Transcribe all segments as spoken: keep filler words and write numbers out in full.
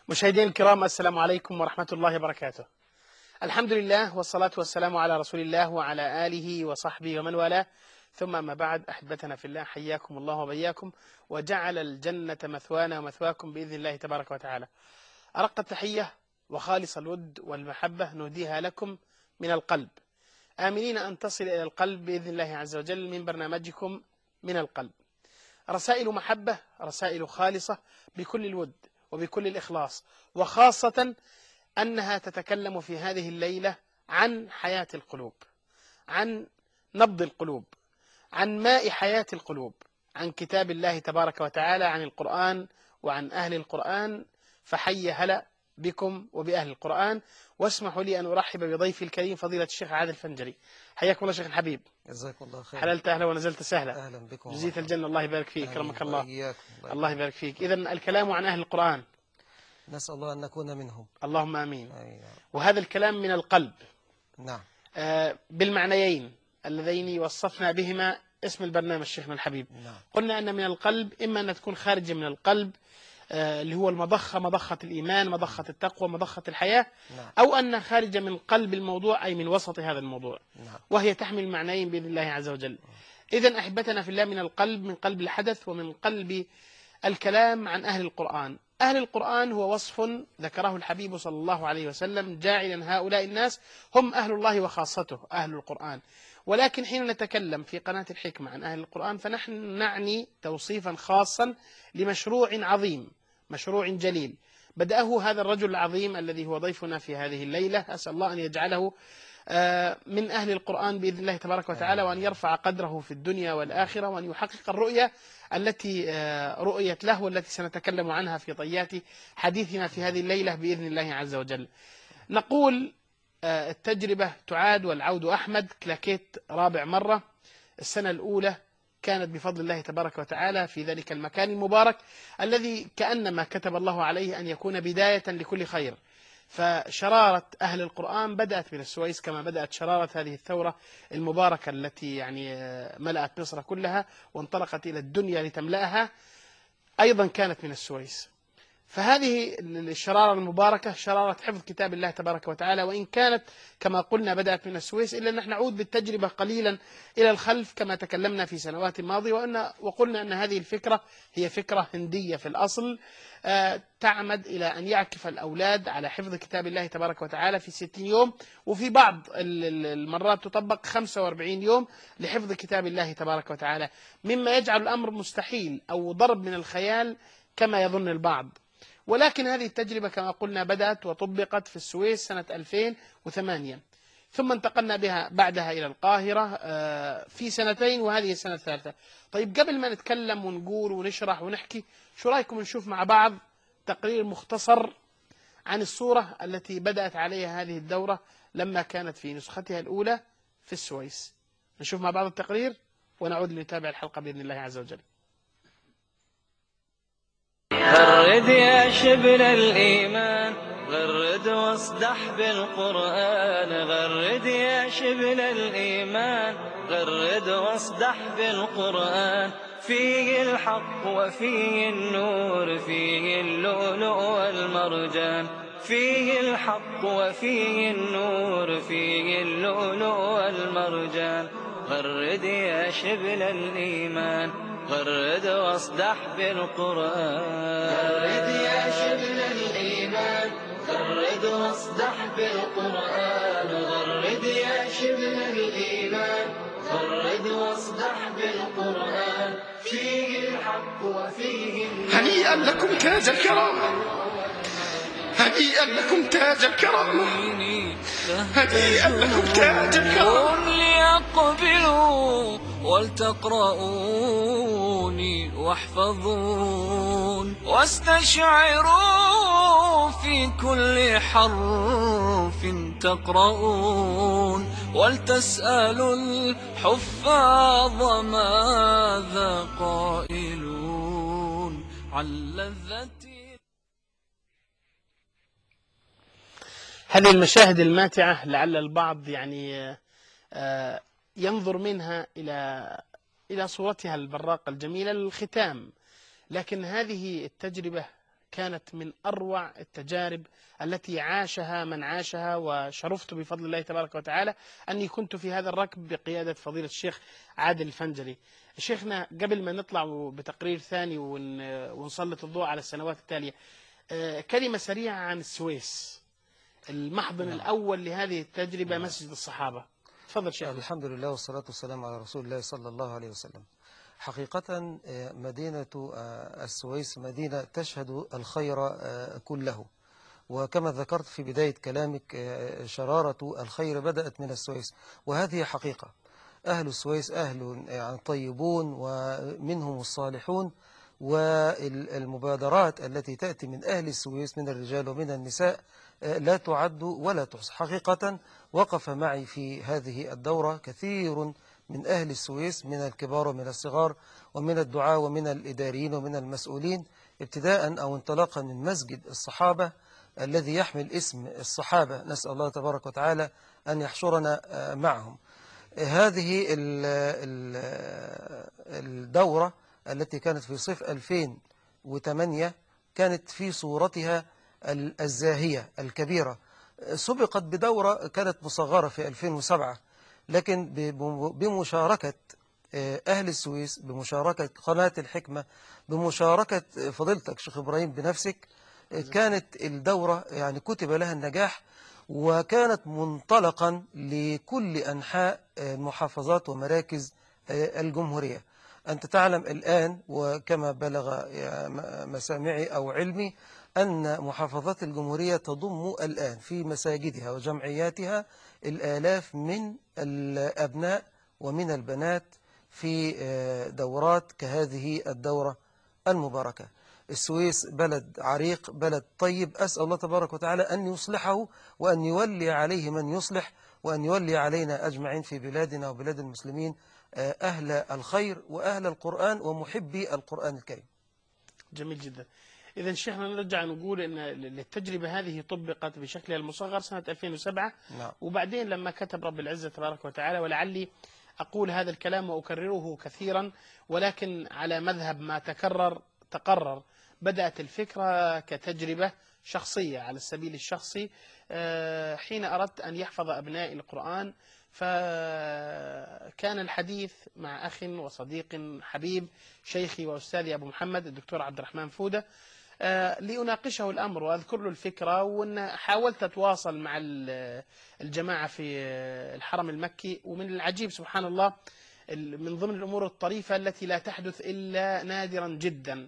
مشاهدينا الكرام، السلام عليكم ورحمة الله وبركاته. الحمد لله والصلاة والسلام على رسول الله وعلى آله وصحبه ومن والاه، ثم ما بعد. أحبتنا في الله، حياكم الله وبياكم، وجعل الجنة مثوانا ومثواكم بإذن الله تبارك وتعالى. أرق التحية وخالص الود والمحبة نهديها لكم من القلب، آمنين أن تصل إلى القلب بإذن الله عز وجل من برنامجكم من القلب. رسائل محبة، رسائل خالصة بكل الود وبكل الإخلاص، وخاصة أنها تتكلم في هذه الليلة عن حياة القلوب، عن نبض القلوب، عن ماء حياة القلوب، عن كتاب الله تبارك وتعالى، عن القرآن وعن أهل القرآن. فحي هلا بكم وبأهل القرآن، واسمحوا لي أن أرحب بضيفي الكريم فضيلة الشيخ عادل الفنجري. حياكم الله شيخ الحبيب. جزاكم الله خير. حللت أهلا ونزلت سهلا. أهلا بكم جزيت الجنة، الله يبارك فيك، كرمك الله. وإياكم. الله يبارك فيك. إذن الكلام عن أهل القرآن، نسأل الله أن نكون منهم. اللهم آمين. أيوة. وهذا الكلام من القلب. نعم. آه بالمعنيين اللذين وصفنا بهما اسم البرنامج شيخنا الحبيب. نعم. قلنا أن من القلب إما أن تكون خارجة من القلب، آه اللي هو المضخة، مضخة الإيمان، مضخة التقوى، مضخة الحياة. نعم. أو أن خارجة من قلب الموضوع، أي من وسط هذا الموضوع. نعم. وهي تحمل معنيين بإذن الله عز وجل. إذن أحبتنا في الله، من القلب، من قلب الحدث ومن قلب الكلام عن أهل القرآن. أهل القرآن هو وصف ذكره الحبيب صلى الله عليه وسلم، جاعلا هؤلاء الناس هم أهل الله وخاصته، أهل القرآن. ولكن حين نتكلم في قناة الحكمة عن أهل القرآن، فنحن نعني توصيفا خاصا لمشروع عظيم، مشروع جليل بدأه هذا الرجل العظيم الذي هو ضيفنا في هذه الليلة. أسأل الله أن يجعله من أهل القرآن بإذن الله تبارك وتعالى، وأن يرفع قدره في الدنيا والآخرة، وأن يحقق الرؤية التي رؤيت له، والتي سنتكلم عنها في طيات حديثنا في هذه الليلة بإذن الله عز وجل. نقول التجربة تعاد والعود أحمد. كلاكيت رابع مرة. السنة الأولى كانت بفضل الله تبارك وتعالى في ذلك المكان المبارك الذي كأنما كتب الله عليه أن يكون بداية لكل خير. فشرارة أهل القرآن بدأت من السويس، كما بدأت شرارة هذه الثورة المباركة التي يعني ملأت مصر كلها وانطلقت إلى الدنيا لتملأها، أيضا كانت من السويس. فهذه الشرارة المباركة شرارة حفظ كتاب الله تبارك وتعالى، وإن كانت كما قلنا بدأت من السويس، إلا أن نعود بالتجربة قليلا إلى الخلف كما تكلمنا في سنوات ماضية، وأن وقلنا أن هذه الفكرة هي فكرة هندية في الأصل، آه تعمد إلى أن يعكف الأولاد على حفظ كتاب الله تبارك وتعالى في ستين يوم، وفي بعض المرات تطبق خمسة وأربعين يوم لحفظ كتاب الله تبارك وتعالى، مما يجعل الأمر مستحيل أو ضرب من الخيال كما يظن البعض. ولكن هذه التجربة كما قلنا بدأت وطبقت في السويس سنة ألفين وثمانية، ثم انتقلنا بها بعدها إلى القاهرة في سنتين، وهذه السنة الثالثة. طيب، قبل ما نتكلم ونقول ونشرح ونحكي، شو رأيكم نشوف مع بعض تقرير مختصر عن الصورة التي بدأت عليها هذه الدورة لما كانت في نسختها الأولى في السويس. نشوف مع بعض التقرير ونعود لنتابع الحلقة بإذن الله عز وجل. غرد يا شبل الإيمان، غرد واصدح بالقرآن. غرد يا شبل الإيمان، غرد واصدح بالقرآن. فيه الحق وفيه النور، فيه اللؤلؤ والمرجان. فيه الحق وفيه النور، فيه اللؤلؤ والمرجان. غرد يا شبل الإيمان، غرد واصدح بالقرآن. غرد يا شبل الإيمان، غرد واصدح بالقرآن. غرد يا شبل الإيمان، غرد واصدح بالقرآن. فيه الحق وفيه النور. هنيئا لكم تاج الكرامة، هنيئا لكم تاج الكرامة، هنيئا لكم تاج الكرامة. ليقبلوا ولتقرؤوني واحفظون، واستشعروا في كل حرف تقرؤون. ولتسألوا الحفاظ ماذا قائلون عن لذة. هذه المشاهد الماتعة لعل البعض يعني ينظر منها إلى إلى صورتها البراقة الجميلة للختام، لكن هذه التجربة كانت من أروع التجارب التي عاشها من عاشها، وشرفت بفضل الله تبارك وتعالى أني كنت في هذا الركب بقيادة فضيلة الشيخ عادل الفنجري. شيخنا، قبل ما نطلع بتقرير ثاني ونسلط الضوء على السنوات التالية، كلمة سريعة عن السويس، المحضن نعم. الأول لهذه التجربة، نعم. مسجد الصحابة. تفضل شيخ. الحمد لله والصلاة والسلام على رسول الله صلى الله عليه وسلم. حقيقة مدينة السويس مدينة تشهد الخير كله، وكما ذكرت في بداية كلامك شرارة الخير بدأت من السويس، وهذه حقيقة. أهل السويس أهل يعني طيبون، ومنهم الصالحون، والمبادرات التي تأتي من أهل السويس من الرجال ومن النساء لا تعد ولا تحصى. حقيقة وقف معي في هذه الدورة كثير من أهل السويس، من الكبار ومن الصغار ومن الدعاة ومن الإداريين ومن المسؤولين، ابتداء أو انطلاقا من مسجد الصحابة الذي يحمل اسم الصحابة، نسأل الله تبارك وتعالى أن يحشرنا معهم. هذه الدورة التي كانت في صيف ألفين وثمانية كانت في صورتها الزاهية الكبيرة، سبقت بدورة كانت مصغرة في ألفين وسبعة، لكن بمشاركة أهل السويس، بمشاركة قناة الحكمة، بمشاركة فضيلتك شيخ إبراهيم بنفسك، كانت الدورة يعني كتب لها النجاح، وكانت منطلقا لكل أنحاء المحافظات ومراكز الجمهورية. أنت تعلم الآن، وكما بلغ مسامعي أو علمي، أن محافظات الجمهورية تضم الآن في مساجدها وجمعياتها الآلاف من الأبناء ومن البنات في دورات كهذه الدورة المباركة. السويس بلد عريق، بلد طيب، أسأل الله تبارك وتعالى أن يصلحه وأن يولي عليه من يصلح، وأن يولي علينا أجمعين في بلادنا وبلاد المسلمين أهل الخير وأهل القرآن ومحبي القرآن الكريم. جميل جدا. إذا شيخنا نرجع نقول أن التجربة هذه طبقت بشكلها المصغر سنة ألفين وسبعة. نعم. وبعدين لما كتب رب العزة تبارك وتعالى، ولعلي أقول هذا الكلام وأكرره كثيرا، ولكن على مذهب ما تكرر تقرر، بدأت الفكرة كتجربة شخصية على السبيل الشخصي، حين أردت أن يحفظ أبنائي القرآن، فكان الحديث مع أخ وصديق حبيب شيخي وأستاذي أبو محمد الدكتور عبد الرحمن فودة، لأناقشه الأمر وأذكر له الفكرة، وأن حاولت أتواصل مع الجماعة في الحرم المكي. ومن العجيب سبحان الله، من ضمن الأمور الطريفة التي لا تحدث إلا نادرا جدا،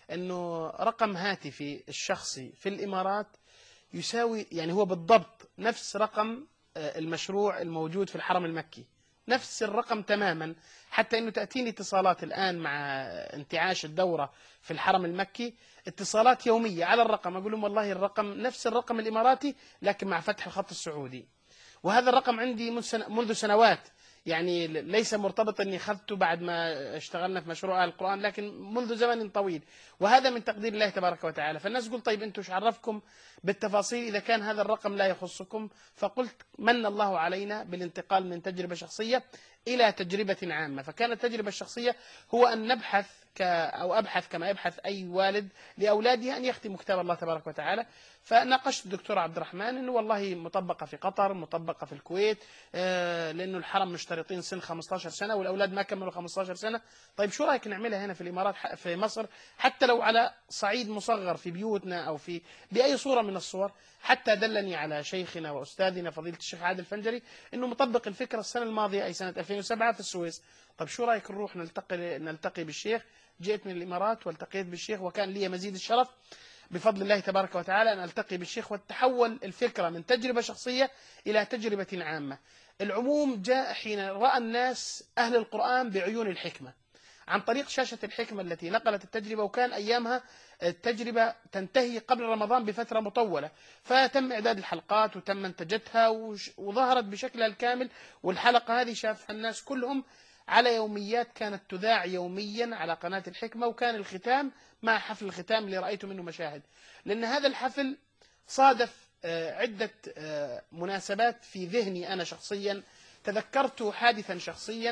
أنه رقم هاتفي الشخصي في الإمارات يساوي، يعني هو بالضبط نفس رقم المشروع الموجود في الحرم المكي، نفس الرقم تماما، حتى أنه تأتيني اتصالات الآن مع انتعاش الدورة في الحرم المكي، اتصالات يومية على الرقم، أقول لهم والله الرقم نفس الرقم الإماراتي لكن مع فتح الخط السعودي. وهذا الرقم عندي منذ سنوات، يعني ليس مرتبط أني أخذته بعد ما اشتغلنا في مشروع آل القرآن، لكن منذ زمن طويل، وهذا من تقدير الله تبارك وتعالى. فالناس قلت طيب أنتم ايش عرفكم بالتفاصيل إذا كان هذا الرقم لا يخصكم؟ فقلت من الله علينا بالانتقال من تجربة شخصية إلى تجربة عامة. فكانت التجربة الشخصية هو أن نبحث ك أو أبحث كما يبحث أي والد لأولاده أن يختموا كتاب الله تبارك وتعالى. فناقشت الدكتور عبد الرحمن أنه والله مطبقة في قطر، مطبقة في الكويت، آه لأنه الحرم مشترطين سن خمسة عشر سنة والأولاد ما كملوا خمسة عشر سنة. طيب شو رأيك نعملها هنا في الإمارات، في مصر، حتى لو على صعيد مصغر في بيوتنا أو في بأي صورة من الصور؟ حتى دلني على شيخنا وأستاذنا فضيلة الشيخ عادل الفنجري أنه مطبق الفكرة السنة الماضية أي سنة ألفين وسبعة في السويس. طيب شو رأيك نروح نلتقي نلتقي بالشيخ؟ جئت من الإمارات والتقيت بالشيخ، وكان لي مزيد الشرف بفضل الله تبارك وتعالى أن ألتقي بالشيخ، وتحول الفكرة من تجربة شخصية إلى تجربة عامة. العموم جاء حين رأى الناس أهل القرآن بعيون الحكمة عن طريق شاشة الحكمة التي نقلت التجربة، وكان أيامها التجربة تنتهي قبل رمضان بفترة مطولة، فتم إعداد الحلقات وتم منتجتها وظهرت بشكلها الكامل. والحلقة هذه شافها الناس كلهم على يوميات، كانت تذاع يوميا على قناة الحكمة، وكان الختام مع حفل الختام اللي رأيت منه مشاهد. لأن هذا الحفل صادف عدة مناسبات في ذهني أنا شخصيا، تذكرت حادثا شخصيا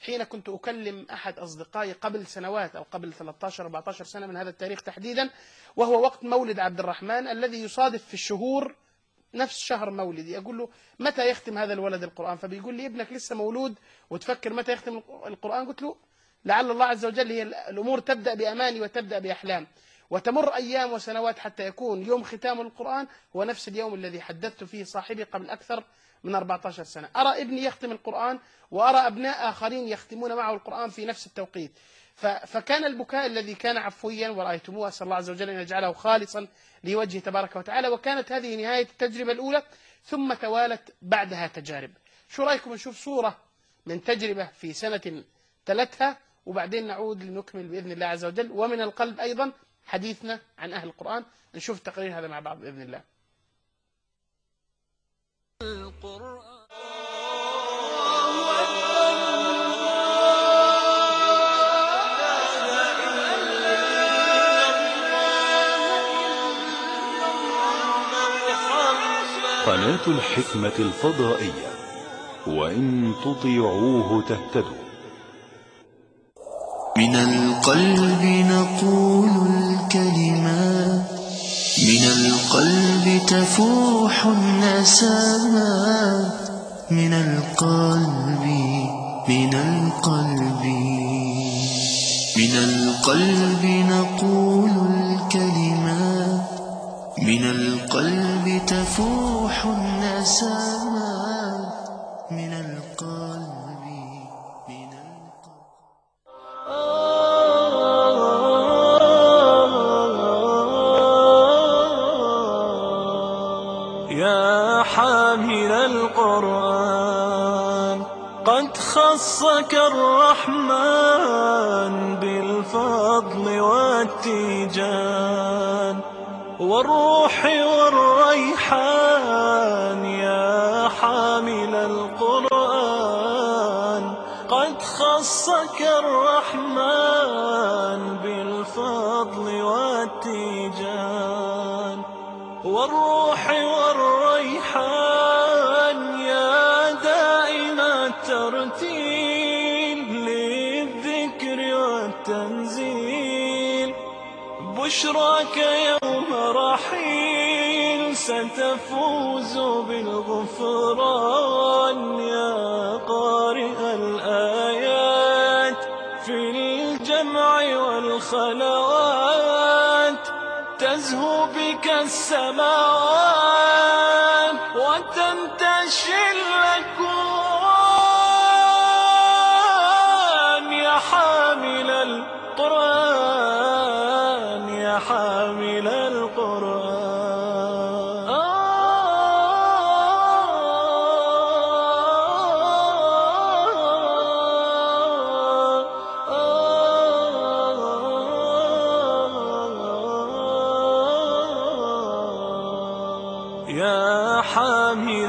حين كنت أكلم أحد أصدقائي قبل سنوات أو قبل ثلاثة عشر أربعة عشر سنة من هذا التاريخ تحديدا، وهو وقت مولد عبد الرحمن الذي يصادف في الشهور نفس شهر مولدي. أقول له متى يختم هذا الولد القرآن؟ فبيقول لي ابنك لسه مولود وتفكر متى يختم القرآن؟ قلت له لعل الله عز وجل، هي الأمور تبدأ بأماني وتبدأ بأحلام، وتمر أيام وسنوات حتى يكون يوم ختام القرآن هو نفس اليوم الذي حدثت فيه صاحبي قبل أكثر من أربعة عشر سنة. أرى ابني يختم القرآن وأرى أبناء آخرين يختمون معه القرآن في نفس التوقيت. فكان البكاء الذي كان عفويا ورأيتموه، أسأل الله عز وجل أن يجعله خالصا لوجهه تبارك وتعالى، وكانت هذه نهاية التجربة الأولى، ثم توالت بعدها تجارب. شو رأيكم نشوف صورة من تجربة في سنة تلتها، وبعدين نعود لنكمل بإذن الله عز وجل، ومن القلب أيضا حديثنا عن أهل القرآن. نشوف التقرير هذا مع بعض بإذن الله. قناة الحكمة الفضائية، وإن تطيعوه تهتدوا. من القلب نقول الكلمات، من القلب تفوح النسمات، من القلب من القلب من القلب نقول الكلمات، من القلب تفوح النسمات، من القلب من القلب. يا حامل القرآن قد خصك الرحمن بالفضل والتيجان والروح والريحان. يا حامل القرآن قد خصك الرحمن بالفضل والتيجان والروح والريحان. يا دائم الترتيل للذكر والتنزيل، بشراك يوم رحيل ستفوز بالغفران. يا قارئ الآيات في الجمع والخلوات، تزهو بك السماوات وتنتشي الأكوان. يا حامل القرآن، يا حامل القرآن. يا حامل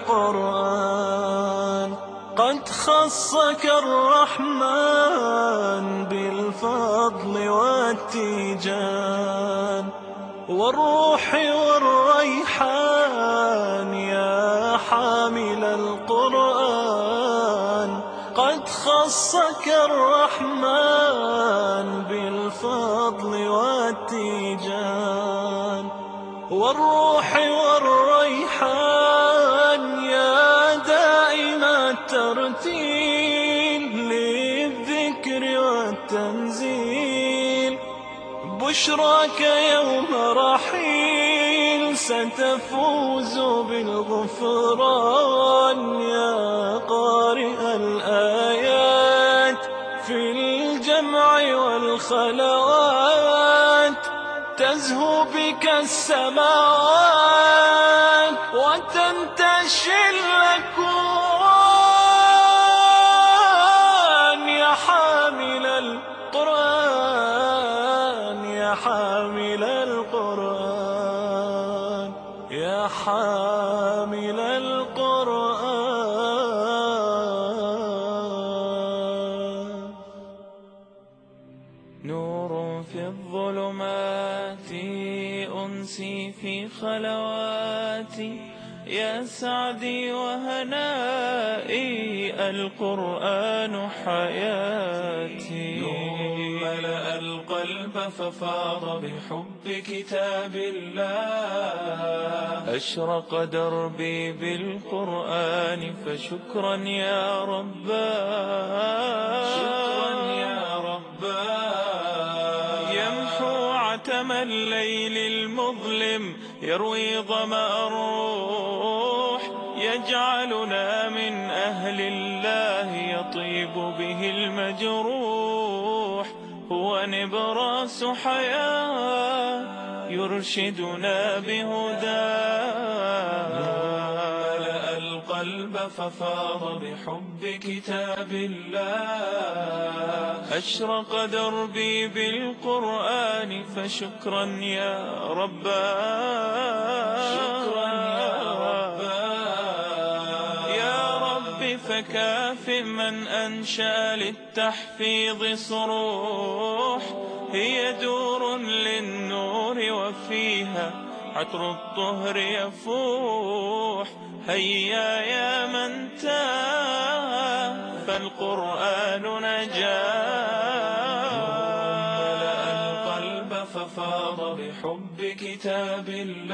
القرآن قد خصك الرحمن بالفضل والتيجان والروح والريحان. يا حامل القرآن قد خصك الرحمن بالفضل والتيجان والروح والريحان. يا دائم الترتيل للذكر والتنزيل، بشراك يوم رحيل ستفوز بالغفران. يا قارئ الآيات في الجمع والخلوات، تزهو بك السماوات وتنتشي الأكوان. يا حامل القرآن، يا حامل القرآن، يا حامل القرآن. نور في الظلمات أنسي في خلواتي، يا سعدي وهنائي القرآن حياتي. نور ملأ القلب ففاض بحب كتاب الله. أشرق دربي بالقرآن فشكرا يا رباه. شكرا يا رباه. يمحو عتم الليل المظلم يروي ظمأ الروح. يجعلنا من أهل الله يطيب به المجروح. هو نبراس حياة يرشدنا بهداه. ملأ القلب ففاض بحب كتاب الله. أشرق دربي بالقرآن فشكرا يا رباه. شكرا يا رباه. يا رب فكاف من أنشأ للتحفيظ صروح. هي دور للنور وفيها عطر الطهر يفوح. هيا يا من تاه فالقرآن نجاه. ملأ القلب ففاض بحب كتاب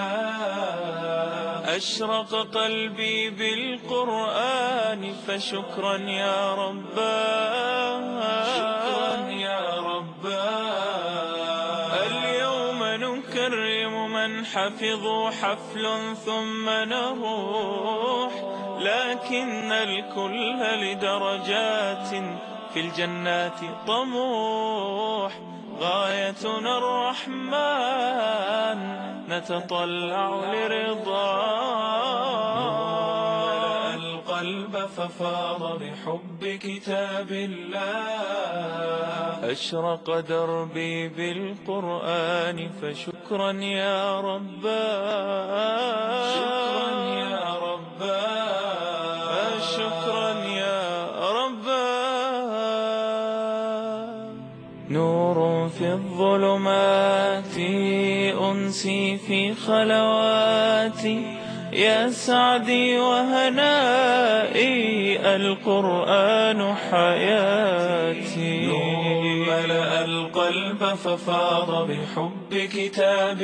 الله. أشرق قلبي بالقرآن فشكرا يا رباه. شكرا يا رباه. اليوم نكرم من حفظوا حفل ثم نروح. لكن الكل لدرجات في الجنات طموح. غايتنا الرحمن نتطلع لرضاه. القلب ففاض بحب كتاب الله. أشرق دربي بالقرآن فشكرا يا رباه. شكرا يا رباه. شكرا يا رباه. نور في الظلمات أنسي في خلواتي. يا سعدي وهنائي القرآن حياتي. نور ملأ القلب ففاض بحب كتاب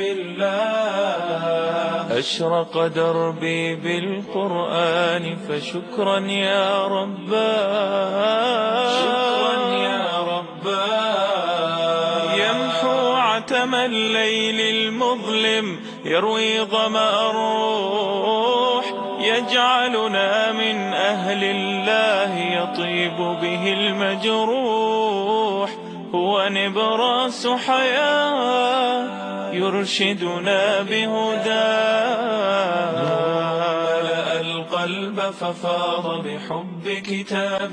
الله. أشرق دربي بالقرآن فشكرا يا رباه. شكرا يا رباه. يمحو عتم الليل المظلم يروي ظمأ الروح. يجعلنا من أهل الله يطيب به المجروح. هو نبراس حياة يرشدنا بهداه. ملأ القلب ففاض بحب كتاب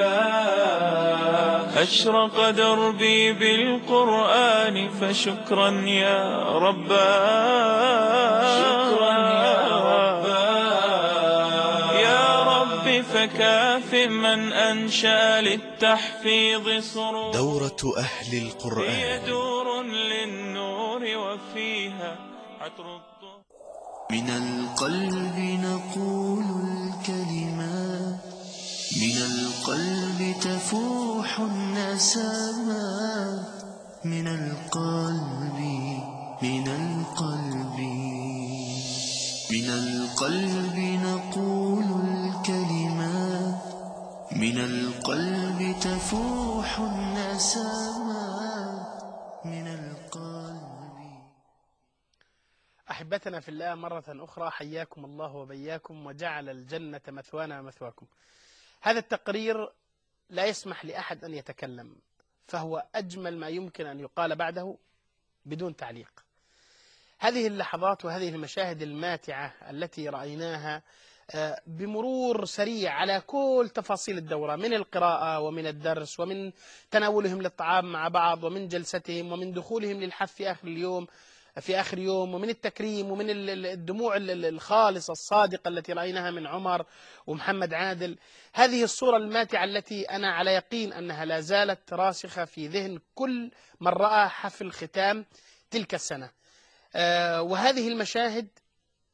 الله. أشرق دربي بالقرآن فشكرا يا رباه. شكرا يا رباه. يا رب فكاف من أنشأ للتحفيظ صروح. دورة أهل هي القرآن. دور للنور وفيها عطر الطهر. من القلب نقول الكلمات. من القلب تفوح النسمات. من القلب من القلب من القلب نقول الكلمات. من القلب تفوح النسمات. من القلب. أحبتنا في الله، مرة أخرى حياكم الله وبياكم وجعل الجنة مثوانا ومثواكم. هذا التقرير لا يسمح لأحد أن يتكلم، فهو أجمل ما يمكن أن يقال بعده بدون تعليق. هذه اللحظات وهذه المشاهد الماتعة التي رأيناها بمرور سريع على كل تفاصيل الدورة، من القراءة ومن الدرس ومن تناولهم للطعام مع بعض ومن جلستهم ومن دخولهم للحف في آخر اليوم في آخر يوم ومن التكريم ومن الدموع الخالصة الصادقة التي رأيناها من عمر ومحمد عادل. هذه الصورة الماتعة التي أنا على يقين أنها لا زالت راسخة في ذهن كل من رأى حفل ختام تلك السنة. وهذه المشاهد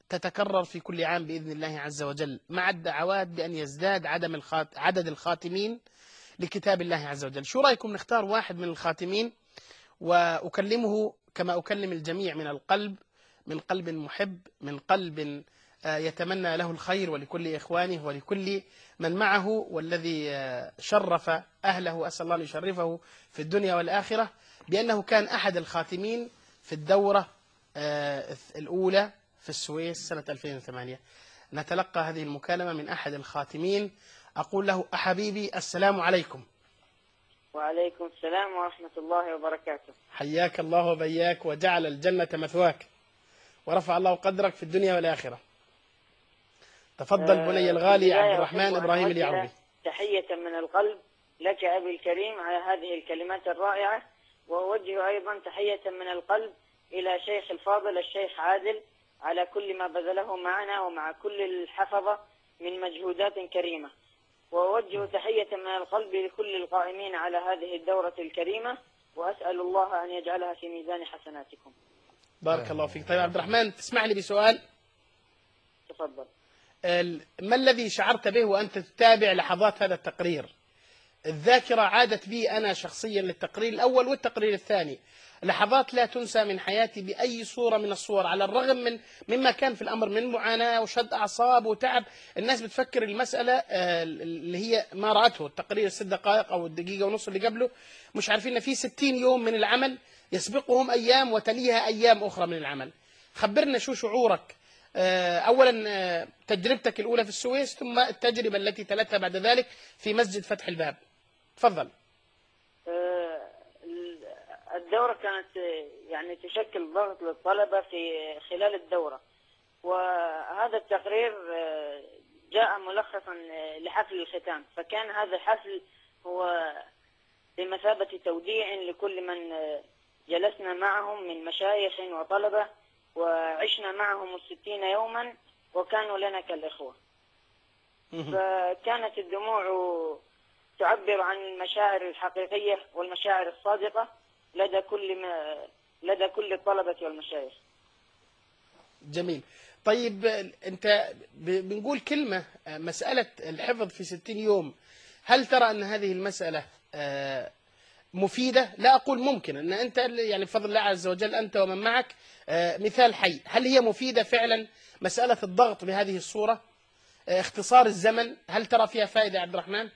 تتكرر في كل عام بإذن الله عز وجل، مع الدعوات بأن يزداد عدم الخات... عدد الخاتمين لكتاب الله عز وجل. شو رأيكم نختار واحد من الخاتمين وأكلمه كما أكلم الجميع، من القلب، من قلب محب، من قلب يتمنى له الخير ولكل إخوانه ولكل من معه، والذي شرف أهله أسأل الله أن يشرفه في الدنيا والآخرة بأنه كان أحد الخاتمين في الدورة الأولى في السويس سنة ألفين وثمانية. نتلقى هذه المكالمة من أحد الخاتمين. أقول له: أحبيبي السلام عليكم. وعليكم السلام ورحمة الله وبركاته. حياك الله وبياك وجعل الجنة مثواك ورفع الله قدرك في الدنيا والآخرة. تفضل بني الغالي عبد الرحمن إبراهيم اليعربي. تحية من القلب لك أبي الكريم على هذه الكلمات الرائعة، وأوجه أيضا تحية من القلب إلى شيخ الفاضل الشيخ عادل على كل ما بذله معنا ومع كل الحفظة من مجهودات كريمة، وأوجه تحية من القلب لكل القائمين على هذه الدورة الكريمة، وأسأل الله أن يجعلها في ميزان حسناتكم. بارك الله فيك. طيب عبد الرحمن، تسمح لي بسؤال؟ تفضل. ما الذي شعرت به وأنت تتابع لحظات هذا التقرير؟ الذاكرة عادت بي أنا شخصيا للتقرير الأول والتقرير الثاني، لحظات لا تنسى من حياتي بأي صورة من الصور، على الرغم من مما كان في الأمر من معاناة وشد أعصاب وتعب. الناس بتفكر المسألة اللي هي ما رأته التقرير الست دقائق أو الدقيقة ونص اللي قبله، مش عارفين إن في ستين يوم من العمل يسبقهم أيام وتليها أيام أخرى من العمل. خبرنا شو شعورك، أولا تجربتك الأولى في السويس، ثم التجربة التي تلتها بعد ذلك في مسجد فتح الباب. تفضل. الدورة كانت يعني تشكل ضغط للطلبة في خلال الدورة، وهذا التقرير جاء ملخصا لحفل الختام، فكان هذا الحفل هو بمثابة توديع لكل من جلسنا معهم من مشايخ وطلبة وعشنا معهم الستين يوما وكانوا لنا كالإخوة. فكانت الدموع تعبر عن المشاعر الحقيقية والمشاعر الصادقة لدى كل ما لدى كل الطلبة والمشايخ. جميل. طيب أنت بنقول كلمة، مسألة الحفظ في ستين يوم، هل ترى أن هذه المسألة مفيدة؟ لا أقول ممكن، أن أنت يعني بفضل الله عز وجل أنت ومن معك مثال حي. هل هي مفيدة فعلا مسألة الضغط بهذه الصورة، اختصار الزمن؟ هل ترى فيها فائدة عبد الرحمن؟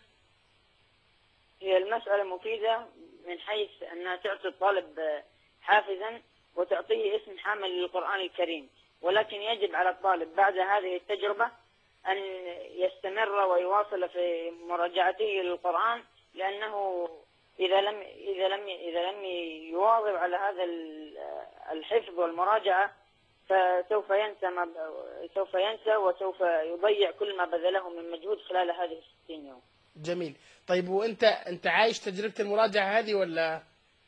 هي المسألة مفيدة من حيث أنها تعطي الطالب حافزا وتعطيه اسم حامل للقرآن الكريم، ولكن يجب على الطالب بعد هذه التجربة أن يستمر ويواصل في مراجعته للقرآن، لأنه إذا لم إذا لم إذا لم يواظب على هذا الحفظ والمراجعة فسوف ينسى ما سوف ينسى وسوف يضيع كل ما بذله من مجهود خلال هذه الستين يوم. جميل. طيب وأنت أنت عايش تجربة المراجعة هذه ولا؟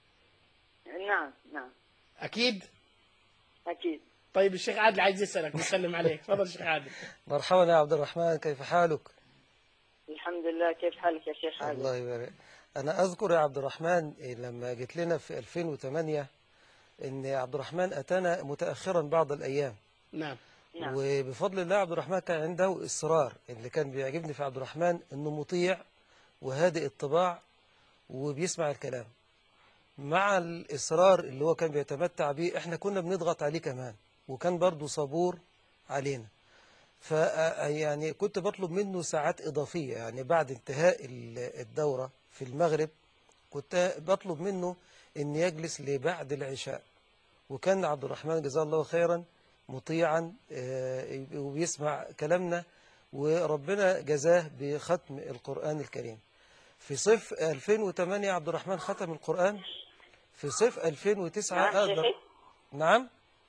نعم نعم. أكيد؟ أكيد. طيب الشيخ عادل عايز يسألك، نسلم عليك. تفضل الشيخ عادل. مرحبا يا عبد الرحمن، كيف حالك؟ الحمد لله. كيف حالك يا شيخ عادل؟ الله يبارك. أنا أذكر يا عبد الرحمن لما جيت لنا في ألفين وثمانية إن عبد الرحمن أتانا متأخرا بعض الأيام. نعم. نعم. وبفضل الله عبد الرحمن كان عنده إصرار. اللي كان بيعجبني في عبد الرحمن إنه مطيع وهادئ الطباع وبيسمع الكلام. مع الإصرار اللي هو كان بيتمتع به، إحنا كنا بنضغط عليه كمان، وكان برضه صبور علينا. ف يعني كنت بطلب منه ساعات إضافية، يعني بعد انتهاء الدورة في المغرب كنت بطلب منه إن يجلس لبعد العشاء. وكان عبد الرحمن جزاه الله خيرا مطيعا وبيسمع كلامنا، وربنا جزاه بختم القرآن الكريم. في صيف ألفين وثمانية عبد الرحمن ختم القرآن. في صيف ألفين وتسعة نعم أقدر. نعم.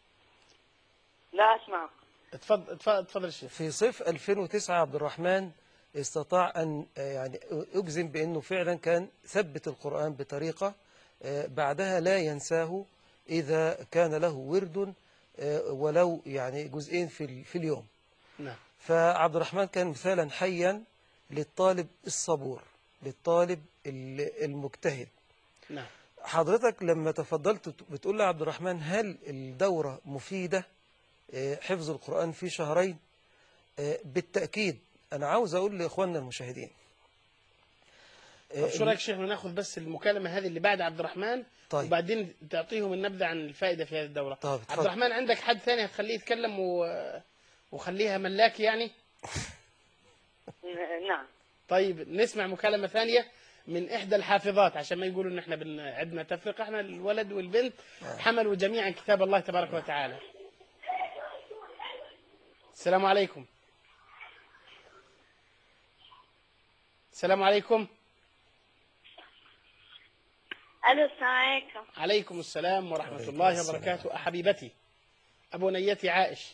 لا أسمعك. اتفضل اتفضل الشيخ. في صيف ألفين وتسعة عبد الرحمن استطاع أن يعني أجزم بأنه فعلا كان ثبت القرآن بطريقة بعدها لا ينساه إذا كان له ورد ولو يعني جزئين في في اليوم. نعم. فعبد الرحمن كان مثالا حيا للطالب الصبور، للطالب المجتهد. نعم. حضرتك لما تفضلت بتقول لي عبد الرحمن هل الدورة مفيدة؟ آه، حفظ القرآن في شهرين؟ آه، بالتأكيد أنا عاوز أقول لإخواننا المشاهدين طب شو رايك شيخ ناخذ بس المكالمه هذه اللي بعد عبد الرحمن، طيب. وبعدين تعطيهم النبذه عن الفائده في هذه الدوره. طيب، اتفضل. عبد الرحمن عندك حد ثاني هتخليه يتكلم و... وخليها ملاكي يعني؟ ن- نعم. طيب نسمع مكالمه ثانيه من احدى الحافظات عشان ما يقولوا ان احنا بن... عندنا تفرقه. احنا الولد والبنت حملوا جميعا كتاب الله تبارك وتعالى. السلام عليكم. السلام عليكم. الو السلام عليكم. عليكم السلام ورحمة عليكم الله السلام. وبركاته. أحبيبتي أبنيتي عائش،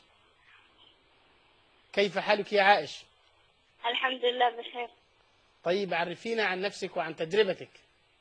كيف حالك يا عائش؟ الحمد لله بخير. طيب عرفينا عن نفسك وعن تجربتك.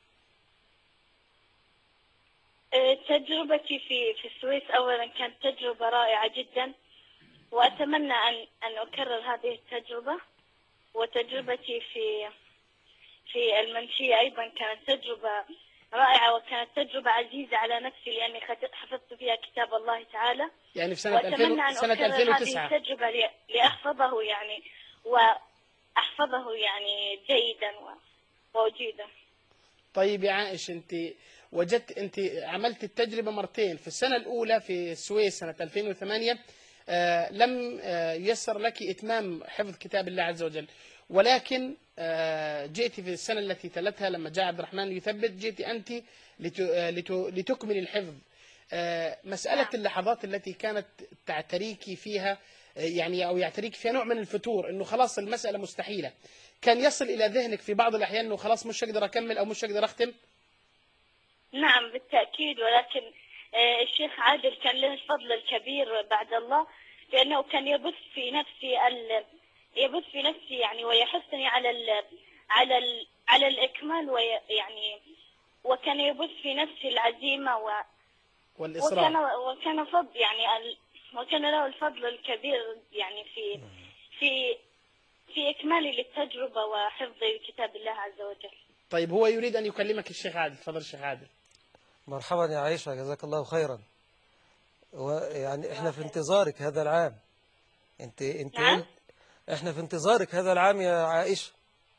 أه، تجربتي في في السويس اولا كانت تجربه رائعه جدا، واتمنى ان ان اكرر هذه التجربه. وتجربتي في في المنشيه ايضا كانت تجربه رائعه، وكانت تجربه عزيزه على نفسي لاني خت- حفظت فيها كتاب الله تعالى. يعني في سنة واتمنى ألفين ان سنة اكرر ألفين هذه وتسعة. التجربه ل- لاحفظه يعني واحفظه يعني جيدا و- ووجيدا. طيب يا عائش، أنت وجدت أنت عملت التجربة مرتين. في السنة الأولى في السويس سنة ألفين وثمانية آه لم آه ييسر لك إتمام حفظ كتاب الله عز وجل، ولكن آه جئت في السنة التي تلتها لما جاء عبد الرحمن يثبت، جئت أنت لت- آه، لت- لتكمل الحفظ. آه، مسألة نعم. اللحظات التي كانت تعتريك فيها آه، يعني أو يعتريك فيها نوع من الفتور، إنه خلاص المسألة مستحيلة، كان يصل إلى ذهنك في بعض الأحيان إنه خلاص مش هقدر أكمل أو مش هقدر أختم؟ نعم بالتأكيد، ولكن آه، الشيخ عادل كان له الفضل الكبير بعد الله، لأنه كان يبث في نفسي ال... يبث في نفسي يعني ويحثني على ال... على ال... على الإكمال ويعني وكان يبث في نفسي العزيمة و... وكان والإصرار. وكان فضل يعني ال... وكان له الفضل الكبير يعني في في في إكمالي للتجربة وحفظي لكتاب الله عز وجل. طيب هو يريد أن يكلمك الشيخ عادل، تفضل الشيخ عادل. مرحبا يا عائشة، جزاك الله خيرا. ويعني احنا في انتظارك هذا العام. انت انت نعم؟ قلت احنا في انتظارك هذا العام يا عائشة.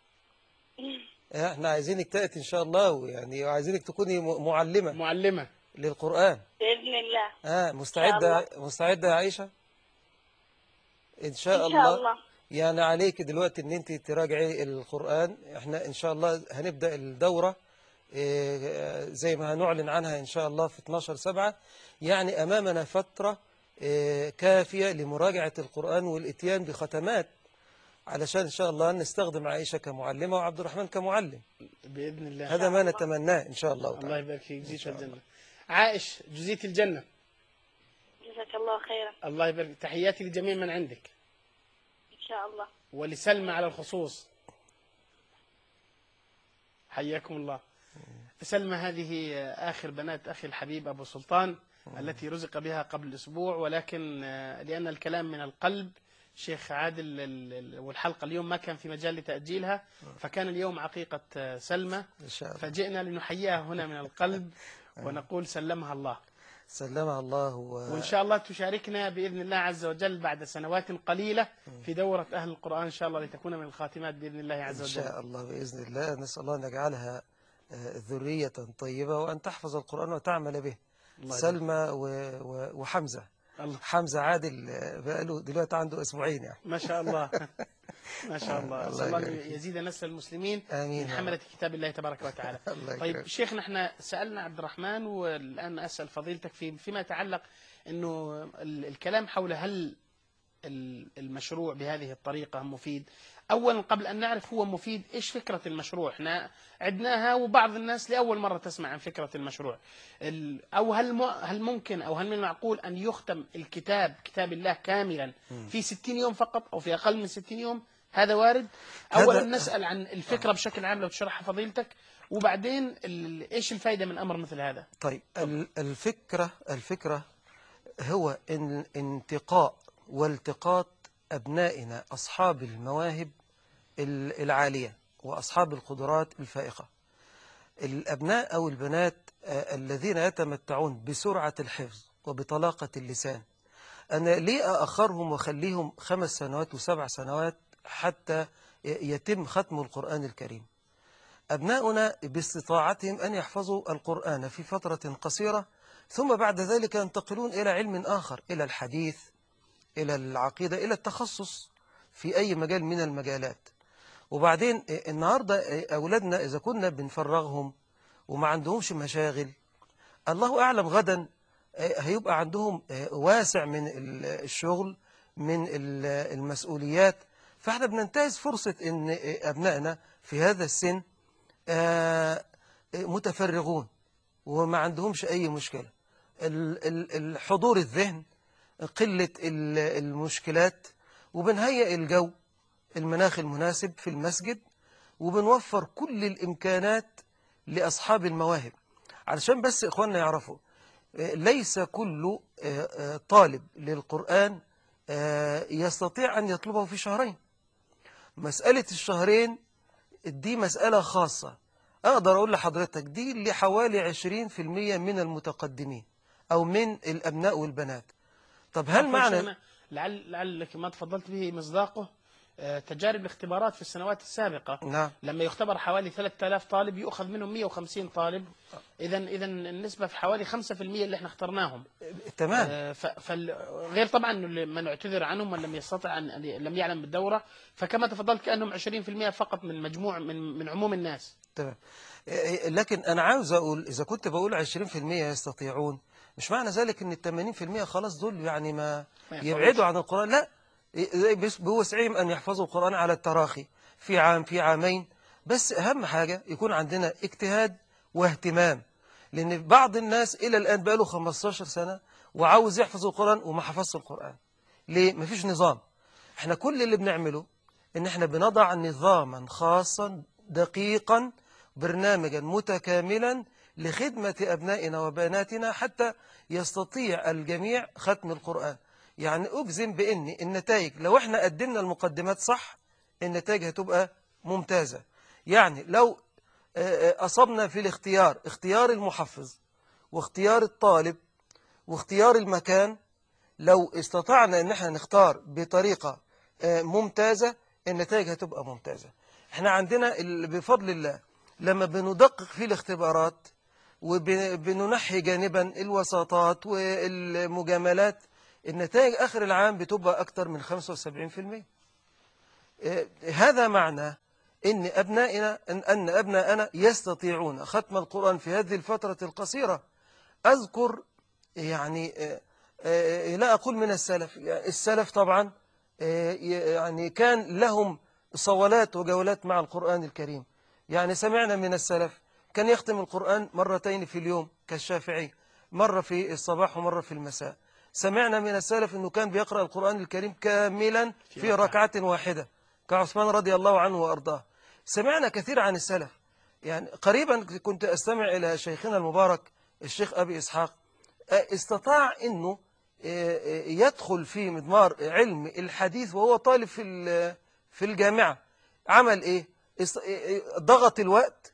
احنا عايزينك تأتي ان شاء الله، ويعني عايزينك تكوني م- معلمة معلمة. للقرآن. بإذن الله. اه مستعدة مستعدة يا عائشة؟ ان شاء إن شاء الله. الله. يعني عليك دلوقتي ان انت تراجعي القرآن. احنا ان شاء الله هنبدأ الدورة إيه، زي ما هنعلن عنها ان شاء الله في اتناشر سبعة. يعني امامنا فترة إيه، كافية لمراجعة القرآن والاتيان بختمات، علشان ان شاء الله نستخدم عائشة كمعلمة وعبد الرحمن كمعلم. بإذن الله. هذا ما نتمناه ان شاء الله الله تعالى. يبارك فيك، جزيت الجنة. عائش جزيت الجنة. جزاك الله خيرا. الله يبارك. تحياتي لجميع من عندك، إن شاء الله. ولسلمى على الخصوص. حياكم الله. سلمى هذه آخر بنات أخي الحبيب أبو سلطان التي رزق بها قبل أسبوع، ولكن آه، لأن الكلام من القلب شيخ عادل ال- ال- والحلقة اليوم ما كان في مجال لتأجيلها، فكان اليوم عقيقة آه، سلمى، ان شاء الله. فجئنا لنحييها هنا من القلب ونقول سلمها الله. سلمها الله و... وإن شاء الله تشاركنا بإذن الله عز وجل بعد سنوات قليلة في دورة أهل القرآن إن شاء الله، لتكون من الخاتمات بإذن الله عز إن وجل. شاء الله بإذن الله. نسأل الله أن يجعلها آه، ذرية طيبة، وأن تحفظ القرآن وتعمل به. الله سلمى و... و... وحمزة. الله. حمزة عادل آه، بقاله دلوقتي عنده أسبوعين يعني. ما شاء الله. ما شاء الله. الله أسأل الله أن يبارك فيك. يزيد نسل المسلمين آمين من يا حملة كتاب الله تبارك وتعالى. الله طيب يكرمك. شيخنا، احنا سألنا عبد الرحمن والآن أسأل فضيلتك في فيما يتعلق أنه ال- الكلام حول هل ال- المشروع بهذه الطريقة مفيد. أولا قبل أن نعرف هو مفيد، إيش فكرة المشروع؟ احنا عدناها وبعض الناس لأول مرة تسمع عن فكرة المشروع. ال- أو هل م- هل ممكن أو هل من المعقول أن يختم الكتاب كتاب الله كاملا في ستين يوم فقط أو في أقل من ستين يوم؟ هذا وارد؟ أولا هذا- نسأل عن الفكرة بشكل عام لو تشرحها فضيلتك، وبعدين ال- إيش الفائدة من أمر مثل هذا؟ طيب ال- الفكرة الفكرة هو إن انتقاء والتقاط أبنائنا أصحاب المواهب ال- العالية وأصحاب القدرات الفائقة. الأبناء أو البنات آه، الذين يتمتعون بسرعة الحفظ وبطلاقة اللسان، أنا ليه أأخرهم وأخليهم خمس سنوات وسبع سنوات حتى يتم ختم القرآن الكريم؟ أبناؤنا باستطاعتهم أن يحفظوا القرآن في فترة قصيرة، ثم بعد ذلك ينتقلون إلى علم آخر، إلى الحديث، إلى العقيدة، إلى التخصص في أي مجال من المجالات. وبعدين النهاردة أولادنا إذا كنا بنفرغهم وما عندهمش مشاغل، الله أعلم غدا هيبقى عندهم واسع من الشغل، من المسؤوليات. فاحنا بننتهز فرصة ان ابنائنا في هذا السن متفرغون وما عندهمش اي مشكلة، الحضور الذهن، قلة المشكلات، وبنهيئ الجو، المناخ المناسب في المسجد، وبنوفر كل الامكانات لاصحاب المواهب. علشان بس اخواننا يعرفوا ليس كل طالب للقرآن يستطيع أن يطلبه في شهرين. مسألة الشهرين دي مسألة خاصة، أقدر أقول لحضرتك دي اللي حوالي عشرين في المية من المتقدمين أو من الأبناء والبنات. طب هل معنى لعل لعلك ما تفضلت به مصداقه تجارب الاختبارات في السنوات السابقة. نعم. لما يختبر حوالي ثلاثة آلاف طالب يؤخذ منهم مئة وخمسين طالب، إذا إذا النسبة في حوالي خمسة في المئة اللي احنا اخترناهم. تمام. آه غير طبعا من اعتذر عنهم من لم يستطع أن لم يعلم بالدورة، فكما تفضلت كأنهم عشرين في المئة فقط من مجموع من من عموم الناس. تمام. لكن أنا عاوز أقول إذا كنت بقول عشرين في المئة يستطيعون، مش معنى ذلك إن الثمانين في المئة خلاص دول يعني ما, ما يبعدوا عن القرآن. لا، بوسعهم أن يحفظوا القرآن على التراخي في عام في عامين، بس أهم حاجة يكون عندنا اجتهاد واهتمام. لأن بعض الناس إلى الآن بقاله خمستاشر سنة وعاوز يحفظ القرآن وما حفظش القرآن. ليه؟ مفيش نظام. احنا كل اللي بنعمله إن احنا بنضع نظاما خاصا دقيقا، برنامجا متكاملا لخدمة أبنائنا وبناتنا حتى يستطيع الجميع ختم القرآن. يعني أجزم بأن النتائج لو احنا قدمنا المقدمات صح النتائج هتبقى ممتازة. يعني لو أصبنا في الاختيار، اختيار المحفظ واختيار الطالب واختيار المكان، لو استطعنا ان احنا نختار بطريقة ممتازة النتائج هتبقى ممتازة. احنا عندنا بفضل الله لما بندقق في الاختبارات وبننحي جانبا الوساطات والمجاملات، النتائج آخر العام بتبقى أكثر من خمسة وسبعين في المئة. هذا معناه إن أبنائنا أن أبنائنا يستطيعون ختم القرآن في هذه الفترة القصيرة. أذكر يعني لا أقول من السلف، السلف طبعا يعني كان لهم صولات وجولات مع القرآن الكريم. يعني سمعنا من السلف كان يختم القرآن مرتين في اليوم كالشافعي، مرة في الصباح ومرة في المساء. سمعنا من السلف أنه كان بيقرأ القرآن الكريم كاملا في ركعة واحدة كعثمان رضي الله عنه وأرضاه. سمعنا كثير عن السلف. يعني قريبا كنت أستمع إلى شيخنا المبارك الشيخ أبي إسحاق، استطاع أنه يدخل في مضمار علم الحديث وهو طالب في في الجامعة. عمل إيه؟ ضغط الوقت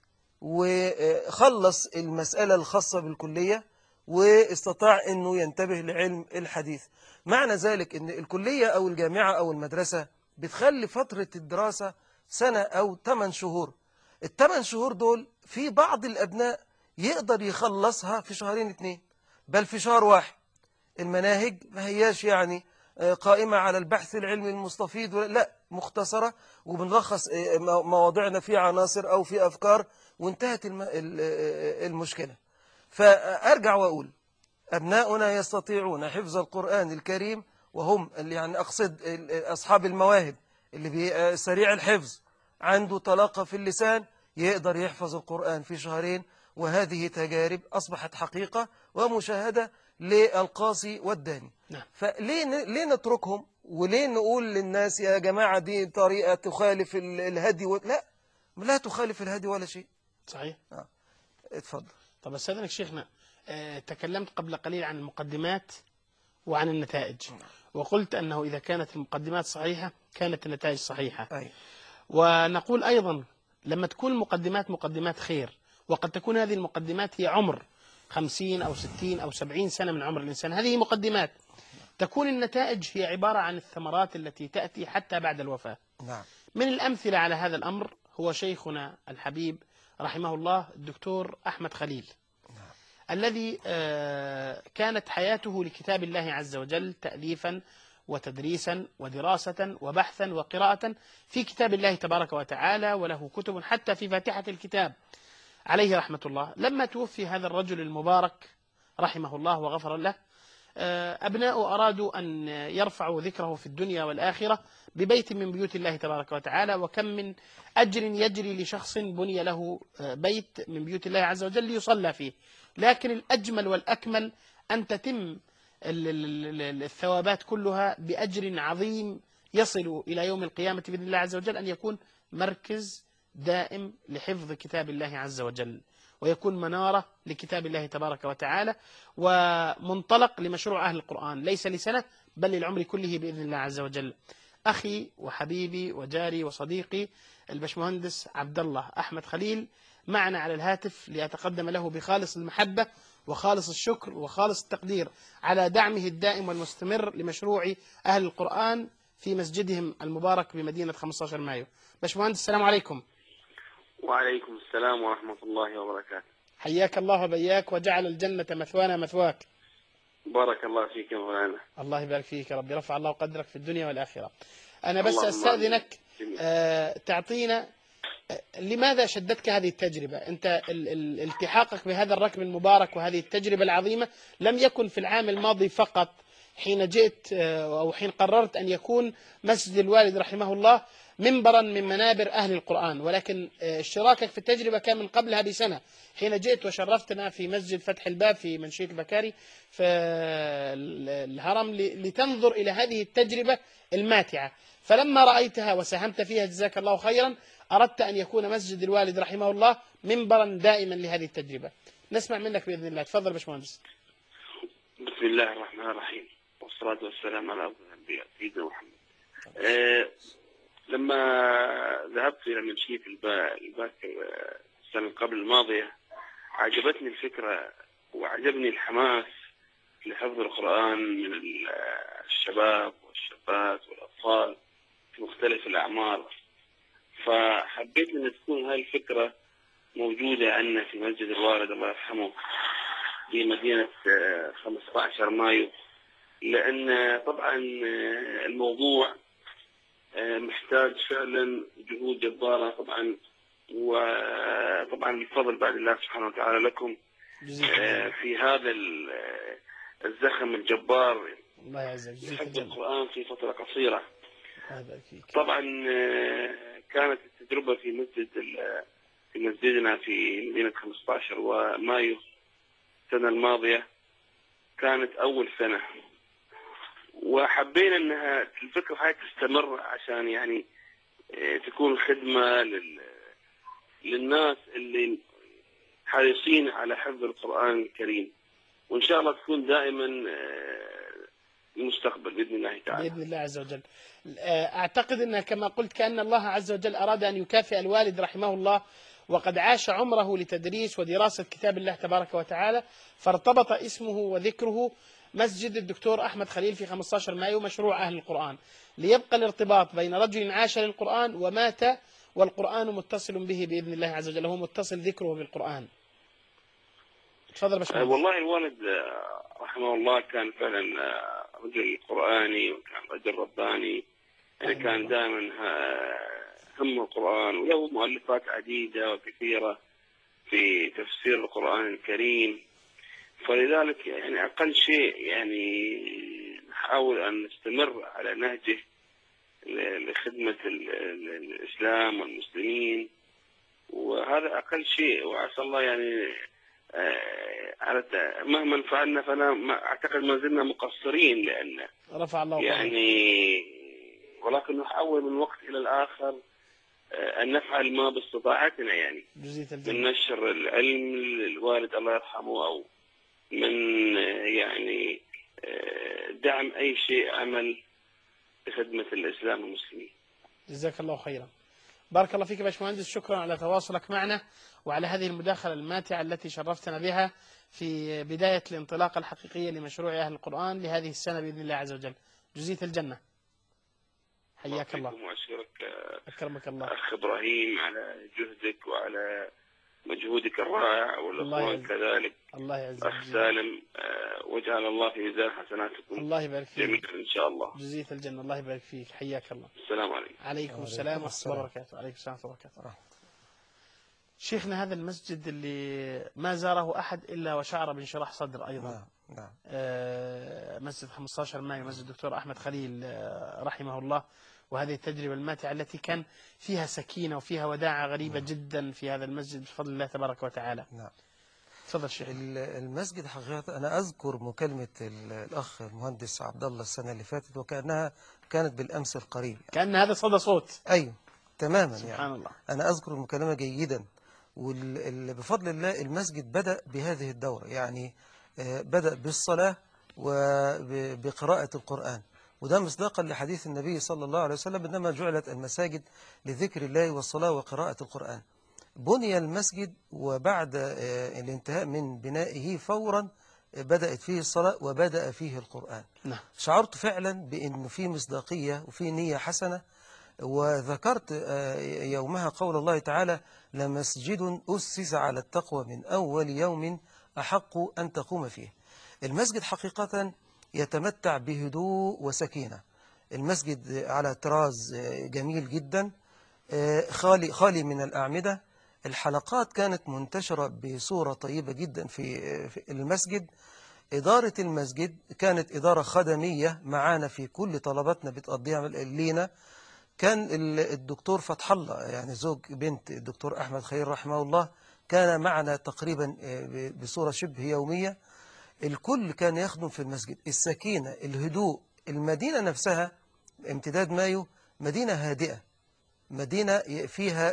وخلص المسألة الخاصة بالكلية واستطاع أنه ينتبه لعلم الحديث. معنى ذلك أن الكلية أو الجامعة أو المدرسة بتخلي فترة الدراسة سنة أو ثمان شهور. الثمان شهور دول في بعض الأبناء يقدر يخلصها في شهرين اثنين، بل في شهر واحد. المناهج ما هياش يعني قائمة على البحث العلمي المستفيض، لا، مختصرة وبنلخص مواضيعنا في عناصر أو في أفكار وانتهت المشكلة. فأرجع وأقول أبناؤنا يستطيعون حفظ القرآن الكريم، وهم اللي يعني أقصد أصحاب المواهب اللي سريع الحفظ عنده طلاقة في اللسان يقدر يحفظ القرآن في شهرين. وهذه تجارب أصبحت حقيقة ومشاهدة للقاصي والداني. نعم. فليه ليه نتركهم وليه نقول للناس يا جماعة دي طريقة تخالف الهدي و... لا لا تخالف الهدي ولا شيء. صحيح. آه. اتفضل. طب استاذنك شيخنا، اه تكلمت قبل قليل عن المقدمات وعن النتائج، وقلت أنه إذا كانت المقدمات صحيحة كانت النتائج صحيحة. أي. ونقول أيضا لما تكون المقدمات مقدمات خير، وقد تكون هذه المقدمات هي عمر خمسين أو ستين أو سبعين سنة من عمر الإنسان، هذه مقدمات تكون النتائج هي عبارة عن الثمرات التي تأتي حتى بعد الوفاة. نعم. من الأمثلة على هذا الأمر هو شيخنا الحبيب رحمه الله الدكتور أحمد خليل، الذي كانت حياته لكتاب الله عز وجل تأليفا وتدريسا ودراسة وبحثا وقراءة في كتاب الله تبارك وتعالى، وله كتب حتى في فاتحة الكتاب عليه رحمة الله. لما توفي هذا الرجل المبارك رحمه الله وغفر له، أبناء أرادوا أن يرفعوا ذكره في الدنيا والآخرة ببيت من بيوت الله تبارك وتعالى، وكم من أجر يجري لشخص بني له بيت من بيوت الله عز وجل ليصلى فيه، لكن الأجمل والأكمل أن تتم الثوابات كلها بأجر عظيم يصل إلى يوم القيامة بإذن الله عز وجل، أن يكون مركز دائم لحفظ كتاب الله عز وجل، ويكون منارة لكتاب الله تبارك وتعالى، ومنطلق لمشروع أهل القرآن ليس لسنة بل للعمر كله بإذن الله عز وجل. أخي وحبيبي وجاري وصديقي البشمهندس عبد الله أحمد خليل معنا على الهاتف ليتقدم له بخالص المحبة وخالص الشكر وخالص التقدير على دعمه الدائم والمستمر لمشروع أهل القرآن في مسجدهم المبارك بمدينة خمسة عشر مايو. بشمهندس السلام عليكم. وعليكم السلام ورحمة الله وبركاته. حياك الله وبياك وجعل الجنة مثوانا مثواك. بارك الله فيك يا مولانا. الله يبارك فيك يا رب، رفع الله قدرك في الدنيا والآخرة. أنا بس أستأذنك آه تعطينا آه لماذا شدتك هذه التجربة؟ أنت التحاقك بهذا الركب المبارك وهذه التجربة العظيمة لم يكن في العام الماضي فقط حين جئت آه أو حين قررت أن يكون مسجد الوالد رحمه الله منبرا من منابر أهل القرآن، ولكن اشتراكك في التجربة كان من قبلها بسنة حين جئت وشرفتنا في مسجد فتح الباب في منشية البكاري في الهرم لتنظر إلى هذه التجربة الماتعة، فلما رأيتها وساهمت فيها جزاك الله خيرا أردت أن يكون مسجد الوالد رحمه الله منبرا دائما لهذه التجربة. نسمع منك بإذن الله. تفضل باشمهندس. بسم الله الرحمن الرحيم والصلاة والسلام على أفضل الأنبياء سيدنا محمد. أه لما ذهبت إلى منشية الباكر السنة قبل الماضية عجبتني الفكرة وعجبني الحماس لحفظ القرآن من الشباب والشابات والأطفال في مختلف الأعمار، فحبيت أن تكون هذه الفكرة موجودة عندنا في مسجد الوالد الله يرحمه في مدينة خمسة عشر مايو، لأن طبعا الموضوع محتاج فعلا جهود جبارة طبعا، وطبعا الفضل بعد الله سبحانه وتعالى لكم في هذا الزخم الجبار لحفظ القرآن في فترة قصيرة. طبعا كانت التجربة في مسجد في مسجدنا في مدينة خمسة عشر ومايو السنة الماضية كانت أول سنة، وحبينا أنها الفكرة هاي تستمر عشان يعني تكون خدمة لل... للناس اللي حريصين على حفظ القرآن الكريم، وإن شاء الله تكون دائما المستقبل بإذن الله تعالى. بإذن الله عز وجل. أعتقد أن كما قلت كأن الله عز وجل أراد أن يكافئ الوالد رحمه الله، وقد عاش عمره لتدريس ودراسة كتاب الله تبارك وتعالى، فارتبط اسمه وذكره مسجد الدكتور أحمد خليل في خمسة عشر مايو مشروع أهل القرآن، ليبقى الارتباط بين رجل عاش للقرآن ومات والقرآن متصل به بإذن الله عز وجل، هو متصل ذكره بالقرآن. تفضل باشمهندس. والله الوالد رحمه الله كان فعلا رجل قرآني وكان رجل رباني، يعني كان دائما هم القرآن، وله مؤلفات عديدة وكثيرة في تفسير القرآن الكريم، فلذلك يعني أقل شيء يعني نحاول أن نستمر على نهجه لخدمة الإسلام والمسلمين، وهذا أقل شيء، وعسى الله يعني مهما فعلنا فأنا أعتقد ما زلنا مقصرين، لأن رفع الله يعني ولكن نحاول من وقت إلى الآخر أن نفعل ما باستطاعتنا، يعني من نشر العلم للوالد الله يرحمه، أو من يعني دعم أي شيء عمل لخدمة الإسلام والمسلمين. جزاك الله خيرا. بارك الله فيك يا باشمهندس، شكرا على تواصلك معنا وعلى هذه المداخلة الماتعة التي شرفتنا بها في بداية الانطلاقة الحقيقية لمشروع أهل القرآن لهذه السنة بإذن الله عز وجل. جزيت الجنة، حياك الله. وأشكرك أكرمك الله أخ إبراهيم على جهدك وعلى مجهودك الرائع، والأخوان كذلك. الله يعزك. أخ سالم، وجعل الله في ميزان حسناتكم. الله يبارك فيك جميعا إن شاء الله. جزيت الجنة، الله يبارك فيك، حياك الله. السلام عليكم. عليكم السلام ورحمة الله وبركاته. عليكم السلام ورحمة الله وبركاته. شيخنا، هذا المسجد اللي ما زاره أحد إلا وشعر بانشراح صدر أيضا. نعم نعم. آه مسجد خمسة عشر مايو، مسجد الدكتور أحمد خليل آه رحمه الله، وهذه التجربة الماتعة التي كان فيها سكينة وفيها وداعة غريبة نعم. جدا في هذا المسجد بفضل الله تبارك وتعالى. نعم. تفضل شيخ. المسجد حقيقة أنا أذكر مكالمة الأخ المهندس عبد الله السنة اللي فاتت وكأنها كانت بالأمس القريب، كأن هذا صدى صوت. أيوه تماما. سبحان يعني الله. أنا أذكر المكالمة جيدا، وبفضل الله المسجد بدأ بهذه الدورة، يعني بدأ بالصلاة وبقراءة القرآن، وده مصداقا لحديث النبي صلى الله عليه وسلم إنما جعلت المساجد لذكر الله والصلاة وقراءة القرآن. بني المسجد وبعد الانتهاء من بنائه فورا بدأت فيه الصلاة وبدأ فيه القرآن. نعم. شعرت فعلا بأنه في مصداقية وفي نية حسنة، وذكرت يومها قول الله تعالى: لمسجد أسس على التقوى من أول يوم أحق أن تقوم فيه. المسجد حقيقة يتمتع بهدوء وسكينة. المسجد على طراز جميل جدا، خالي خالي من الأعمدة. الحلقات كانت منتشرة بصورة طيبة جدا في المسجد. إدارة المسجد كانت إدارة خدمية معانا في كل طلباتنا بتقضيها لينا. كان الدكتور فتح الله، يعني زوج بنت الدكتور أحمد خير رحمه الله، كان معنا تقريبا بصورة شبه يومية. الكل كان يخدم في المسجد. السكينة، الهدوء. المدينة نفسها امتداد مايو مدينة هادئة، مدينة فيها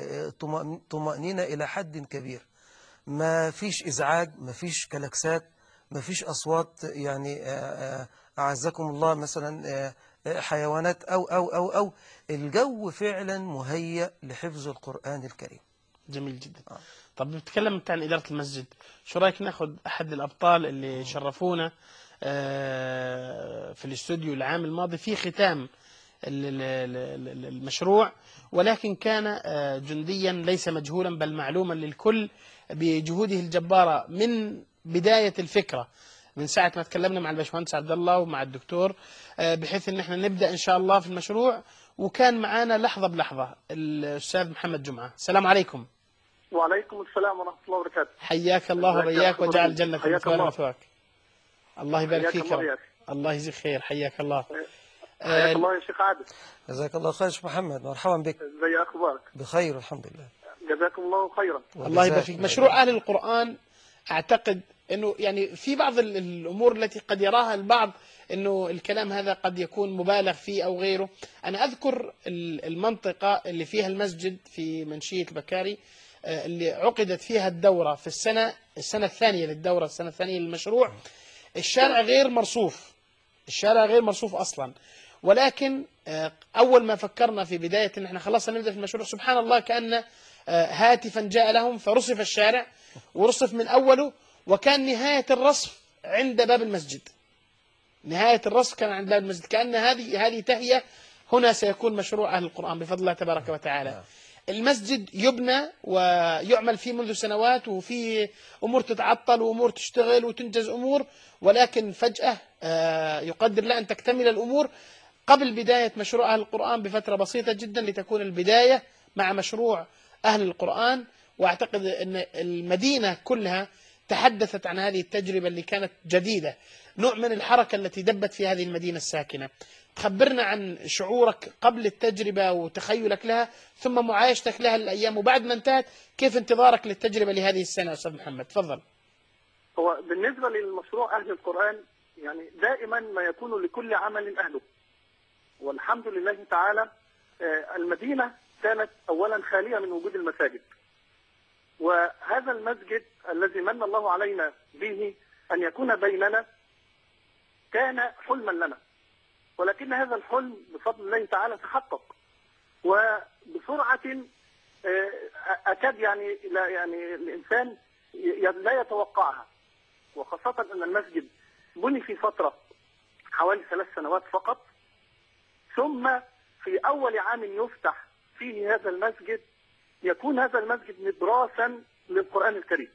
طمأنينة إلى حد كبير، ما فيش إزعاج، ما فيش كلاكسات، ما فيش أصوات، يعني أعزكم الله مثلا حيوانات أو أو أو أو الجو فعلا مهيأ لحفظ القرآن الكريم. جميل جدا. آه. طب بتكلم عن إدارة المسجد، شو رأيك ناخذ أحد الأبطال اللي شرفونا في الاستوديو العام الماضي في ختام المشروع، ولكن كان جنديا ليس مجهولا بل معلوما للكل بجهوده الجبارة من بداية الفكرة، من ساعة ما تكلمنا مع الباشمهندس عبد الله ومع الدكتور بحيث ان احنا نبدأ ان شاء الله في المشروع، وكان معانا لحظة بلحظة الأستاذ محمد جمعة. السلام عليكم. وعليكم السلام ورحمة الله وبركاته. حياك الله وبياك وجعل الجنة مثوى مثواك. الله يبارك فيك. الله, الله يجزيك خير. حياك الله. حياك الله يا شيخ عادل. جزاك الله خير شيخ محمد، مرحبا بك. ازي اخبارك؟ بخير الحمد لله. جزاكم الله خيرا. الله يبارك فيك. مشروع أهل القرآن أعتقد أنه يعني في بعض الأمور التي قد يراها البعض أنه الكلام هذا قد يكون مبالغ فيه أو غيره. أنا أذكر المنطقة اللي فيها المسجد في منشية البكاري اللي عقدت فيها الدورة في السنة السنة الثانية للدورة، السنة الثانية للمشروع. الشارع غير مرصوف، الشارع غير مرصوف أصلا، ولكن أول ما فكرنا في بداية أن احنا خلاص نبدأ في المشروع، سبحان الله كأن هاتفا جاء لهم فرصف الشارع ورصف من أوله، وكان نهاية الرصف عند باب المسجد. نهاية الرصف كان عند باب المسجد، كأن هذه هذه تهيئة، هنا سيكون مشروع أهل القرآن بفضل الله تبارك وتعالى. المسجد يبنى ويعمل فيه منذ سنوات، وفي أمور تتعطل وأمور تشتغل وتنجز أمور، ولكن فجأة يقدر الله أن تكتمل الأمور قبل بداية مشروع أهل القرآن بفترة بسيطة جدا، لتكون البداية مع مشروع أهل القرآن. وأعتقد أن المدينة كلها تحدثت عن هذه التجربة اللي كانت جديدة، نوع من الحركة التي دبت في هذه المدينة الساكنة. تخبرنا عن شعورك قبل التجربة وتخيلك لها، ثم معايشتك لها الأيام، وبعد ما انتهت كيف انتظارك للتجربة لهذه السنة. أستاذ محمد تفضل. هو بالنسبة للمشروع أهل القرآن يعني دائما ما يكون لكل عمل أهله، والحمد لله تعالى المدينة كانت أولا خالية من وجود المساجد، وهذا المسجد الذي من الله علينا به أن يكون بيننا كان حلما لنا، ولكن هذا الحلم بفضل الله تعالى تحقق. وبسرعة آه، أكاد يعني لا يعني الإنسان ي- لا يتوقعها، وخاصة أن المسجد بني في فترة حوالي ثلاث سنوات فقط، ثم في أول عام يفتح فيه هذا المسجد يكون هذا المسجد مدراسا للقرآن الكريم.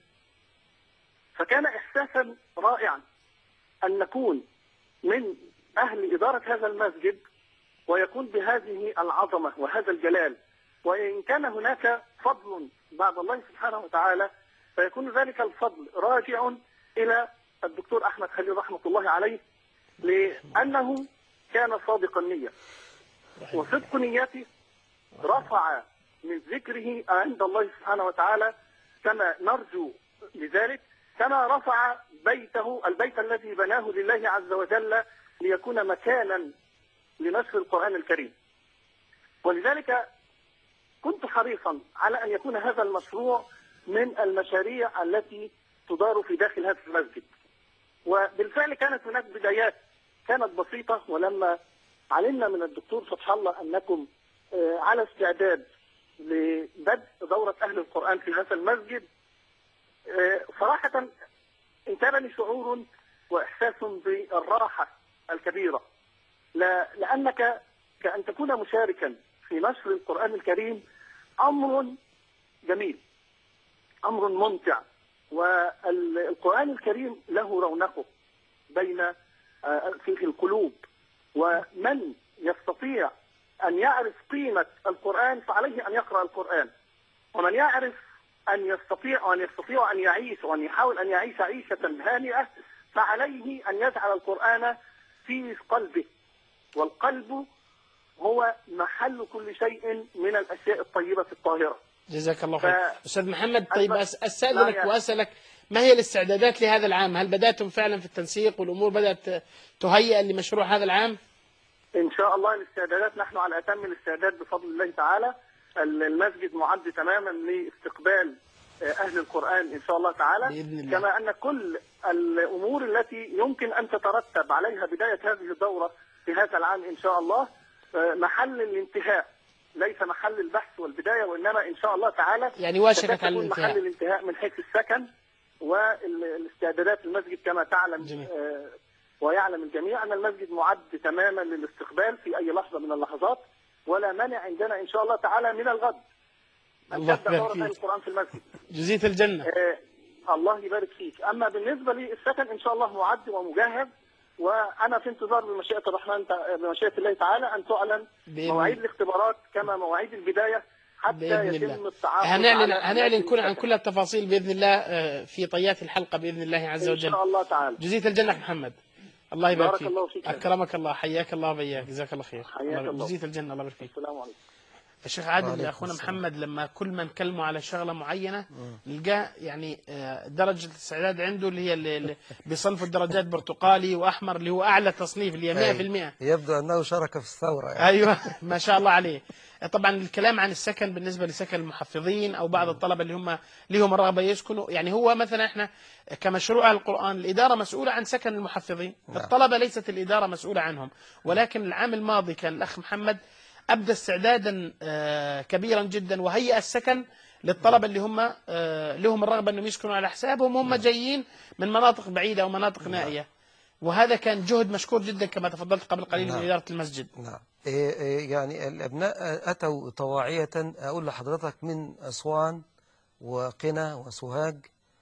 فكان إحساسا رائعا أن نكون من أهل إدارة هذا المسجد ويكون بهذه العظمة وهذا الجلال، وإن كان هناك فضل بعد الله سبحانه وتعالى فيكون ذلك الفضل راجع إلى الدكتور أحمد خليل رحمة الله عليه، لأنه كان صادق النية، وصدق نيته رفع من ذكره عند الله سبحانه وتعالى كما نرجو لذلك، كما رفع بيته البيت الذي بناه لله عز وجل ليكون مكانا لنشر القرآن الكريم. ولذلك كنت حريصا على أن يكون هذا المشروع من المشاريع التي تدار في داخل هذا المسجد، وبالفعل كانت هناك بدايات كانت بسيطة. ولما علمنا من الدكتور فتح الله أنكم آه، على استعداد لبدء دورة أهل القرآن في هذا المسجد، آه، صراحة انتابني شعور وإحساس بالراحة الكبيرة، لا- لأنك كأن تكون مشاركا في نشر القرآن الكريم أمر جميل، أمر ممتع، والقرآن الكريم له رونقه بين آه، في القلوب، ومن يستطيع أن يعرف قيمة القرآن فعليه أن يقرأ القرآن، ومن يعرف أن يستطيع أن يستطيع أن يعيش وأن يحاول أن يعيش عيشة هانئة فعليه أن يجعل القرآن في قلبه، والقلب هو محل كل شيء من الأشياء الطيبة الطاهرة. جزاك الله خير. ف- أستاذ محمد، طيب أما- أس- أستأذنك لا يا- وأسألك، ما هي الاستعدادات لهذا العام؟ هل بدأتم فعلا في التنسيق والأمور بدأت تهيئ لمشروع هذا العام؟ إن شاء الله الاستعدادات نحن على أتم الاستعداد بفضل الله تعالى. المسجد معد تماما لاستقبال أهل القرآن إن شاء الله تعالى، بإذن الله. كما أن كل الأمور التي يمكن أن تترتب عليها بداية هذه الدورة في هذا العام إن شاء الله محل الانتهاء، ليس محل البحث والبداية، وإنما إن شاء الله تعالى يعني وشكت على ستكون الانتهاء. محل الانتهاء من حيث السكن والاستعدادات. المسجد كما تعلم جميل. آه، ويعلم الجميع أن المسجد معد تماما للاستقبال في أي لحظة من اللحظات، ولا مانع عندنا إن شاء الله تعالى من الغد أن الله تبدأ دورة يبارك أهل فيك. القرآن في المسجد. جزيت الجنة. آه، الله يبارك فيك. أما بالنسبة للسكن إن شاء الله معد ومجهز، وأنا في انتظار بمشيئة الرحمن تع- بمشيئة الله تعالى أن تعلن بإذن مواعيد الاختبارات كما مواعيد البداية حتى بإذن يتم الله. التعاقد هنعلن على هنعلن كل عن السكن. كل التفاصيل بإذن الله آه، في طيات الحلقة بإذن الله عز إن وجل. شاء الله تعالى. جزيت الجنة محمد. الله يبارك بارك فيك. الله فيك. أكرمك الله، حياك الله وبياك، جزاك الله خير. حياك الله. جزيت الجنة، الله يبارك فيك. السلام عليكم. الشيخ عادل، وعليكم يا أخونا السلام. محمد لما كل ما نكلمه على شغلة معينة نلقاه يعني آه، درجة الاستعداد عنده اللي هي اللي اللي بيصنفوا الدرجات برتقالي وأحمر اللي هو أعلى تصنيف اللي هي مئة في المئة. يبدو أنه شارك في الثورة يعني. ايوه ما شاء الله عليه. طبعا الكلام عن السكن بالنسبه لسكن المحفظين او بعض الطلبه اللي هم لهم الرغبه يسكنوا، يعني هو مثلا احنا كمشروع القران الاداره مسؤوله عن سكن المحفظين، نعم. الطلبه ليست الاداره مسؤوله عنهم، ولكن العام الماضي كان الاخ محمد ابدى استعدادا آه، كبيرا جدا وهيئ السكن للطلبه اللي هم آه، لهم الرغبه انهم يسكنوا على حسابهم، هم جايين من مناطق بعيده او مناطق نائيه، وهذا كان جهد مشكور جدا كما تفضلت قبل قليل من نعم. اداره المسجد. نعم. إيه إيه يعني الأبناء أتوا طواعية، أقول لحضرتك، من أسوان وقنا وسوهاج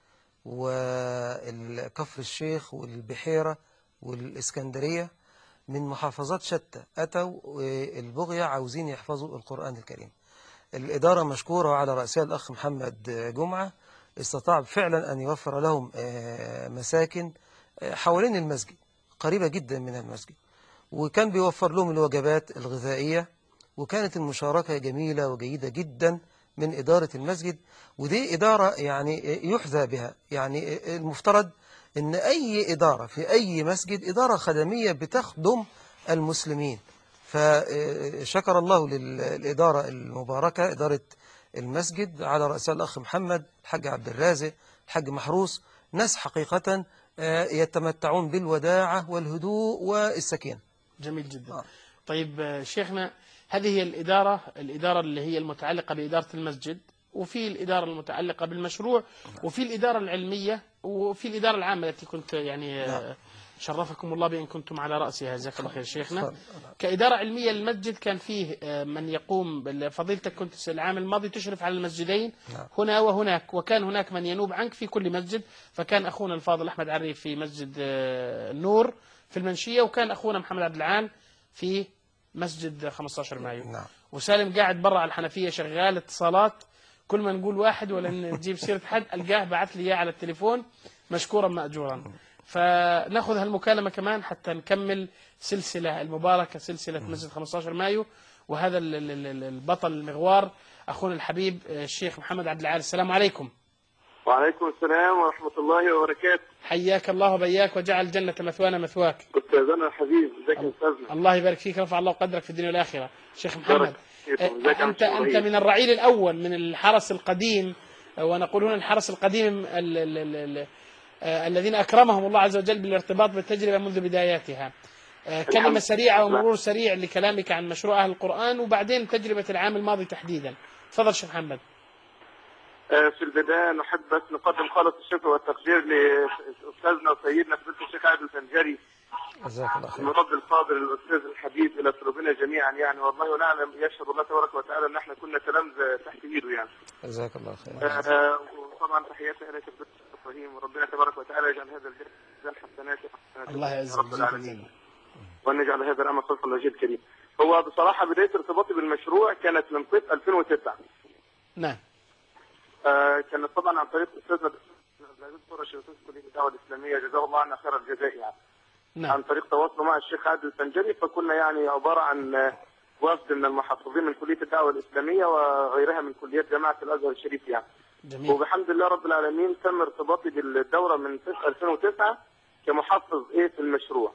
وكفر الشيخ والبحيرة والإسكندرية، من محافظات شتى أتوا إيه، البغية عاوزين يحفظوا القرآن الكريم. الإدارة مشكورة على رأسها الأخ محمد جمعة، استطاع فعلا أن يوفر لهم آه، مساكن آه، حوالين المسجد قريبة جدا من المسجد، وكان بيوفر لهم الوجبات الغذائية، وكانت المشاركة جميلة وجيدة جدا من إدارة المسجد. ودي إدارة يعني يحظى بها، يعني المفترض أن أي إدارة في أي مسجد إدارة خدمية بتخدم المسلمين. فشكر الله للإدارة المباركة، إدارة المسجد على رأسها الأخ محمد، الحاج عبد الرازق، الحاج محروس، ناس حقيقة يتمتعون بالوداعة والهدوء والسكينة. جميل جدا. آه. طيب آه، شيخنا، هذه هي الإدارة الإدارة اللي هي المتعلقة بإدارة المسجد، وفي الإدارة المتعلقة بالمشروع، وفي الإدارة العلمية، وفي الإدارة العامة التي كنت يعني آه، شرفكم الله بأن كنتم على رأسها. جزاك الله خير شيخنا. كإدارة علمية للمسجد كان فيه آه، من يقوم بال- فضيلتك كنت العام الماضي تشرف على المسجدين هنا وهناك، وكان هناك من ينوب عنك في كل مسجد، فكان أخونا الفاضل أحمد عريف في مسجد آه، النور في المنشية، وكان أخونا محمد عبد العال في مسجد خمسة عشر مايو. نعم. وسالم قاعد برا على الحنفية شغال اتصالات، كل ما نقول واحد ولا نجيب سيرة حد ألقاه بعث لي إياه على التليفون مشكورا مأجورا. فناخذ هالمكالمة كمان حتى نكمل سلسلة المباركة، سلسلة مسجد خمسة عشر مايو، وهذا ال- ال- ال- البطل المغوار أخونا الحبيب الشيخ محمد عبد العال. السلام عليكم. وعليكم السلام ورحمة الله وبركاته. حياك الله وبياك وجعل الجنة مثوانا مثواك. أستاذنا الحبيب، ازيك يا أستاذنا؟ الله يبارك فيك، رفع الله قدرك في الدنيا والآخرة. شيخ محمد، فيكم. ازيك يا أنت أنت من الرعيل الأول من الحرس القديم، ونقول هنا الحرس القديم ال ال ال ال آه، الذين أكرمهم الله عز وجل بالارتباط بالتجربة منذ بداياتها. آه، كلمة سريعة ومرور سريع لكلامك عن مشروع أهل القرآن، وبعدين تجربة العام الماضي تحديدا. تفضل شيخ محمد. آه، في البداية نحب بس نقدم خالص الشكر والتقدير لأستاذنا وسيدنا فضيلة الشيخ عادل الفنجري، جزاك الله خير. المربي الفاضل الأستاذ الحبيب إلى قلوبنا جميعا يعني، والله ونعلم يشهد الله تبارك وتعالى إن احنا كنا تلامذة تحت إيده يعني. جزاك الله خير. آه، وطبعا تحياتي إليك فضيلة الشيخ إبراهيم، وربنا تبارك وتعالى يجعل هذا الجزء حسنات الله يعزك رب العالمين، وأن يجعل هذا الأمر خلفا لوجه الكريم. هو بصراحة بداية ارتباطي بالمشروع كانت من صيف ألفين وتسعة. نعم. آه كانت طبعا عن طريق استاذنا العزيز قرش استاذ كليه الدعوه الاسلاميه جزاه الله عنا خير الجزاء يعني. نعم. عن طريق تواصله مع الشيخ عادل الفنجري، فكنا يعني عباره عن آه، وفد من المحافظين من كليه الدعوه الاسلاميه وغيرها من كليات جامعه الازهر الشريف يعني. جميل. وبحمد الله رب العالمين تم ارتباطي بالدوره من ألفين وتسعة كمحفظ ايه في المشروع.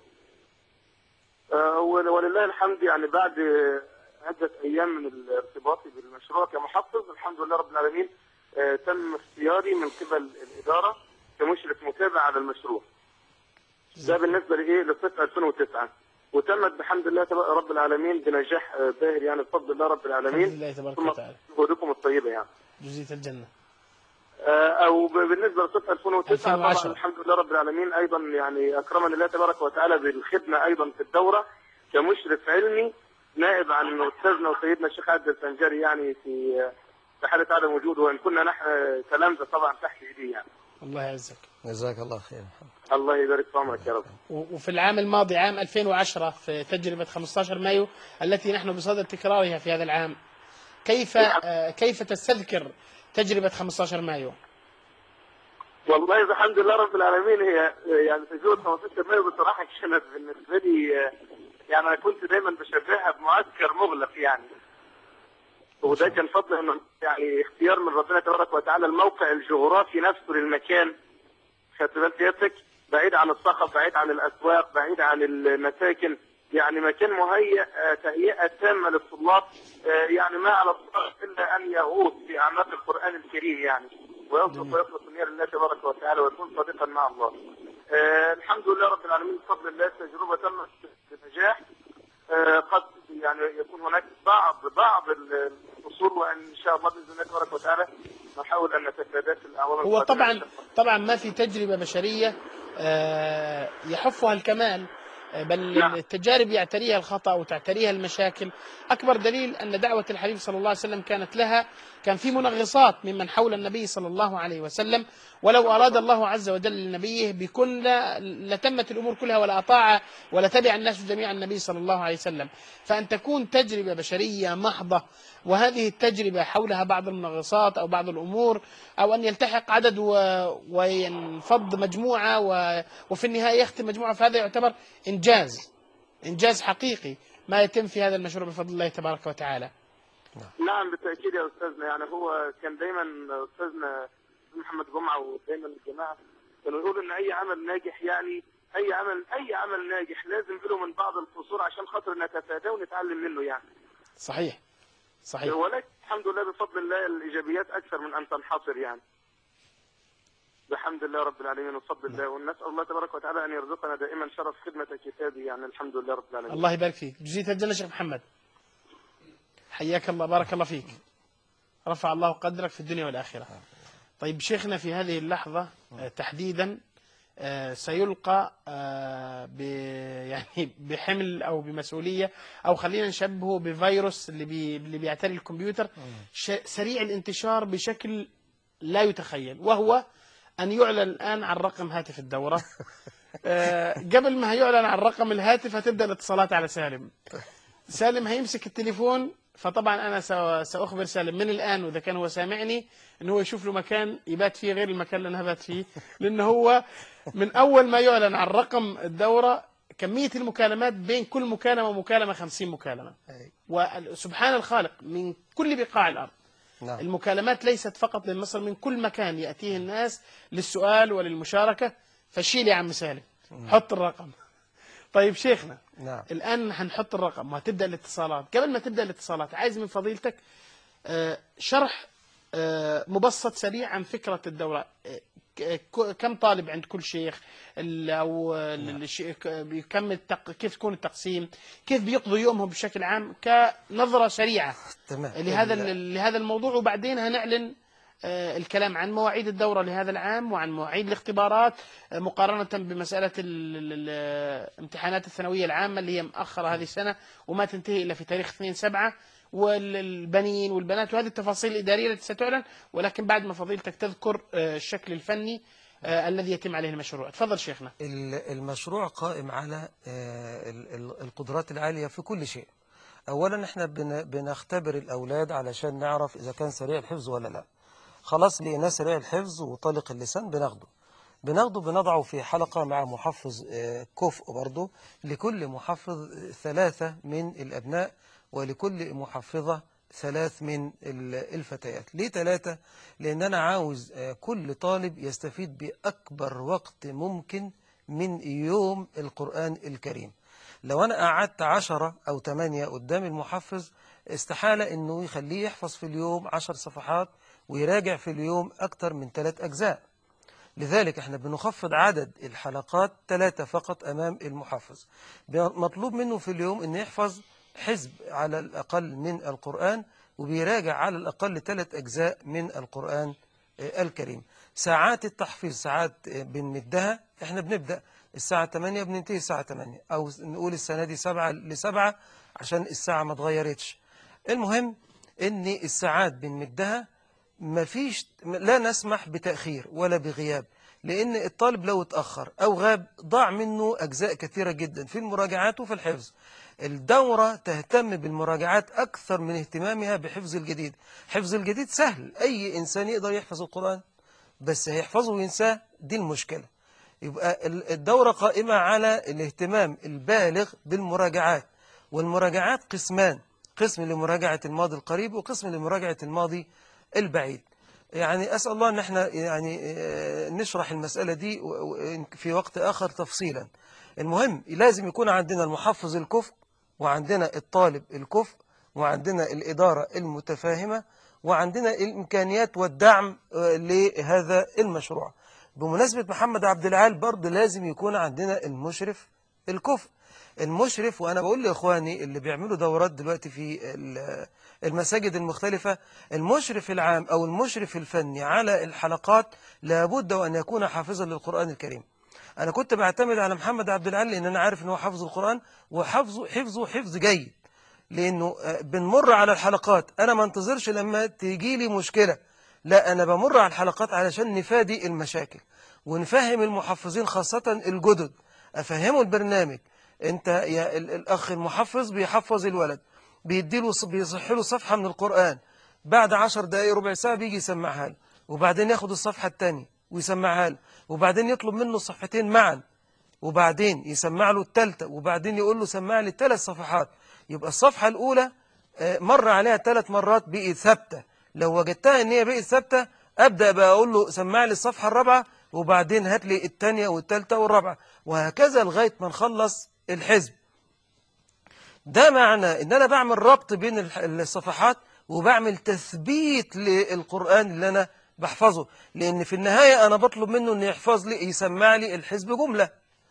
آه ولله الحمد يعني بعد عده ايام من الارتباط بالمشروع كمحفظ الحمد لله رب العالمين آه تم اختياري من قبل الاداره كمشرف متابع على المشروع. ده بالنسبه لايه لصيف ألفين وتسعة، وتمت بحمد الله رب العالمين بنجاح آه باهر يعني بفضل الله رب العالمين. بفضل الله تبارك وتعالى. جهودكم الطيبه يعني. جزية الجنه. آه او بالنسبه لصيف ألفين وتسعة ألفين وعشرة. طبعا الحمد لله رب العالمين ايضا يعني اكرمني الله تبارك وتعالى بالخدمه ايضا في الدوره كمشرف علمي نائب عن استاذنا وسيدنا الشيخ عادل الفنجري يعني في في حاله عدم وجوده، وان كنا نحن تلامذه طبعا تحت ايديه يعني. الله يعزك. جزاك الله خير. الله يبارك في عمرك يا رب. وفي العام الماضي عام ألفين وعشرة في تجربة خمسة عشر مايو التي نحن بصدد تكرارها في هذا العام، كيف آه كيف تستذكر تجربة خمسة عشر مايو؟ والله الحمد لله رب العالمين هي يعني تجربة خمسة عشر مايو بصراحة كانت بالنسبة لي يعني أنا كنت دايما بشبهها بمعسكر مغلق يعني. وده كان فضل انه يعني اختيار من ربنا تبارك وتعالى الموقع الجغرافي نفسه للمكان. خدت بال سيادتك؟ بعيد عن الصخب، بعيد عن الاسواق، بعيد عن المساكن، يعني مكان مهيئ تهيئه تامه للطلاب، يعني ما على الطلاب الا ان يغوص في اعماق القران الكريم يعني، ويصدق ويخلص النية لله تبارك وتعالى ويكون صادقا مع الله. آه الحمد لله رب العالمين بفضل الله التجربه تمت بنجاح. آه قد يعني يكون هناك بعض بعض القصور، وان شاء الله باذن الله تبارك وتعالى نحاول ان نتفادى في الاعوام هو القادمة. طبعا طبعا ما في تجربه بشريه آه يحفها الكمال، بل نعم. التجارب يعتريها الخطأ وتعتريها المشاكل. أكبر دليل أن دعوة الحبيب صلى الله عليه وسلم كانت لها كان في منغصات ممن حول النبي صلى الله عليه وسلم، ولو أراد الله عز وجل لنبيه بكل لتمت الأمور كلها ولا أطاع ولا تبع الناس جميعا النبي صلى الله عليه وسلم. فأن تكون تجربة بشرية محضة وهذه التجربة حولها بعض المنغصات أو بعض الأمور، أو أن يلتحق عدد و... وينفض مجموعة و... وفي النهاية يختم مجموعة، فهذا يعتبر إنجاز إنجاز حقيقي ما يتم في هذا المشروع بفضل الله تبارك وتعالى. نعم بالتأكيد يا أستاذنا، يعني هو كان دايما أستاذنا محمد جمعة ودايما الجماعة كانوا يقولوا إن أي عمل ناجح يعني أي عمل أي عمل ناجح لازم له من بعض القصور عشان خاطر نتفاداه ونتعلم منه يعني. صحيح صحيح. ولكن الحمد لله بفضل الله الإيجابيات أكثر من أن تنحصر يعني. بحمد الله رب العالمين وبفضل الله، ونسأل الله تبارك وتعالى أن يرزقنا دائما شرف خدمة كتابه، يعني الحمد لله رب العالمين. الله يبارك فيك. جزيت الجنة شيخ محمد، حياك الله، بارك الله فيك، رفع الله قدرك في الدنيا والآخرة. طيب شيخنا، في هذه اللحظة آه، تحديدا آه، سيلقى آه، ب يعني بحمل أو بمسؤولية، أو خلينا نشبهه بفيروس اللي بي اللي بيعتري الكمبيوتر، ش- سريع الانتشار بشكل لا يتخيل، وهو أن يعلن الآن عن رقم هاتف الدورة. آه، قبل ما يعلن عن رقم الهاتف هتبدأ الاتصالات على سالم. سالم هيمسك التليفون، فطبعا أنا سأ- سأخبر سالم من الآن، وإذا كان هو سامعني، إن هو يشوف له مكان يبات فيه غير المكان اللي أنا هبات فيه، لأن هو من أول ما يعلن عن رقم الدورة كمية المكالمات بين كل مكالمة ومكالمة خمسين مكالمة، وسبحان الخالق من كل بقاع الأرض. نعم. المكالمات ليست فقط لمصر، من كل مكان يأتيه الناس للسؤال وللمشاركة. فشيل يا عم سالم، حط الرقم. طيب شيخنا، نعم. الآن هنحط الرقم وهتبدأ الاتصالات. قبل ما تبدأ الاتصالات، عايز من فضيلتك آه، شرح آه، مبسط سريع عن فكرة الدورة. آه، ك- ك- كم طالب عند كل شيخ، ال- أو ال- الش- ك- كم التق... كيف تكون التقسيم، كيف بيقضوا يومهم بشكل عام، كنظرة سريعة تمام. لهذا ال- ال- لهذا الموضوع. وبعدين هنعلن آه، الكلام عن مواعيد الدورة لهذا العام، وعن مواعيد الاختبارات آه، مقارنة بمسألة ال- ال- الامتحانات الثانوية العامة اللي هي مؤخرة هذه السنة وما تنتهي إلا في تاريخ اثنين سبعة، والبنين والبنات، وهذه التفاصيل الإدارية التي ستعلن، ولكن بعد ما فضيلتك تذكر آه، الشكل الفني آه، الذي يتم عليه المشروع. تفضل شيخنا. ال- المشروع قائم على آه، ال- ال- القدرات العالية في كل شيء. أولا احنا بن- بنختبر الأولاد علشان نعرف إذا كان سريع الحفظ ولا لا. خلاص لقيناه سريع الحفظ وطلق اللسان، بناخده بناخده بنضعه في حلقة مع محفظ آه، كفء برضه، لكل محفظ ثلاثة من الأبناء، ولكل محفظة ثلاث من ال- الفتيات. ليه ثلاثة؟ لأن أنا عاوز آه، كل طالب يستفيد بأكبر وقت ممكن من يوم القرآن الكريم. لو أنا قعدت عشرة أو ثمانية قدام المحفظ، استحالة أنه يخليه يحفظ في اليوم عشر صفحات ويراجع في اليوم أكتر من ثلاث أجزاء. لذلك احنا بنخفض عدد الحلقات ثلاثة فقط أمام المحفظ. مطلوب منه في اليوم أن يحفظ حزب على الأقل من القرآن، وبيراجع على الأقل ثلاث أجزاء من القرآن آه، الكريم. ساعات التحفيظ ساعات آه، بنمدها، احنا بنبدأ الساعة ثمانية بننتهي الساعة ثمانية، أو نقول السنة دي سبعة لسبعة عشان الساعة ما اتغيرتش. المهم أن الساعات بنمدها، مفيش لا نسمح بتأخير ولا بغياب، لأن الطالب لو اتأخر أو غاب ضاع منه أجزاء كثيرة جدا في المراجعات وفي الحفظ. الدورة تهتم بالمراجعات أكثر من اهتمامها بحفظ الجديد. حفظ الجديد سهل، أي إنسان يقدر يحفظ القرآن، بس هيحفظه وينساه، دي المشكلة. يبقى الدورة قائمة على الاهتمام البالغ بالمراجعات، والمراجعات قسمان: قسم لمراجعة الماضي القريب، وقسم لمراجعة الماضي البعيد. يعني أسأل الله أن احنا يعني نشرح المسألة دي في وقت آخر تفصيلا. المهم لازم يكون عندنا المحفظ الكفء، وعندنا الطالب الكفء، وعندنا الإدارة المتفاهمة، وعندنا الإمكانيات والدعم لهذا المشروع. بمناسبة محمد عبد العال برضه لازم يكون عندنا المشرف الكفء. المشرف، وأنا بقول لإخواني اللي بيعملوا دورات دلوقتي في المساجد المختلفة، المشرف العام أو المشرف الفني على الحلقات لابد وأن يكون حافظا للقرآن الكريم. أنا كنت بعتمد على محمد عبد العال لأن أنا عارف أنه حافظ القرآن، وحفظه حفظه حفظ جيد، لأنه بنمر على الحلقات. أنا ما انتظرش لما تيجي لي مشكلة، لا، أنا بمر على الحلقات علشان نفادي المشاكل ونفهم المحفظين خاصة الجدد، أفهموا البرنامج. أنت يا الأخ المحفظ بيحفظ الولد، بيديله بيصح له صفحة من القرآن، بعد عشر دقايق ربع ساعة بيجي يسمعها له، وبعدين ياخد الصفحة الثانية ويسمعها له، وبعدين يطلب منه الصفحتين معا، وبعدين يسمع له الثالثة، وبعدين يقول له سمع لي ثلاث صفحات. يبقى الصفحة الأولى مر عليها ثلاث مرات بقت ثابتة. لو وجدتها ان هي بقت ثابتة، أبدأ بقى أقول له سمع لي الصفحة الرابعة، وبعدين هات لي الثانية والثالثة والرابعة، وهكذا لغاية ما نخلص الحزب. ده معنى ان انا بعمل ربط بين الصفحات، وبعمل تثبيت للقرآن اللي انا بحفظه، لأن في النهاية أنا بطلب منه أن يحفظ لي يسمع لي الحزب جملة.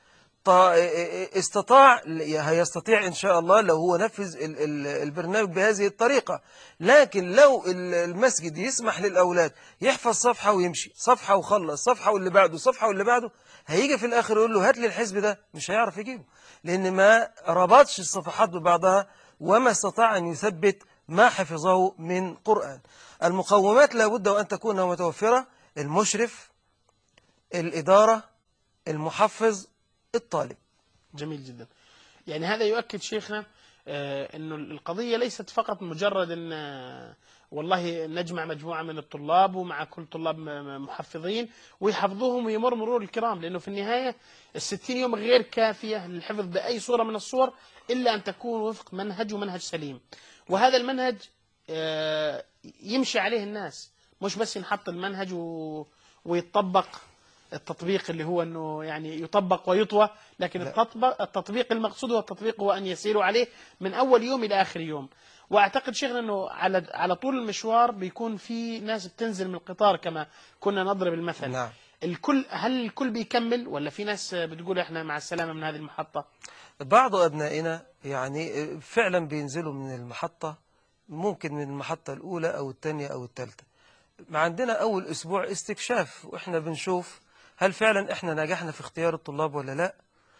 استطاع هيستطيع إن شاء الله لو هو نفذ البرنامج بهذه الطريقة. لكن لو المسجد يسمح للأولاد يحفظ صفحة ويمشي، صفحة وخلص، صفحة واللي بعده، صفحة واللي بعده، هيجي في الآخر يقول له هات لي الحزب ده، مش هيعرف يجيبه، لأن ما ربطش الصفحات ببعضها وما استطاع أن يثبت ما حفظه من قرآن. المقومات لابد وأن تكون متوفرة: المشرف، الإدارة، المحفظ، الطالب. جميل جدا. يعني هذا يؤكد شيخنا آه أنه القضية ليست فقط مجرد أن آه والله نجمع مجموعة من الطلاب ومع كل طلاب محفظين ويحفظوهم ويمر مرور الكرام، لأنه في النهاية الستين يوم غير كافية للحفظ بأي صورة من الصور إلا أن تكون وفق منهج ومنهج سليم. وهذا المنهج آه يمشي عليه الناس، مش بس ينحط المنهج و... ويتطبق التطبيق اللي هو أنه يعني يطبق ويطوى، لكن التطبيق, التطبيق المقصود هو التطبيق هو أن يسيروا عليه من أول يوم إلى آخر يوم. وأعتقد شيخنا أنه على على طول المشوار بيكون في ناس بتنزل من القطار كما كنا نضرب المثل. نعم. الكل هل الكل بيكمل ولا في ناس بتقول إحنا مع السلامة من هذه المحطة؟ بعض أبنائنا يعني فعلا بينزلوا من المحطة، ممكن من المحطة الأولى أو الثانية أو الثالثة. ما عندنا أول أسبوع استكشاف وإحنا بنشوف هل فعلا إحنا نجحنا في اختيار الطلاب ولا لا.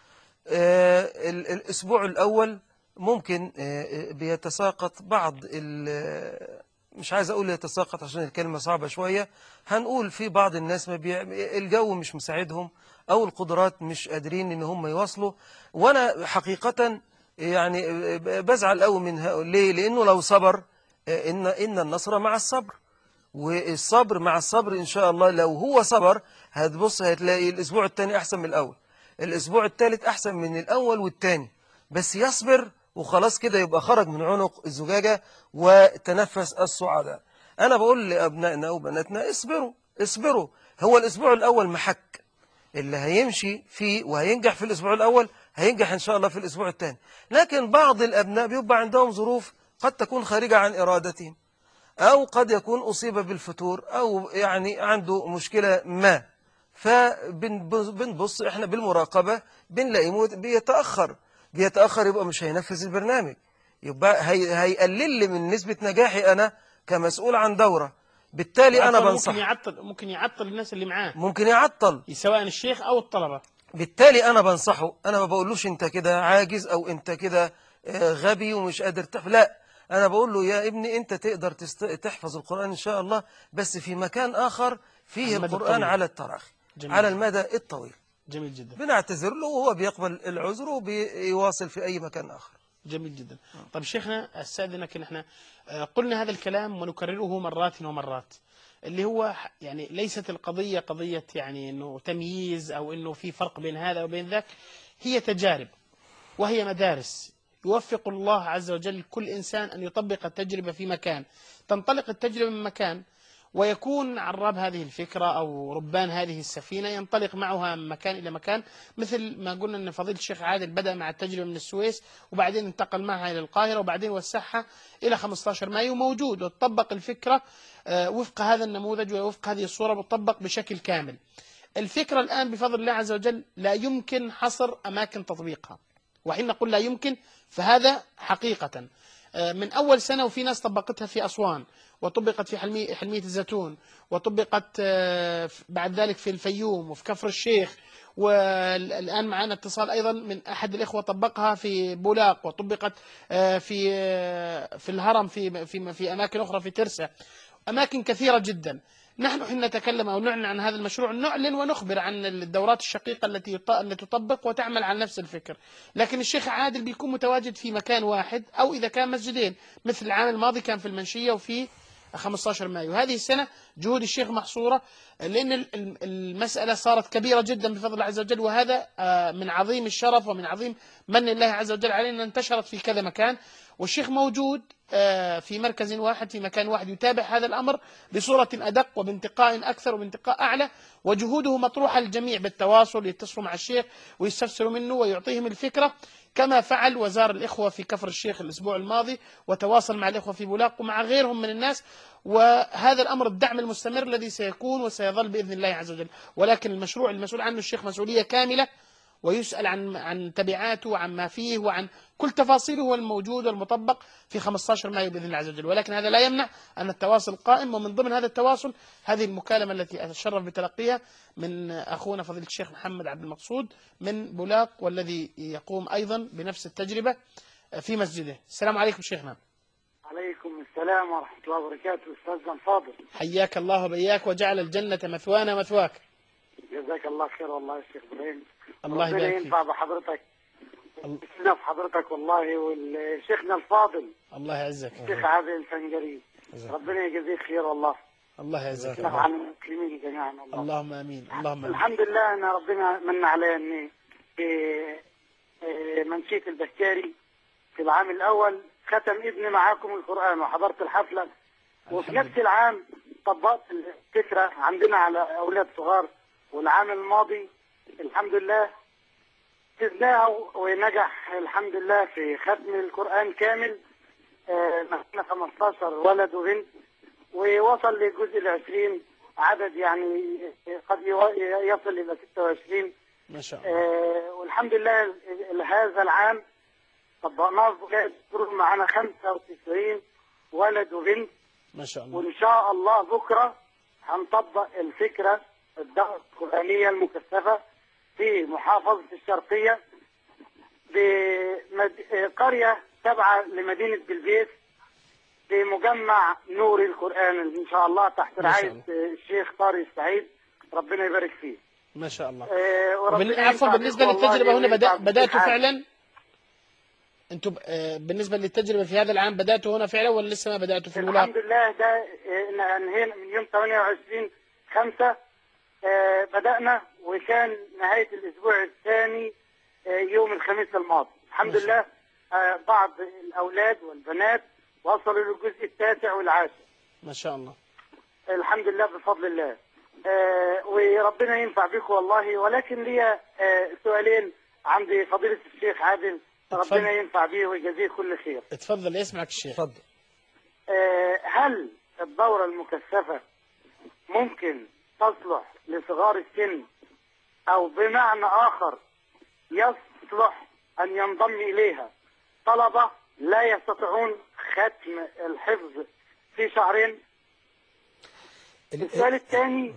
آه الأسبوع الأول ممكن آه بيتساقط بعض، مش عايز أقول يتساقط عشان الكلمة صعبة شوية، هنقول في بعض الناس ما بي... الجو مش مساعدهم أو القدرات مش قادرين إن هم يواصلوا. وأنا حقيقة يعني بزعل قوي من هؤلاء. ليه؟ لأنه لو صبر، إن إن النصر مع الصبر، والصبر مع الصبر إن شاء الله. لو هو صبر هتبص هتلاقي الأسبوع الثاني أحسن من الأول، الأسبوع الثالث أحسن من الأول والثاني، بس يصبر وخلاص كده يبقى خرج من عنق الزجاجة وتنفس الصعداء. أنا بقول لأبنائنا وبناتنا اصبروا اصبروا. هو الأسبوع الأول محك، اللي هيمشي فيه وهينجح في الأسبوع الأول هينجح إن شاء الله في الأسبوع الثاني. لكن بعض الأبناء بيبقى عندهم ظروف قد تكون خارجة عن إرادتهم، أو قد يكون أصيب بالفتور، أو يعني عنده مشكلة ما، فبنبص إحنا بالمراقبة بنلاقيه بيتأخر بيتأخر يبقى مش هينفذ البرنامج، يبقى هي هيقلل لي من نسبة نجاحي أنا كمسؤول عن دورة. بالتالي أنا بنصح. ممكن يعطل ممكن يعطل الناس اللي معاه، ممكن يعطل سواء الشيخ أو الطلبة. بالتالي أنا بنصحه، أنا ما بقولوش أنت كده عاجز أو أنت كده غبي ومش قادر تحفظ، لا، أنا بقول له يا ابني أنت تقدر تست... تحفظ القرآن إن شاء الله، بس في مكان آخر فيه القرآن الطويل. على التراخي، على المدى الطويل. جميل جدا. بنعتذر له وهو بيقبل العذر وبيواصل في أي مكان آخر. جميل جدا. طيب شيخنا استاذنك ان احنا قلنا هذا الكلام ونكرره مرات ومرات، اللي هو يعني ليست القضية قضية يعني انه تمييز او انه في فرق بين هذا وبين ذاك، هي تجارب وهي مدارس. يوفق الله عز وجل كل إنسان أن يطبق التجربة في مكان، تنطلق التجربة من مكان ويكون عراب هذه الفكرة أو ربان هذه السفينة ينطلق معها من مكان إلى مكان، مثل ما قلنا أن فضيلة الشيخ عادل بدأ مع التجربة من السويس وبعدين انتقل معها إلى القاهرة وبعدين وسعها إلى خمسة عشر مايو، موجود وتطبق الفكرة وفق هذا النموذج ووفق هذه الصورة وتطبق بشكل كامل. الفكرة الآن بفضل الله عز وجل لا يمكن حصر أماكن تطبيقها، وحين نقول لا يمكن فهذا حقيقة. من أول سنة وفي ناس طبقتها في أسوان وطبقت في حلمية, حلمية الزيتون وطبقت بعد ذلك في الفيوم وفي كفر الشيخ، والآن معنا اتصال أيضا من أحد الإخوة طبقها في بولاق وطبقت في في الهرم في في في أماكن أخرى في ترسة، أماكن كثيرة جدا. نحن حين نتكلم أو نعلن عن هذا المشروع نعلن ونخبر عن الدورات الشقيقة التي التي تطبق وتعمل على نفس الفكر، لكن الشيخ عادل بيكون متواجد في مكان واحد أو إذا كان مسجدين، مثل العام الماضي كان في المنشية وفي خمسة عشر مايو. هذه السنة جهود الشيخ محصورة لأن المسألة صارت كبيرة جدا بفضل الله عز وجل، وهذا من عظيم الشرف ومن عظيم من الله عز وجل علينا، انتشرت في كذا مكان والشيخ موجود في مركز واحد في مكان واحد يتابع هذا الأمر بصورة أدق وبانتقاء أكثر وبانتقاء أعلى، وجهوده مطروحة للجميع بالتواصل، يتصلوا مع الشيخ ويستفسروا منه ويعطيهم الفكرة كما فعل وزار الإخوة في كفر الشيخ الأسبوع الماضي، وتواصل مع الإخوة في بولاق ومع غيرهم من الناس. وهذا الأمر الدعم المستمر الذي سيكون وسيظل بإذن الله عز وجل. ولكن المشروع المسؤول عنه الشيخ مسؤولية كاملة، ويسأل عن عن تبعاته وعن ما فيه وعن كل تفاصيله والموجود والمطبق في خمسة عشر مايو بإذن الله عز وجل. ولكن هذا لا يمنع أن التواصل قائم، ومن ضمن هذا التواصل هذه المكالمة التي أتشرف بتلقيها من أخونا فضيلة الشيخ محمد عبد المقصود من بولاق، والذي يقوم أيضا بنفس التجربة في مسجده. السلام عليكم شيخنا. عليكم السلام ورحمة الله وبركاته. أستاذنا الفاضل، حياك الله وبياك وجعل الجنة مثوانا مثواك. جزاك الله خير والله يا شيخ إبراهيم. الله يبارك فيك. ينفع بحضرتك ويسلم في حضرتك والله، والشيخنا الفاضل الله يعزك الشيخ عادل الفنجري، ربنا يجزيه خير والله. الله يعزك عن المسلمين جميعا والله. اللهم امين. اللهم امين. الحمد لله ان ربنا من علي اني في منشية البكاري في العام الاول ختم ابني معاكم القرآن وحضرت الحفلة، وفي نفس العام طبقت الفكرة عندنا على اولاد صغار. والعام الماضي الحمد لله فزناها ونجح الحمد لله في ختم القرآن كامل. معنا خمستاشر ولد وبنت، ووصل للجزء العشرين عدد يعني قد يصل إلى ستة وعشرين ما شاء الله. والحمد لله هذا العام طبقناه معنا خمسة وتسعين ولد وبنت ما شاء الله. وإن شاء الله بكرة هنطبق الفكرة الدورة القرآنية المكثفة في محافظة الشرقية بقرية تابعة لمدينة بلبيس بمجمع نور القرآن إن شاء الله تحت رعاية الشيخ طارق السعيد، ربنا يبارك فيه. ما شاء الله. آه عفوا، بالنسبة للتجربة هنا بدأ بدأتوا فعلا؟ أنتم بالنسبة للتجربة في هذا العام بدأتوا هنا فعلا ولا لسه ما بدأتوا في الولاق؟ الحمد لله ده انهينا من يوم ثمانية وعشرين خمسة آه بدأنا، وكان نهاية الأسبوع الثاني آه يوم الخميس الماضي. الحمد لله آه بعض الأولاد والبنات وصلوا للجزء التاسع والعاشر ما شاء الله. الحمد لله بفضل الله. آه وربنا ينفع بكم والله. ولكن لي آه سؤالين عند فضيلة الشيخ عادل، ربنا ينفع به ويجزيه كل خير. اتفضل يسمعك الشيخ. اتفضل. آه هل الدورة المكثفة ممكن تصلح لصغار السن، أو بمعنى آخر يصلح أن ينضم إليها طلبة لا يستطيعون ختم الحفظ في شهرين؟ السؤال الثاني،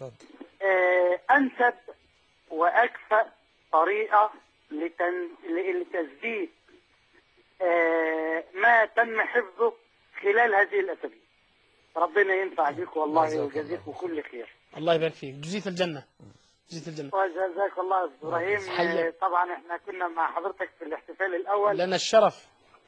آه أنسب وأكفأ طريقة لتن... لتثبيت آه ما تم حفظه خلال هذه الأسابيع. ربنا ينفع بك والله ويجزيكم كل خير. الله يبارك فيك. جزيت الجنة. جزيت الجنة. وجزاك الله يا إبراهيم. آه طبعا احنا كنا مع حضرتك في الاحتفال الأول. لنا الشرف.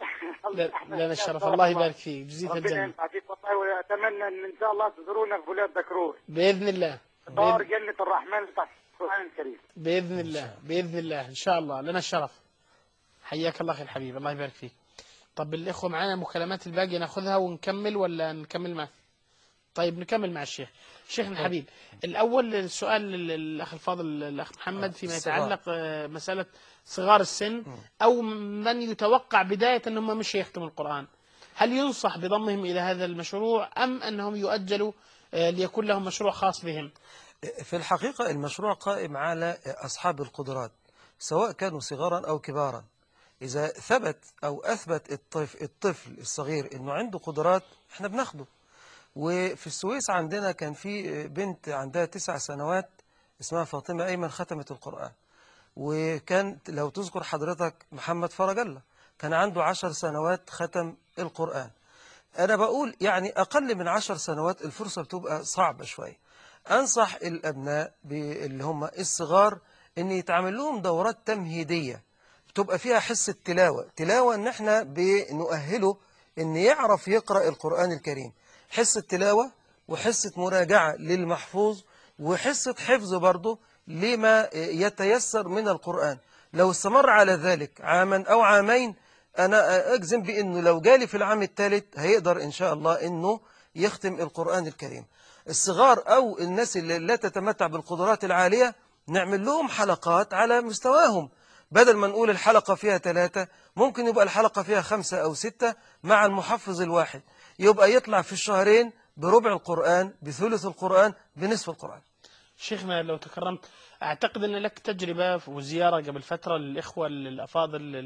لنا الشرف. الله يبارك فيك. جزيت الجنة. ربنا ينفع بك والله، وأتمنى أن إن شاء الله تزورونا في بلاد دكرور بإذن الله. دار جنة الرحمن تحت القرآن الكريم بإذن الله. بإذن الله إن شاء الله. لنا الشرف. حياك الله أخي الحبيب. الله يبارك فيك. طب الإخوة معنا مكالمات الباقية ناخذها ونكمل ولا نكمل معه؟ طيب نكمل مع الشيخ. شيخنا الحبيب، الأول السؤال للأخ الفاضل الأخ محمد فيما يتعلق مسألة صغار السن أو من يتوقع بداية أنهم مش يختموا القرآن، هل ينصح بضمهم إلى هذا المشروع أم أنهم يؤجلوا ليكون لهم مشروع خاص بهم؟ في الحقيقة المشروع قائم على أصحاب القدرات سواء كانوا صغارا أو كبارا. إذا ثبت أو أثبت الطفل, الطفل الصغير أنه عنده قدرات احنا بناخده. وفي السويس عندنا كان في بنت عندها تسع سنوات اسمها فاطمة أيمن ختمت القرآن، وكان لو تذكر حضرتك محمد فرج الله كان عنده عشر سنوات ختم القرآن. أنا بقول يعني أقل من عشر سنوات الفرصة بتبقى صعبة شوية. أنصح الأبناء اللي هم الصغار أن يتعمل لهم دورات تمهيدية بتبقى فيها حس التلاوة، تلاوة أن احنا بنؤهله أن يعرف يقرأ القرآن الكريم، حس التلاوة وحصة مراجعة للمحفوظ وحصة حفظ برضه لما يتيسر من القرآن. لو استمر على ذلك عاما أو عامين أنا أجزم بأنه لو جالي في العام الثالث هيقدر إن شاء الله أنه يختم القرآن الكريم. الصغار أو الناس اللي لا تتمتع بالقدرات العالية نعمل لهم حلقات على مستواهم، بدل ما نقول الحلقة فيها ثلاثة ممكن يبقى الحلقة فيها خمسة أو ستة مع المحفظ الواحد، يبقى يطلع في الشهرين بربع القرآن، بثلث القرآن، بنصف القرآن. شيخنا لو تكرمت، أعتقد أن لك تجربة وزيارة قبل فترة للإخوة الأفاضل،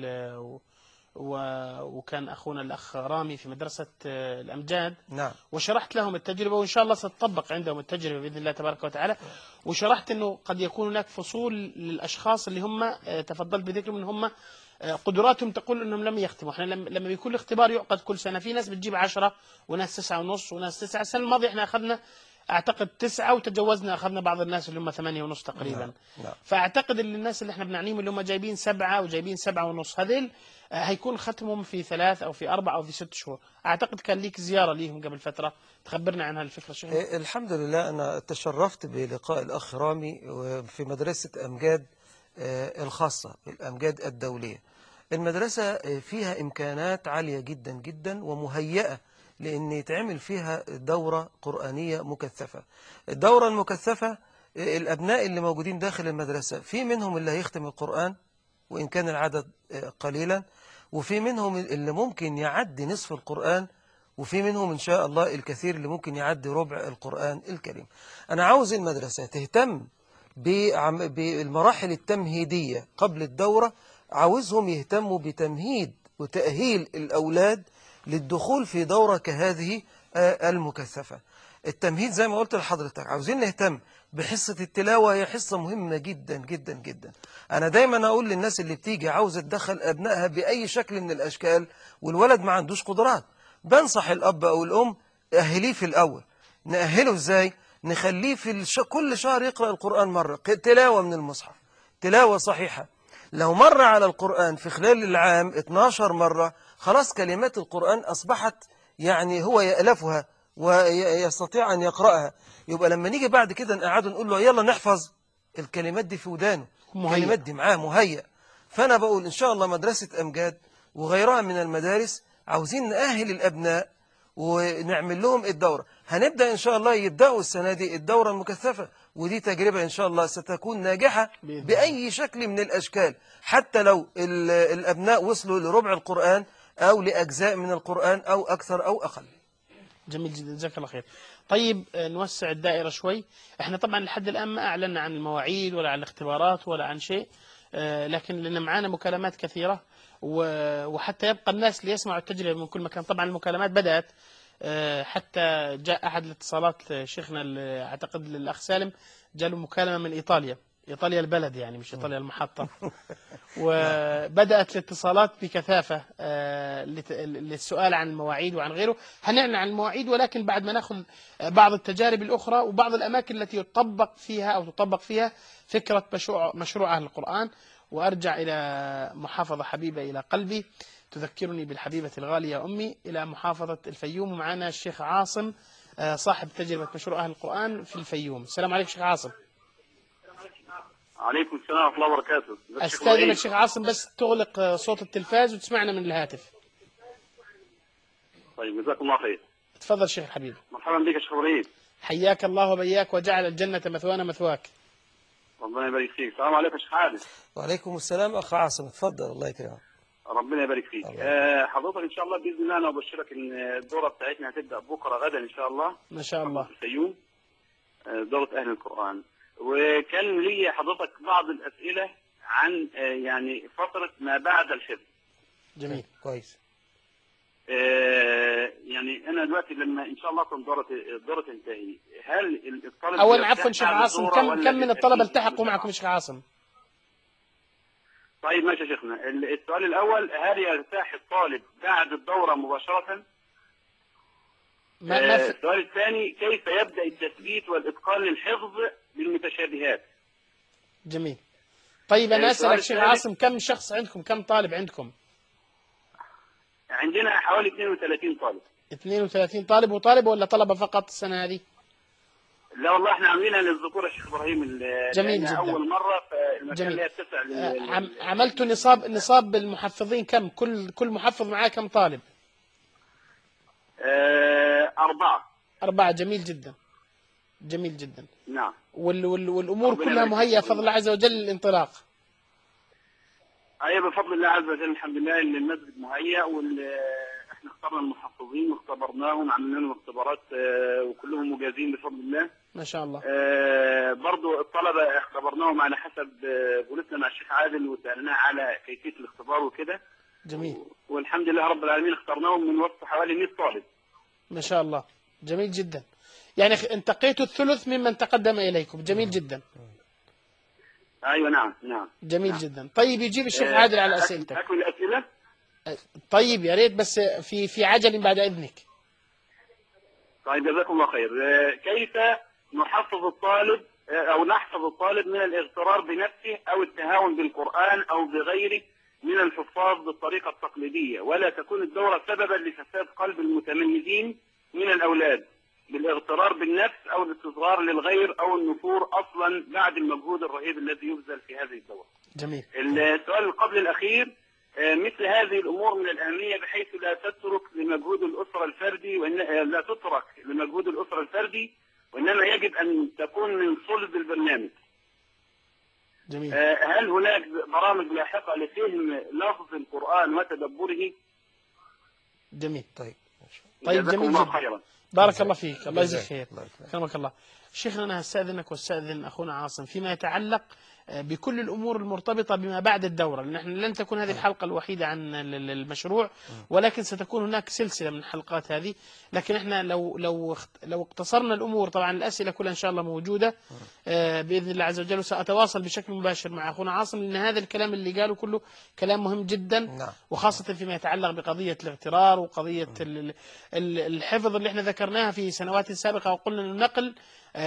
وكان أخونا الأخ رامي في مدرسة الأمجاد. نعم. وشرحت لهم التجربة، وإن شاء الله ستطبق عندهم التجربة بإذن الله تبارك وتعالى. وشرحت أنه قد يكون هناك فصول للأشخاص اللي هم تفضلت بذكرهم أن هم قدراتهم تقول أنهم لم يختموا. احنا لما بيكون الاختبار يعقد كل سنة، في ناس بتجيب عشرة وناس تسعة ونص وناس تسعة. السنة الماضية احنا أخذنا أعتقد تسعة وتجوزنا، أخذنا بعض الناس اللي هم ثمانية ونص تقريبا. نعم. نعم. فأعتقد أن الناس اللي احنا بنعنيهم اللي هم جايبين سبعة وجايبين سبعة ونص، هذيل هيكون ختمهم في ثلاث أو في أربع أو في ست شهور. أعتقد كان ليك زيارة ليهم قبل فترة، تخبرنا عن هالفكرة شيخ. إيه الحمد لله، أنا تشرفت بلقاء الأخ رامي في مدرسة أمجاد الخاصة، الأمجاد الدولية. المدرسة فيها إمكانات عالية جدا جدا ومهيئة لأن يتعمل فيها دورة قرآنية مكثفة. الدورة المكثفة الأبناء اللي موجودين داخل المدرسة في منهم اللي هيختم القرآن وإن كان العدد قليلا، وفي منهم اللي ممكن يعدي نصف القرآن، وفي منهم إن شاء الله الكثير اللي ممكن يعدي ربع القرآن الكريم. أنا عاوز المدرسة تهتم بالمراحل التمهيدية قبل الدورة، عاوزهم يهتموا بتمهيد وتأهيل الأولاد للدخول في دورة كهذه المكثفة. التمهيد زي ما قلت لحضرتك، عاوزين نهتم بحصة التلاوة، هي حصة مهمة جدا جدا جدا. أنا دايما أقول للناس اللي بتيجي عاوزة تدخل أبنائها بأي شكل من الأشكال والولد ما عندوش قدرات، بنصح الأب أو الأم أهليه في الأول. نأهله إزاي؟ نخليه في الش... كل شهر يقرأ القرآن مرة، تلاوة من المصحف، تلاوة صحيحة. لو مر على القرآن في خلال العام اثناشر مرة، خلاص كلمات القرآن أصبحت يعني هو يألفها ويستطيع أن يقرأها. يبقى لما نيجي بعد كده نقعد نقول له يلا نحفظ الكلمات دي في ودانه، الكلمات دي معاه مهيأ. فأنا بقول إن شاء الله مدرسة أمجاد وغيرها من المدارس عاوزين نأهل الأبناء ونعمل لهم الدورة. هنبدأ إن شاء الله يبدأوا السنة دي الدورة المكثفة، ودي تجربة إن شاء الله ستكون ناجحة بأي شكل من الأشكال، حتى لو الأبناء وصلوا لربع القرآن أو لأجزاء من القرآن أو أكثر أو أقل. جميل جدا، جزاك الله خير. طيب نوسع الدائرة شوي. احنا طبعا لحد الآن ما أعلنا عن المواعيد ولا عن الاختبارات ولا عن شيء، لكن لأن معنا مكالمات كثيرة وحتى يبقى الناس اللي يسمعوا التجربة من كل مكان. طبعا المكالمات بدأت، حتى جاء أحد الاتصالات شيخنا أعتقد الأخ سالم جاء مكالمة من إيطاليا، إيطاليا البلد يعني مش إيطاليا المحطة. وبدأت الاتصالات بكثافة للسؤال عن المواعيد وعن غيره. هنعلن عن المواعيد ولكن بعد ما نأخذ بعض التجارب الأخرى وبعض الأماكن التي يطبق فيها أو تطبق فيها فكرة مشروع, مشروع أهل القرآن. وأرجع إلى محافظة حبيبة إلى قلبي تذكرني بالحبيبة الغالية أمي، إلى محافظة الفيوم. ومعنا الشيخ عاصم صاحب تجربة مشروع أهل القرآن في الفيوم. السلام عليكم شيخ عاصم. عليكم السلام ورحمة الله وبركاته. أستاذنك شيخ عاصم بس تغلق صوت التلفاز وتسمعنا من الهاتف. طيب جزاكم الله خير. تفضل شيخ الحبيب. مرحبا بك يا شيخ إبراهيم. حياك الله وبياك وجعل الجنة مثوانا مثواك. ربنا يبارك فيك. السلام عليكم يا شيخ حادث. وعليكم السلام أخ عاصم، تفضل الله يكرمك. ربنا يبارك فيك. آه حضرتك إن شاء الله بإذن الله أنا أبشرك إن الدورة بتاعتنا هتبدأ بكرة غدا إن شاء الله. ما شاء الله. في الفيوم دورة أهل القرآن. وكان لي حضرتك بعض الأسئلة عن يعني فترة ما بعد الحفظ. جميل كويس. آه يعني أنا دلوقتي لما إن شاء الله تكون دورة الدورة تنتهي، هل الطالب أولا عفوا شيخ عاصم، كم كم من الطلبة التحقوا معكم شيخ عاصم؟ طيب ماشي يا شيخنا. السؤال الأول، هل يرتاح الطالب بعد الدورة مباشرة؟ ما ما آه السؤال الثاني، كيف يبدأ التثبيت والإتقان للحفظ بالمتشابهات؟ جميل. طيب أنا أسألك شيخ عاصم، كم شخص عندكم، كم طالب عندكم؟ عندنا حوالي اثنين وثلاثين طالب. اثنين وثلاثين طالب وطالب ولا طلبة فقط السنة هذه؟ لا والله احنا عاملينها للذكور يا شيخ إبراهيم. جميل جدا. أول مرة فالمكان لا يتسع. عم عملتوا نصاب نصاب بالمحفظين كم؟ كل كل محفظ معاه كم طالب؟ آه أربعة. أربعة. جميل جدا. جميل جدا. نعم. وال وال والأمور كلها مهيئة بفضل الله عز وجل للانطلاق. ايوه بفضل الله عز وجل الحمد لله ان المسجد مهيأ، واحنا اخترنا المحفظين واختبرناهم، عملنا لهم اختبارات آه، وكلهم مجازين بفضل الله ما شاء الله. آه، برضو الطلبه اختبرناهم على حسب آه، جلوسنا مع الشيخ عادل وسالناه على كيفيه الاختبار وكده. جميل. والحمد لله رب العالمين اخترناهم من وسط حوالي مئة طالب. ما شاء الله، جميل جدا. يعني انتقيتوا الثلث ممن تقدم اليكم، جميل جدا. ايوه نعم نعم. جميل نعم. جدا. طيب يجيب الشيخ آه، عادل على أك- اسئلتك. اكمل الاسئله. طيب يا ريت بس في في عجل بعد اذنك. طيب جزاكم الله خير. آه، كيف نحفظ الطالب آه، او نحفظ الطالب من الاغترار بنفسه او التهاون بالقران او بغيره من الحفاظ بالطريقه التقليديه، ولا تكون الدوره سببا لفساد قلب المتميزين من الاولاد بالاغترار بالنفس او الاستصغار للغير او النفور اصلا بعد المجهود الرهيب الذي يبذل في هذه الدوره. جميل. السؤال قبل الاخير، آه، مثل هذه الامور من الاهميه بحيث لا تترك لمجهود الاسره الفردي وإن آه، لا تترك لمجهود الاسره الفردي، وانما يجب ان تكون من صلب البرنامج. جميل. آه، هل هناك برامج لاحقه لفهم لفظ القران وتدبره؟ جميل. طيب طيب جزاكم جميل الله جدا. خيرا. بارك الله فيك، الله يجزيك جزاك خير. الله خير. كرمك الله. شيخنا أنا هستأذنك واستأذن أخونا عاصم فيما يتعلق بكل الأمور المرتبطة بما بعد الدورة، لأن نحن لن تكون هذه الحلقة الوحيدة عن المشروع، ولكن ستكون هناك سلسلة من الحلقات هذه. لكن احنا لو لو لو اقتصرنا الأمور، طبعا الأسئلة كلها إن شاء الله موجودة آه، بإذن الله عز وجل، وسأتواصل بشكل مباشر مع أخونا عاصم، لأن هذا الكلام اللي قاله كله كلام مهم جدا. نعم. وخاصة فيما يتعلق بقضية الاغترار وقضية ال- ال- الحفظ اللي احنا ذكرناها في سنوات سابقة، وقلنا أنه نقل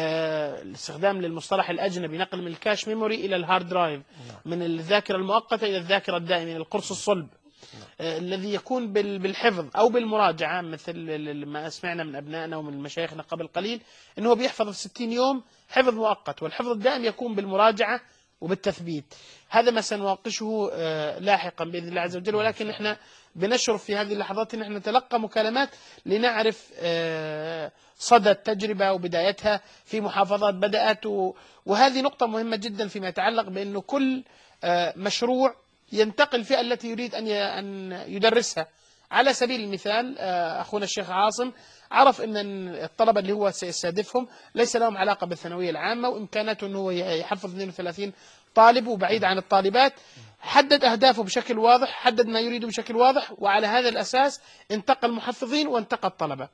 آه، الاستخدام للمصطلح الأجنبي، نقل من الكاش ميموري إلى الهارد درايف، من الذاكرة المؤقتة إلى الذاكرة الدائمة، إلى القرص الصلب آه، الذي يكون بال- بالحفظ أو بالمراجعة، مثل ال- ما سمعنا من أبنائنا ومن مشايخنا قبل قليل أنه بيحفظ في ستين يوم حفظ مؤقت، والحفظ الدائم يكون بالمراجعة وبالتثبيت. هذا ما سنناقشه آه، لاحقا بإذن الله عز وجل، ولكن احنا بنشرف في هذه اللحظات ان احنا نتلقى مكالمات لنعرف آه، صدى التجربة وبدايتها في محافظات بدأت، و- وهذه نقطة مهمة جدا فيما يتعلق بأنه كل آه، مشروع ينتقل الفئة التي يريد أن ي- أن يدرسها. على سبيل المثال آه، أخونا الشيخ عاصم عرف أن الطلبة اللي هو سيستهدفهم ليس لهم علاقة بالثانوية العامة، وإمكاناته أنه يحفظ اثنين وثلاثين طالب وبعيد عن الطالبات. حدد أهدافه بشكل واضح، حدد ما يريده بشكل واضح، وعلى هذا الأساس انتقى المحفظين وانتقى الطلبة.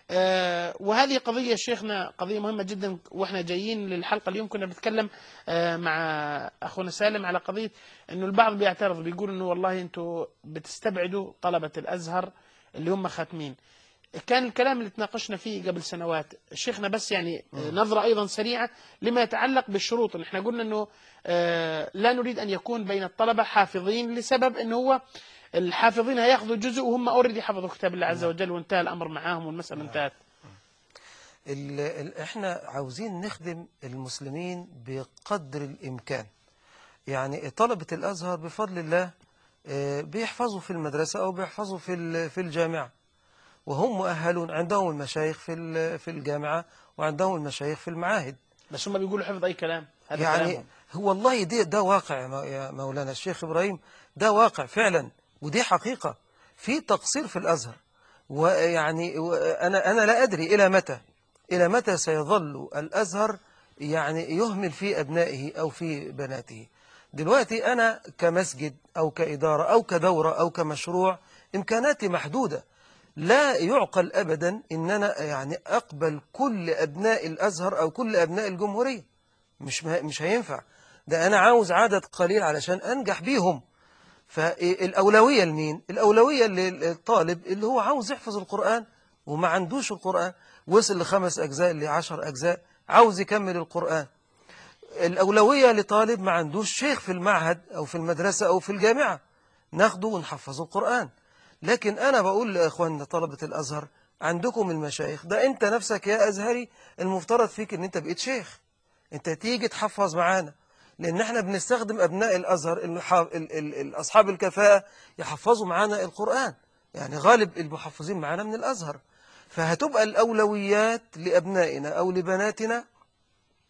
آه، وهذه قضية شيخنا قضية مهمة جدا. وإحنا جايين للحلقة اليوم كنا بنتكلم آه، مع أخونا سالم على قضية أنه البعض بيعترض، بيقول أنه والله أنتوا بتستبعدوا طلبة الأزهر اللي هم ختمين. كان الكلام اللي تناقشنا فيه قبل سنوات شيخنا، بس يعني نظرة أيضا سريعة لما يتعلق بالشروط. نحن قلنا أنه آه، لا نريد أن يكون بين الطلبة حافظين، لسبب أنه هو الحافظين هياخذوا جزء وهم أوريدي حفظوا كتاب الله عز وجل وانتهى الأمر معاهم والمسألة انتهت. ال ال احنا عاوزين نخدم المسلمين بقدر الإمكان. يعني طلبة الأزهر بفضل الله آه، بيحفظوا في المدرسة أو بيحفظوا في ال- في الجامعة، وهم مؤهلون، عندهم المشايخ في ال- في الجامعة وعندهم المشايخ في المعاهد. بس هم بيقولوا حفظ أي كلام، هذا يعني كلامهم. هو والله دي ده واقع يا مو- يا مولانا الشيخ إبراهيم، ده واقع فعلا، ودي حقيقة في تقصير في الأزهر. ويعني و- أنا أنا لا أدري إلى متى إلى متى سيظل الأزهر يعني يهمل في أبنائه أو في بناته. دلوقتي أنا كمسجد أو كإدارة أو كدورة أو كمشروع إمكاناتي محدودة، لا يعقل أبدا إن أنا يعني أقبل كل أبناء الأزهر أو كل أبناء الجمهورية، مش مش هينفع. ده أنا عاوز عدد قليل علشان أنجح بيهم. فالأولوية لمين؟ الأولوية للطالب اللي هو عاوز يحفظ القرآن وما عندوش القرآن، وصل لخمس أجزاء لعشر أجزاء عاوز يكمل القرآن. الأولوية لطالب ما عندوش شيخ في المعهد أو في المدرسة أو في الجامعة، ناخده ونحفظه القرآن. لكن أنا بقول لإخواننا طلبة الأزهر، عندكم المشايخ، ده أنت نفسك يا أزهري المفترض فيك أن أنت بقيت شيخ، أنت تيجي تحفظ معانا، لأن احنا بنستخدم أبناء الأزهر الحا- ال- ال- ال- أصحاب الكفاءة يحفظوا معانا القرآن، يعني غالب المحفظين معانا من الأزهر. فهتبقى الأولويات لأبنائنا أو لبناتنا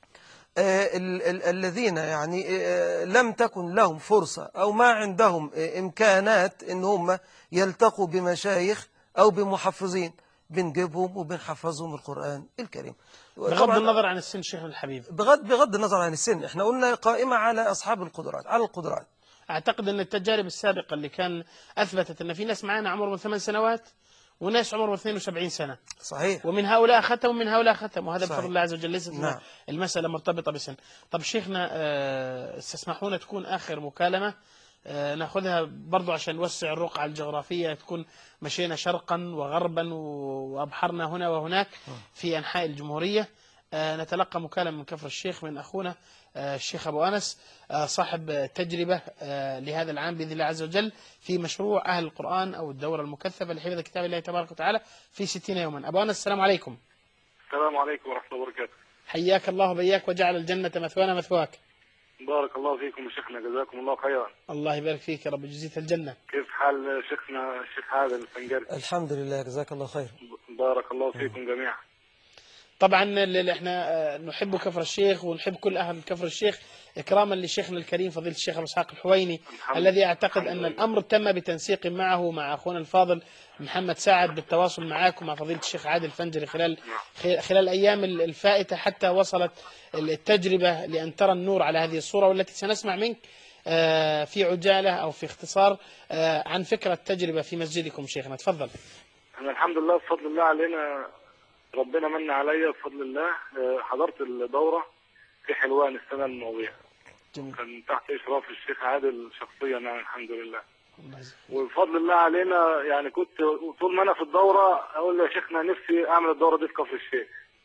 آه، ال- ال- الذين يعني آه، لم تكن لهم فرصة أو ما عندهم آه، إمكانات إن هم يلتقوا بمشايخ أو بمحفظين، بنجيبهم وبنحفظهم القرآن الكريم. بغض طبعا النظر عن السن شيخنا الحبيب. بغض بغض النظر عن السن، احنا قلنا قائمة على أصحاب القدرات، على القدرات. أعتقد أن التجارب السابقة اللي كان أثبتت أن في ناس معنا عمرهم ثمان سنوات وناس عمرهم اثنين وسبعين سنة، صحيح، ومن هؤلاء ختم ومن هؤلاء ختم، وهذا صحيح. بفضل الله عز وجل، ليست نعم. المسألة مرتبطة بسن. طب شيخنا آه، استسمحونا تكون آخر مكالمة آه، ناخذها برضو عشان نوسع الرقعة الجغرافية، تكون مشينا شرقا وغربا وأبحرنا هنا وهناك في أنحاء الجمهورية. آه، نتلقى مكالمة من كفر الشيخ من أخونا آه، الشيخ أبو أنس، آه، صاحب تجربة آه، لهذا العام بإذن الله عز وجل في مشروع أهل القرآن أو الدورة المكثفة لحفظ كتاب الله تبارك وتعالى في ستين يوما. أبو أنس السلام عليكم. السلام عليكم ورحمة الله وبركاته. حياك الله وبياك وجعل الجنة مثوانا مثواك. بارك الله فيكم يا شيخنا، جزاكم الله خيرا. الله يبارك فيك يا رب، جزيت الجنة. كيف حال شيخنا الشيخ عادل الفنجري؟ الحمد لله، جزاك الله خير. بارك الله فيكم جميعا. طبعا اللي احنا آه، نحب كفر الشيخ ونحب كل أهل كفر الشيخ إكراما لشيخنا الكريم فضيلة الشيخ أبو إسحاق الحويني، الذي أعتقد أن الأمر تم بتنسيق معه مع أخونا الفاضل محمد سعد بالتواصل معك ومع فضيلة الشيخ عادل الفنجري خلال خلال الأيام الفائتة، حتى وصلت التجربة لأن ترى النور على هذه الصورة، والتي سنسمع منك آه، في عجالة أو في اختصار آه، عن فكرة التجربة في مسجدكم. شيخنا تفضل. أنا الحمد لله بفضل الله علينا، ربنا من عليا بفضل الله. آه، حضرت الدورة في حلوان السنة الماضية، كان تحت إشراف الشيخ عادل شخصيا يعني الحمد لله. وبفضل الله علينا يعني كنت طول ما أنا في الدورة أقول يا شيخنا نفسي أعمل الدورة دي في كفر الشيخ،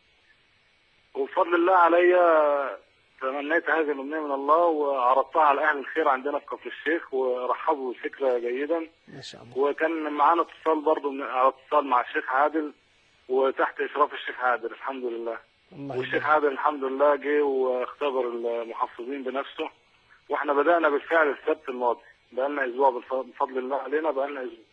وبفضل الله عليا تمنيت هذه الأمنية من الله وعرضتها على أهل الخير عندنا في كفر الشيخ ورحبوا بالفكرة جيدا. ما شاء الله. وكان معانا اتصال برضه من على اتصال مع الشيخ عادل وتحت إشراف الشيخ عادل الحمد لله. والشيخ عادل الحمد لله جه واختبر المحفظين بنفسه، واحنا بدأنا بالفعل السبت الماضي، بقالنا أسبوع بفضل الله علينا، بقالنا أسبوع.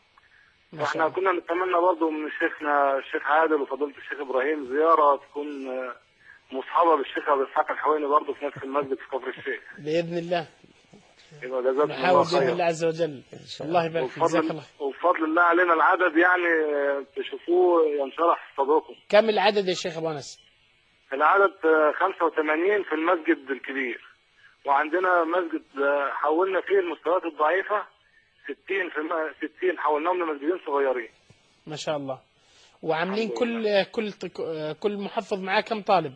واحنا كنا نتمنى برضه من شيخنا الشيخ عادل وفضيلة الشيخ إبراهيم زيارة تكون مصحبة بالشيخ أبو إسحاق الحويني برضه في نفس المسجد في كفر الشيخ. بإذن الله. يبقى جزاكم الله نحاول خير. بإذن الله عز وجل. الله يبارك فيك. جزاك الله. وبفضل الله علينا العدد يعني تشوفوه ينشرح صدركم. كم العدد يا شيخ أبو أنس؟ العدد خمسة وثمانين في المسجد الكبير، وعندنا مسجد حولنا فيه المستويات الضعيفة ستين في ستين حولناهم لمسجدين صغيرين. ما شاء الله. وعاملين كل كل كل محفظ معاه كم طالب؟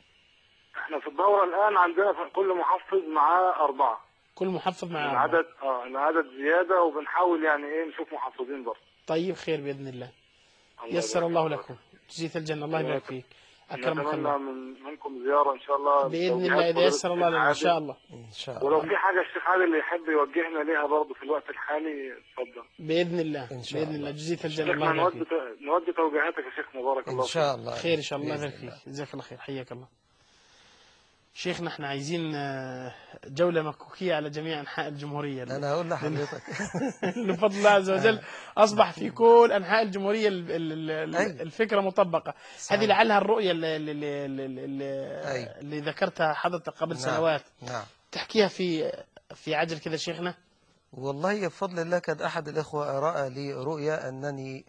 احنا في الدورة الآن عندنا كل محفظ معاه أربعة. كل محفظ معاه العدد اه العدد زيادة، وبنحاول يعني ايه نشوف محفظين برضه. طيب خير بإذن الله. يسر الله لكم، جزيت الجنة. الله يبارك فيك. أكرمك الله. من منكم زيارة إن شاء الله بإذن الله إذا يسر الله لنا إن شاء الله. إن شاء الله. ولو في حاجة الشيخ عادل اللي يحب يوجهنا ليها برضه في الوقت الحالي اتفضل. بإذن الله. إن شاء بإذن الله جزيت الجنة. الله يبارك فيك. نودي توجيهاتك يا شيخنا بارك الله فيك. إن شاء الله. خير إن شاء الله. يبارك فيك. جزاك الله خير. حياك الله. شيخنا احنا عايزين جولة مكوكية على جميع أنحاء الجمهورية. أنا هقول لحضرتك بفضل الله عز وجل أصبح في كل أنحاء الجمهورية الفكرة مطبقة. هذه لعلها الرؤية اللي, اللي, اللي, اللي ذكرتها حضرتك قبل نعم. سنوات. نعم. تحكيها في في عجل كذا شيخنا. والله بفضل الله كان أحد الإخوة رأى لي رؤيا أنني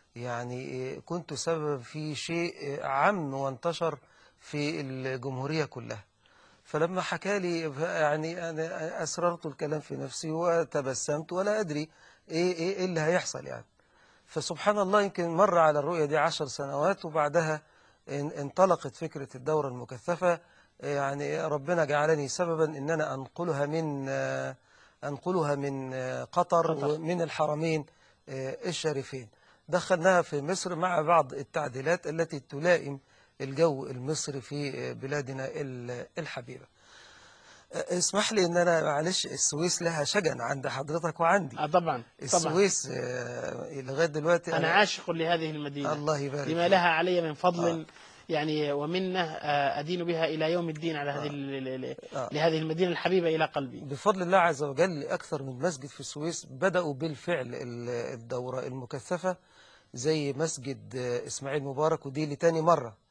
يعني كنت سبب في شيء عام وانتشر في الجمهورية كلها. فلما حكى لي يعني أنا أسررت الكلام في نفسي وتبسمت ولا أدري إيه, إيه اللي هيحصل يعني. فسبحان الله يمكن مر على الرؤية دي عشر سنوات، وبعدها انطلقت فكرة الدورة المكثفة. يعني ربنا جعلني سببا إن أنا أنقلها من أنقلها من قطر ومن الحرمين الشريفين. دخلناها في مصر مع بعض التعديلات التي تلائم الجو المصري في بلادنا الحبيبة. اسمح لي ان انا معلش السويس لها شجن عند حضرتك وعندي. اه طبعا. السويس آه لغايه دلوقتي انا, أنا عاشق لهذه المدينة. الله يبارك لما لها علي من فضل آه. يعني ومنه أدين بها إلى يوم الدين على هذه آه. لهذه المدينة الحبيبة إلى قلبي. بفضل الله عز وجل أكثر من مسجد في السويس بدأوا بالفعل الدورة المكثفة، زي مسجد إسماعيل مبارك، ودي لتاني مرة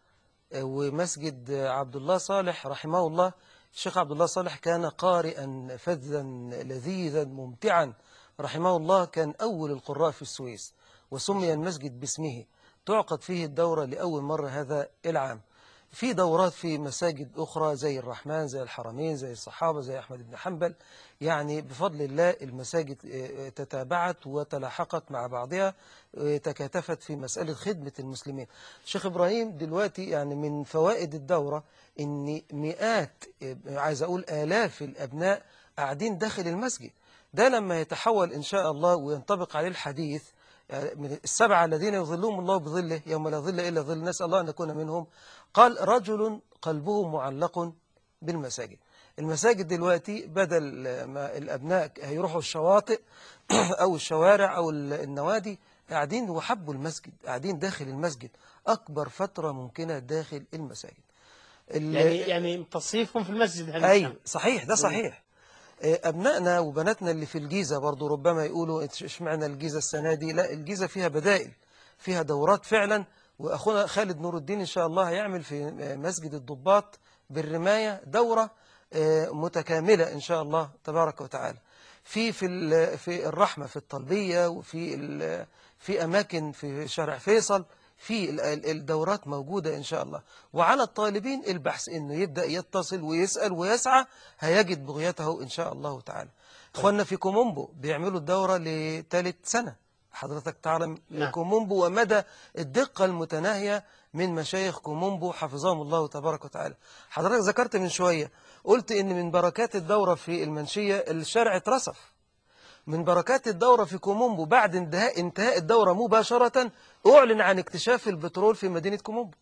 ومسجد عبد الله صالح رحمه الله. الشيخ عبد الله صالح كان قارئا فذا لذيذا ممتعا رحمه الله، كان أول القراء في السويس، وسمي المسجد باسمه. تعقد فيه الدورة لأول مرة هذا العام. في دورات في مساجد أخرى زي الرحمن، زي الحرمين، زي الصحابة، زي أحمد بن حنبل. يعني بفضل الله المساجد تتابعت وتلاحقت مع بعضها، تكاتفت في مسألة خدمة المسلمين. شيخ إبراهيم دلوقتي يعني من فوائد الدورة إن مئات، عايز أقول آلاف الأبناء قاعدين داخل المسجد. ده لما يتحول إن شاء الله وينطبق عليه الحديث من السبعة الذين يظلهم الله بظله يوم لا ظل إلا ظل، نسأل الله أن نكون منهم. قال رجل قلبه معلق بالمساجد. المساجد دلوقتي بدل ما الأبناء هيروحوا الشواطئ أو الشوارع أو النوادي، قاعدين وحبوا المسجد، قاعدين داخل المسجد أكبر فترة ممكنة داخل المساجد. يعني يعني تصيفهم في المسجد. أي صحيح، ده صحيح. أبنائنا وبناتنا اللي في الجيزة برضو ربما يقولوا اشمعنى الجيزة السنة دي. لا، الجيزة فيها بدائل، فيها دورات فعلا. وأخونا خالد نور الدين إن شاء الله هيعمل في مسجد الضباط بالرماية دورة متكاملة إن شاء الله تبارك وتعالى. في في في الرحمة في الطلبية، وفي في أماكن في شارع فيصل في الدورات موجودة إن شاء الله. وعلى الطالبين البحث إنه يبدأ يتصل ويسأل ويسعى، هيجد بغيته إن شاء الله تعالى. إخواننا في كومومبو بيعملوا الدورة لثالث سنة. حضرتك تعلم نعم. كومومبو ومدى الدقة المتناهية من مشايخ كومومبو حفظهم الله تبارك وتعالى. حضرتك ذكرت من شوية، قلت إن من بركات الدورة في المنشية الشارع اترصف. من بركات الدورة في كومومبو بعد انتهاء انتهاء الدورة مباشرة أعلن عن اكتشاف البترول في مدينة كومومبو.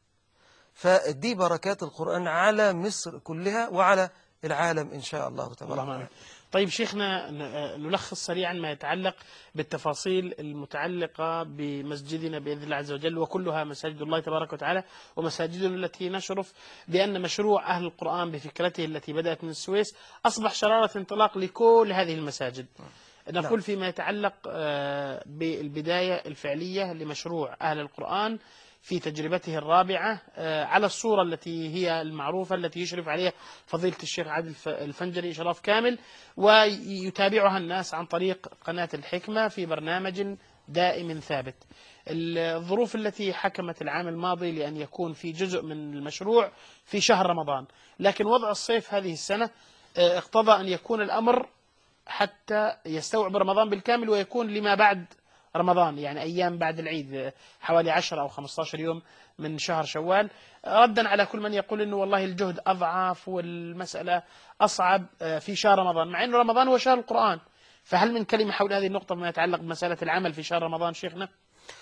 فدي بركات القرآن على مصر كلها وعلى العالم إن شاء الله تبارك وتعالى. طيب شيخنا، نلخص سريعا ما يتعلق بالتفاصيل المتعلقة بمسجدنا بإذن الله عز وجل، وكلها مساجد الله تبارك وتعالى، ومساجدنا التي نشرف بأن مشروع أهل القرآن بفكرته التي بدأت من السويس أصبح شرارة انطلاق لكل هذه المساجد. نقول فيما يتعلق بالبداية الفعلية لمشروع أهل القرآن في تجربته الرابعة على الصورة التي هي المعروفة التي يشرف عليها فضيلة الشيخ عادل الفنجري إشراف كامل، ويتابعها الناس عن طريق قناة الحكمة في برنامج دائم ثابت. الظروف التي حكمت العام الماضي لأن يكون في جزء من المشروع في شهر رمضان، لكن وضع الصيف هذه السنة اقتضى أن يكون الأمر حتى يستوعب رمضان بالكامل ويكون لما بعد رمضان، يعني أيام بعد العيد، حوالي عشرة أو خمسة عشر يوم من شهر شوال، ردا على كل من يقول أنه والله الجهد أضعف والمسألة أصعب في شهر رمضان، مع أنه رمضان هو شهر القرآن. فهل من كلمة حول هذه النقطة ما يتعلق بمسألة العمل في شهر رمضان شيخنا؟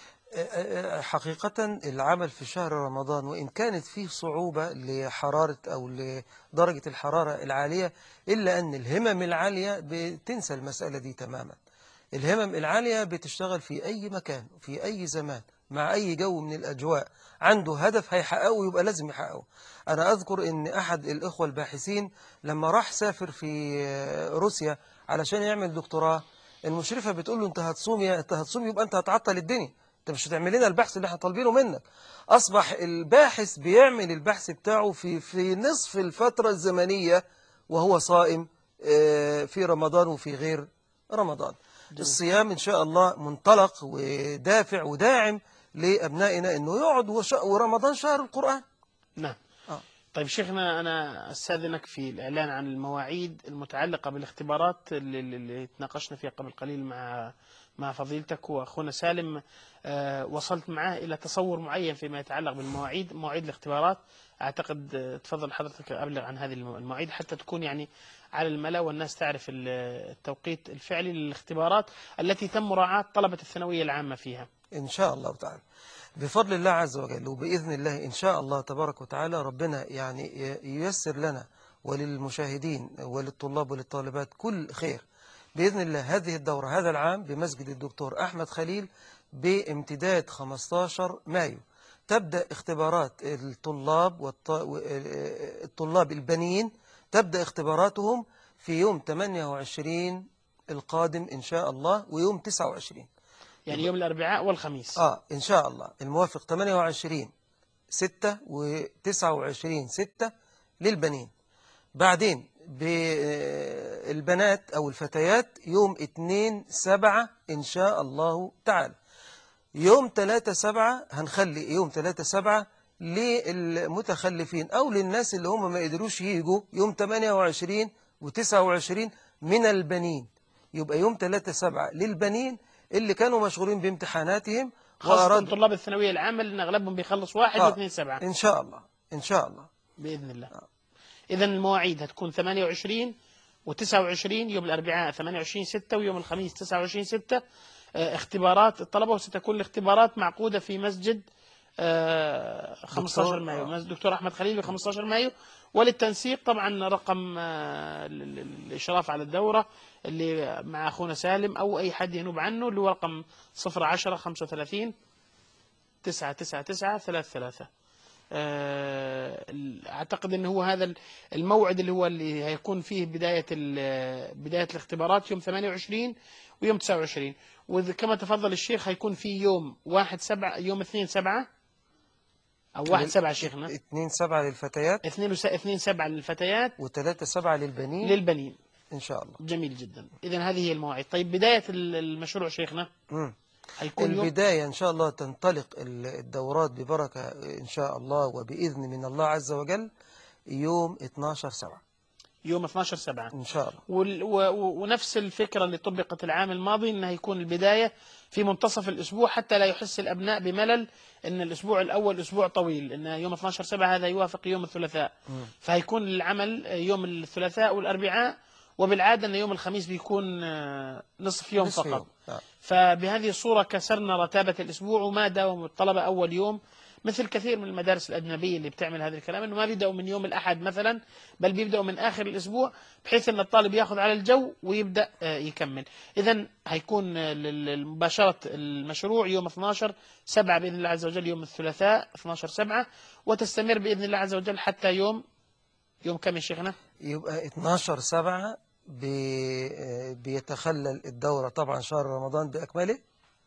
حقيقة العمل في شهر رمضان وإن كانت فيه صعوبة لحرارة أو لدرجة الحرارة العالية، إلا أن الهمم العالية بتنسى المسألة دي تماما. الهمم العالية بتشتغل في أي مكان في أي زمان مع أي جو من الأجواء، عنده هدف هيحققه يبقى لازم يحققه. أنا أذكر أن أحد الإخوة الباحثين لما راح سافر في روسيا علشان يعمل دكتوراه، المشرفة بتقول له أنت هتصوم يا أنت هتصوم يبقى أنت هتعطل الدنيا، أنت مش هتعمل لنا البحث اللي احنا طالبينه منك. أصبح الباحث بيعمل البحث بتاعه في في نصف الفترة الزمنية وهو صائم في رمضان وفي غير رمضان. الصيام إن شاء الله منطلق ودافع وداعم لأبنائنا أنه يقعد ورمضان شهر القرآن. نعم. آه. طيب شيخنا، أنا أستاذنك في الإعلان عن المواعيد المتعلقة بالاختبارات اللي, اللي تناقشنا فيها قبل قليل مع مع فضيلتك وأخونا سالم. آه وصلت معاه إلى تصور معين فيما يتعلق بالمواعيد، مواعيد الاختبارات. أعتقد تفضل حضرتك أبلغ عن هذه المواعيد حتى تكون يعني على الملأ والناس تعرف التوقيت الفعلي للاختبارات التي تم مراعاة طلبة الثانوية العامة فيها. إن شاء الله تعالى بفضل الله عز وجل وبإذن الله إن شاء الله تبارك وتعالى ربنا يعني ييسر لنا وللمشاهدين وللطلاب وللطالبات كل خير بإذن الله. هذه الدورة هذا العام بمسجد الدكتور أحمد خليل بامتداد خمسة عشر مايو تبدأ اختبارات الطلاب والطلاب البنين، تبدأ اختباراتهم في يوم ثمانية وعشرين القادم إن شاء الله ويوم تسعة وعشرين، يعني يوم الأربعاء والخميس. آه إن شاء الله الموافق ثمانية وعشرين ستة وتسعة وعشرين ستة للبنين. بعدين بالبنات أو الفتيات يوم اتنين سبعة إن شاء الله تعالى. يوم تلاتة سبعة هنخلي يوم تلاتة سبعة للمتخلفين أو للناس اللي هم ما قدروش يجوا يوم تمانية وعشرين وتسعة وعشرين من البنين. يبقى يوم تلاتة سبعة للبنين اللي كانوا مشغولين بامتحاناتهم، خاصة طلاب الثانوية العامة لأن أغلبهم بيخلص واحد آه. واثنين سبعة إن شاء الله إن شاء الله بإذن الله. آه. إذا المواعيد هتكون ثمانية وعشرين وتسعة وعشرين يوم الأربعاء ثمانية وعشرين ستة ويوم الخميس تسعة وعشرين ستة آه اختبارات الطلبة، وستكون الاختبارات معقودة في مسجد آه خمسة عشر مايو، مسجد دكتور أحمد خليل ب خمسة عشر مايو. وللتنسيق طبعا رقم آه الإشراف على الدورة اللي مع أخونا سالم أو أي حد ينوب عنه اللي هو رقم صفر عشرة خمسة وثلاثين تسعة تسعة تسعة ثلاثة ثلاثة. أعتقد أنه هو هذا الموعد اللي هو اللي هيكون فيه بداية بداية الاختبارات يوم ثمانية وعشرين ويوم تسعة وعشرين. وكما تفضل الشيخ هيكون فيه يوم واحد سبعة يوم اثنين سبعة أو واحد سبعة شيخنا اثنين سبعة للفتيات اثنين اثنين سبعة للفتيات وثلاثة سبعة للبنين للبنين إن شاء الله. جميل جدا. إذن هذه هي المواعيد. طيب بداية المشروع شيخنا مم. هيكون البداية إن شاء الله تنطلق الدورات ببركة إن شاء الله وبإذن من الله عز وجل يوم اثناشر سبعة يوم اثناشر سبعة إن شاء الله. وال و ونفس الفكرة اللي طبقت العام الماضي أنه يكون البداية في منتصف الأسبوع حتى لا يحس الأبناء بملل أن الأسبوع الأول أسبوع طويل، أن يوم اثناشر سبعة هذا يوافق يوم الثلاثاء م. فهيكون العمل يوم الثلاثاء والأربعاء، وبالعادة أن يوم الخميس بيكون نصف يوم نصف فقط يوم. آه. فبهذه الصورة كسرنا رتابة الأسبوع وما داوم الطلبة أول يوم مثل كثير من المدارس الأجنبية اللي بتعمل هذا الكلام، أنه ما بيبدأوا من يوم الأحد مثلا بل بيبدأوا من آخر الأسبوع بحيث أن الطالب يأخذ على الجو ويبدأ يكمل. إذن هيكون مباشرة المشروع يوم اثناشر سبعة بإذن الله عز وجل يوم الثلاثاء اثناشر سبعة وتستمر بإذن الله عز وجل حتى يوم يوم كم يا شيخنا؟ يبقى اثناشر سبعة بي بيتخلل الدورة طبعا شهر رمضان بأكمله،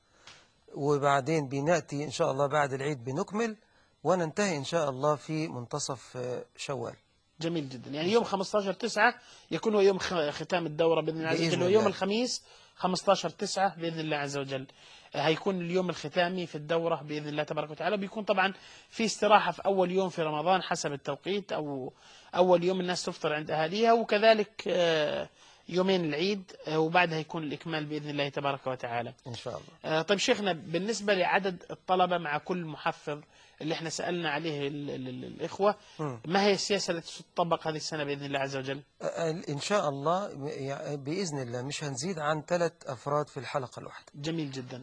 وبعدين بنأتي إن شاء الله بعد العيد بنكمل وننتهي إن شاء الله في منتصف شوال. جميل جدا. يعني يوم خمستاشر تسعة يكون هو يوم ختام الدورة بإذن الله عز وجل، ويوم الخميس خمستاشر تسعة بإذن الله عز وجل هيكون اليوم الختامي في الدورة بإذن الله تبارك وتعالى. بيكون طبعا في استراحة في أول يوم في رمضان حسب التوقيت، أو أول يوم الناس تفطر عند أهاليها، وكذلك يومين العيد، وبعدها يكون الإكمال بإذن الله تبارك وتعالى إن شاء الله. طيب شيخنا بالنسبة لعدد الطلبة مع كل محفظ اللي احنا سألنا عليه ال ال ال الإخوة م. ما هي السياسة التي تطبق هذه السنة بإذن الله عز وجل؟ إن شاء الله بإذن الله مش هنزيد عن ثلاث أفراد في الحلقة الواحدة. جميل جدا.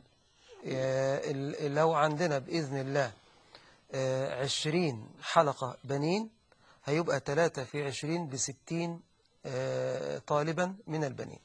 لو عندنا بإذن الله عشرين حلقة بنين هيبقى ثلاثة في عشرين بستين طالبا من البنين،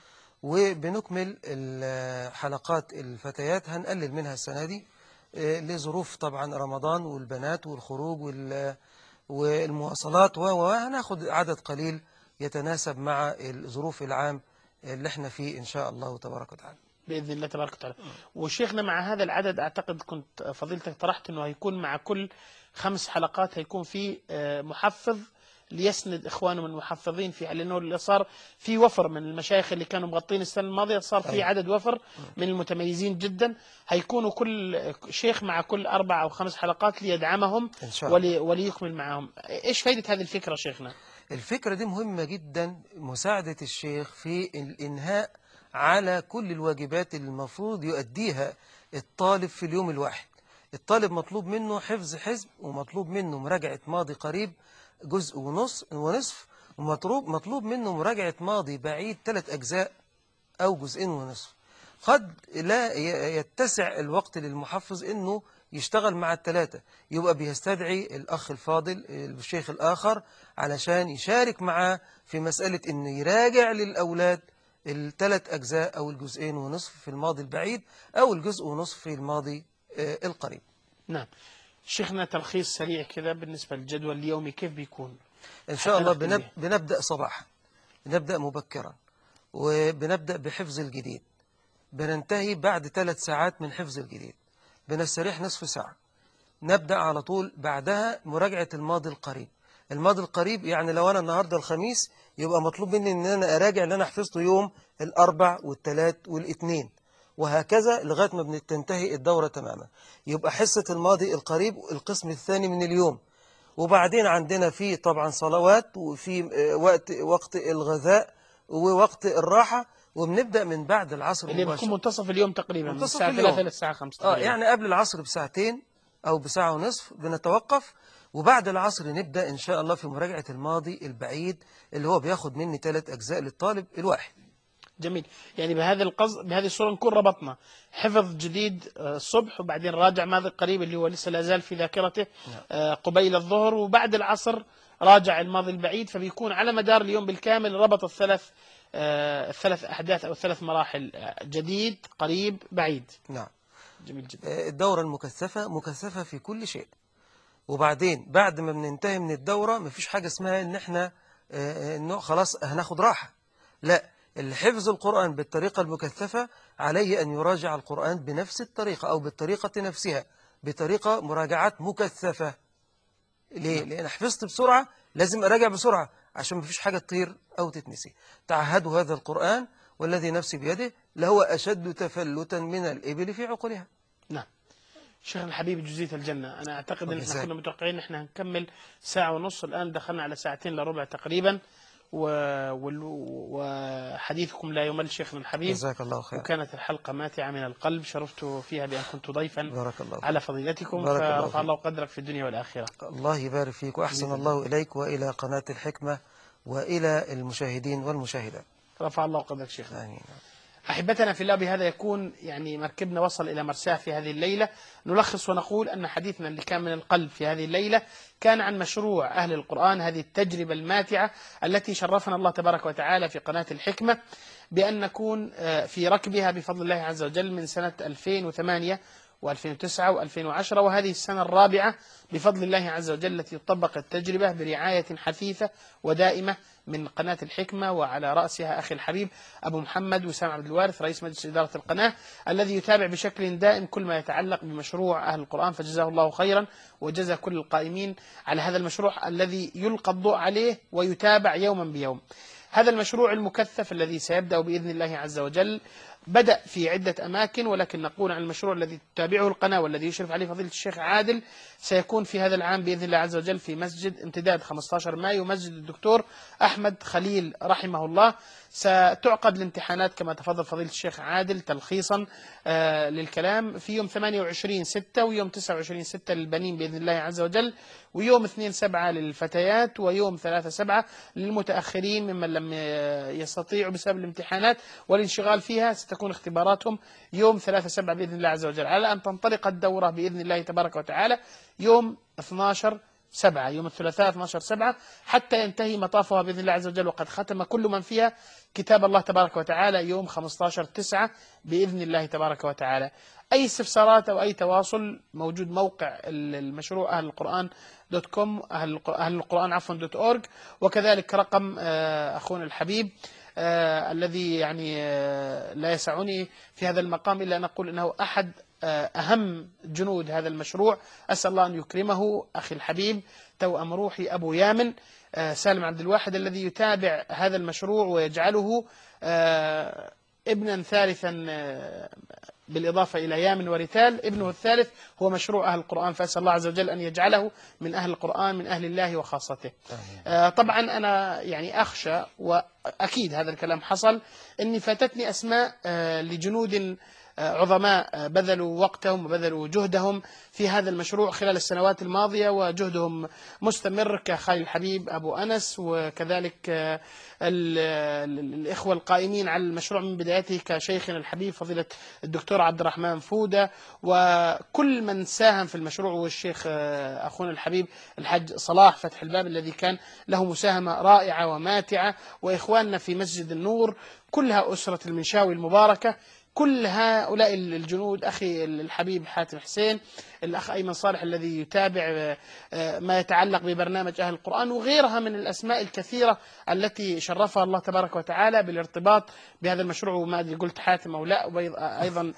وبنكمل حلقات الفتيات هنقلل منها السنة دي لظروف طبعا رمضان والبنات والخروج والمواصلات، وهناخد عدد قليل يتناسب مع الظروف العام اللي احنا فيه إن شاء الله تبارك وتعالى بإذن الله تبارك وتعالى. وشيخنا مع هذا العدد أعتقد كنت فضيلتك طرحت أنه هيكون مع كل خمس حلقات هيكون في محفظ ليسند إخوانه من المحفظين، في لأنه اللي صار في وفر من المشايخ اللي كانوا مغطين السنة الماضية، صار في عدد وفر من المتميزين جدا، هيكونوا كل شيخ مع كل أربع أو خمس حلقات ليدعمهم ولي وليكمل معهم. إيش فائدة هذه الفكرة شيخنا؟ الفكرة دي مهمة جدا، مساعدة الشيخ في الإنهاء على كل الواجبات اللي المفروض يؤديها الطالب في اليوم الواحد. الطالب مطلوب منه حفظ حزب، ومطلوب منه مراجعة ماضي قريب جزء ونص ونصف، ومطلوب مطلوب منه مراجعة ماضي بعيد ثلاث أجزاء أو جزئين ونصف. قد لا يتسع الوقت للمحفظ إنه يشتغل مع الثلاثة، يبقى بيستدعي الأخ الفاضل الشيخ الآخر علشان يشارك معاه في مسألة إنه يراجع للأولاد الثلاث أجزاء أو الجزئين ونصف في الماضي البعيد أو الجزء ونصف في الماضي القريب. نعم. شيخنا تلخيص سريع كذا بالنسبة للجدول اليومي كيف بيكون؟ إن شاء الله بنب... بنبدأ صباحا، بنبدأ مبكرا، وبنبدأ بحفظ الجديد، بننتهي بعد ثلاث ساعات من حفظ الجديد، بنستريح نصف ساعة، نبدأ على طول بعدها مراجعة الماضي القريب. الماضي القريب يعني لو أنا النهاردة الخميس يبقى مطلوب مني أن أنا أراجع اللي أنا حفظته يوم الأربع والثلاث والاثنين، وهكذا لغاية ما بنتنتهي الدورة تماما. يبقى حصة الماضي القريب القسم الثاني من اليوم. وبعدين عندنا في طبعا صلوات، وفي وقت وقت الغذاء ووقت الراحة، وبنبدأ من بعد العصر اللي بيكون منتصف اليوم تقريبا، من الساعة ثلاثة للساعة خمسة اه يعني قبل العصر بساعتين أو بساعة ونصف بنتوقف، وبعد العصر نبدأ إن شاء الله في مراجعة الماضي البعيد اللي هو بياخد مني ثلاث أجزاء للطالب الواحد. جميل. يعني بهذه القصد بهذه الصورة نكون ربطنا حفظ جديد الصبح، وبعدين راجع ماضي قريب اللي هو لسه لا زال في ذاكرته قبيل الظهر، وبعد العصر راجع الماضي البعيد، فبيكون على مدار اليوم بالكامل ربط الثلاث الثلاث أحداث أو الثلاث مراحل: جديد، قريب، بعيد. نعم. جميل جدا. الدورة المكثفة مكثفة في كل شيء. وبعدين بعد ما بننتهي من الدورة مفيش حاجة اسمها ان احنا انه خلاص هناخد راحة. لا، اللي حفظ القرآن بالطريقة المكثفة عليه أن يراجع القرآن بنفس الطريقة أو بالطريقة نفسها، بطريقة مراجعات مكثفة. ليه؟ لأن حفظت بسرعة لازم أراجع بسرعة عشان مفيش حاجة تطير أو تتنسي. تعهدوا هذا القرآن والذي نفسي بيده لهو أشد تفلتا من الإبل في عقلها. نعم. شيخنا الحبيب جزية الجنة، أنا أعتقد أن احنا كنا متوقعين أن احنا هنكمل ساعة ونص، الآن دخلنا على ساعتين لربع تقريبا، و... وحديثكم لا يمل شيخنا الحبيب. جزاك الله خير. وكانت الحلقة ماتعة من القلب، شرفت فيها بأن كنت ضيفا بارك الله على فضيلتكم، فرفع الله قدرك في الدنيا والآخرة. الله يبارك فيك، وأحسن الله إليك وإلى قناة الحكمة وإلى المشاهدين والمشاهدات. رفع الله قدرك شيخنا. آمين. أحبتنا في الله، بهذا يكون يعني مركبنا وصل إلى مرساه في هذه الليلة. نلخص ونقول أن حديثنا اللي كان من القلب في هذه الليلة كان عن مشروع أهل القرآن، هذه التجربة الماتعة التي شرفنا الله تبارك وتعالى في قناة الحكمة بأن نكون في ركبها بفضل الله عز وجل من سنة ألفين وثمانية وألفين وتسعة وألفين وعشرة، وهذه السنة الرابعة بفضل الله عز وجل التي تطبق التجربة برعاية حثيثة ودائمة من قناة الحكمة، وعلى رأسها أخي الحبيب أبو محمد وسام عبد الوارث رئيس مجلس إدارة القناة، الذي يتابع بشكل دائم كل ما يتعلق بمشروع أهل القرآن، فجزاه الله خيرا وجزا كل القائمين على هذا المشروع الذي يلقى الضوء عليه ويتابع يوما بيوم. هذا المشروع المكثف الذي سيبدأ بإذن الله عز وجل بدأ في عدة أماكن، ولكن نقول عن المشروع الذي تتابعه القناة والذي يشرف عليه فضيلة الشيخ عادل سيكون في هذا العام بإذن الله عز وجل في مسجد امتداد خمسة عشر مايو، مسجد الدكتور أحمد خليل رحمه الله. ستعقد الامتحانات كما تفضل فضيلة الشيخ عادل تلخيصا آه للكلام في يوم ثمانية وعشرين ستة ويوم تسعة وعشرين ستة للبنين بإذن الله عز وجل، ويوم اثنين سبعة للفتيات، ويوم ثلاثة سبعة للمتأخرين ممن لم يستطيعوا بسبب الامتحانات والانشغال فيها. ستكون اختباراتهم يوم ثلاثة سبعة بإذن الله عز وجل، على أن تنطلق الدورة بإذن الله تبارك وتعالى يوم اثني عشر سبعة، يوم الثلاثاء اثني عشر سبعة، حتى ينتهي مطافها بإذن الله عز وجل، وقد ختم كل من فيها كتاب الله تبارك وتعالى يوم خمسة عشر تسعة بإذن الله تبارك وتعالى. أي استفسارات أو أي تواصل موجود موقع المشروع أهل القرآن دوت كوم، أهل القرآن عفوا دوت أورج، وكذلك رقم أخونا الحبيب آه الذي يعني آه لا يسعني في هذا المقام إلا أن أقول أنه أحد آه أهم جنود هذا المشروع. أسأل الله أن يكرمه أخي الحبيب توأم روحي أبو يامن آه سالم عبد الواحد، الذي يتابع هذا المشروع ويجعله آه ابنا ثالثا آه بالإضافة إلى يامن ورتال، ابنه الثالث هو مشروع أهل القرآن، فأسأل الله عز وجل أن يجعله من أهل القرآن من أهل الله وخاصته. آه طبعا أنا يعني أخشى، وأكيد هذا الكلام حصل، أني فاتتني أسماء آه لجنود عظماء بذلوا وقتهم وبذلوا جهدهم في هذا المشروع خلال السنوات الماضية، وجهدهم مستمر كخالي الحبيب أبو أنس، وكذلك الإخوة القائمين على المشروع من بدايته كشيخنا الحبيب فضيلة الدكتور عبد الرحمن فودة، وكل من ساهم في المشروع، والشيخ أخونا الحبيب الحاج صلاح فتح الباب الذي كان له مساهمة رائعة وماتعة، وإخواننا في مسجد النور كلها أسرة المنشاوي المباركة كل هؤلاء الجنود، أخي الحبيب حاتم حسين، الأخ أيمن صالح الذي يتابع ما يتعلق ببرنامج أهل القرآن، وغيرها من الأسماء الكثيرة التي شرفها الله تبارك وتعالى بالارتباط بهذا المشروع. وما أدري قلت حاتم أو لا، أيضا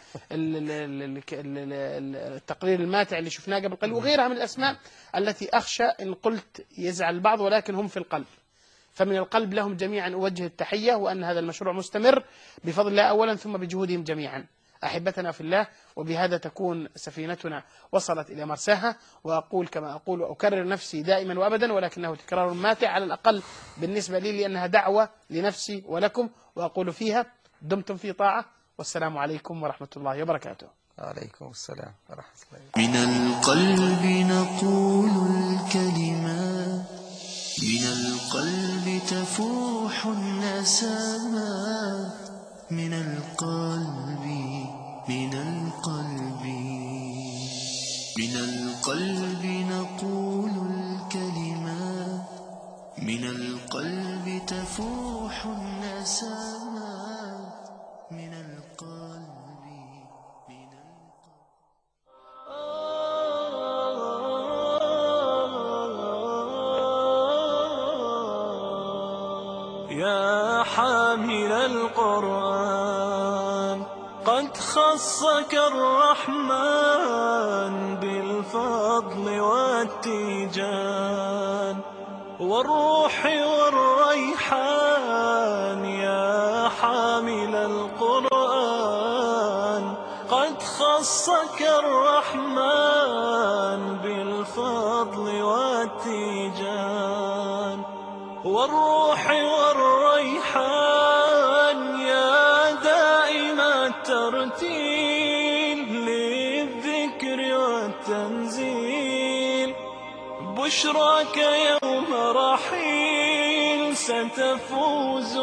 التقرير الماتع اللي شفناه قبل قليل، وغيرها من الأسماء التي أخشى إن قلت يزعل البعض، ولكن هم في القلب. فمن القلب لهم جميعا أوجه التحية، وأن هذا المشروع مستمر بفضل الله أولا ثم بجهودهم جميعا. أحبتنا في الله، وبهذا تكون سفينتنا وصلت إلى مرساها. وأقول كما أقول وأكرر نفسي دائما وأبدا، ولكنه تكرار ماتع على الأقل بالنسبة لي، لأنها دعوة لنفسي ولكم، وأقول فيها دمتم في طاعة، والسلام عليكم ورحمة الله وبركاته. عليكم السلام ورحمة الله. من القلب نقول الكلمات، من القلب تفوح النسمات، من القلب من القلب من القلب نقول الكلمات، من القلب تفوح النسمات، من القلب من يا حامل القرآن قد خصك الرحمن بالفضل والتيجان والروح والريحان. يا حامل القرآن قد خصك الرحمن بالفضل والتيجان والروح والريحان. يا دائم الترتيل للذكر والتنزيل، بشراك يوم رحيل ستفوز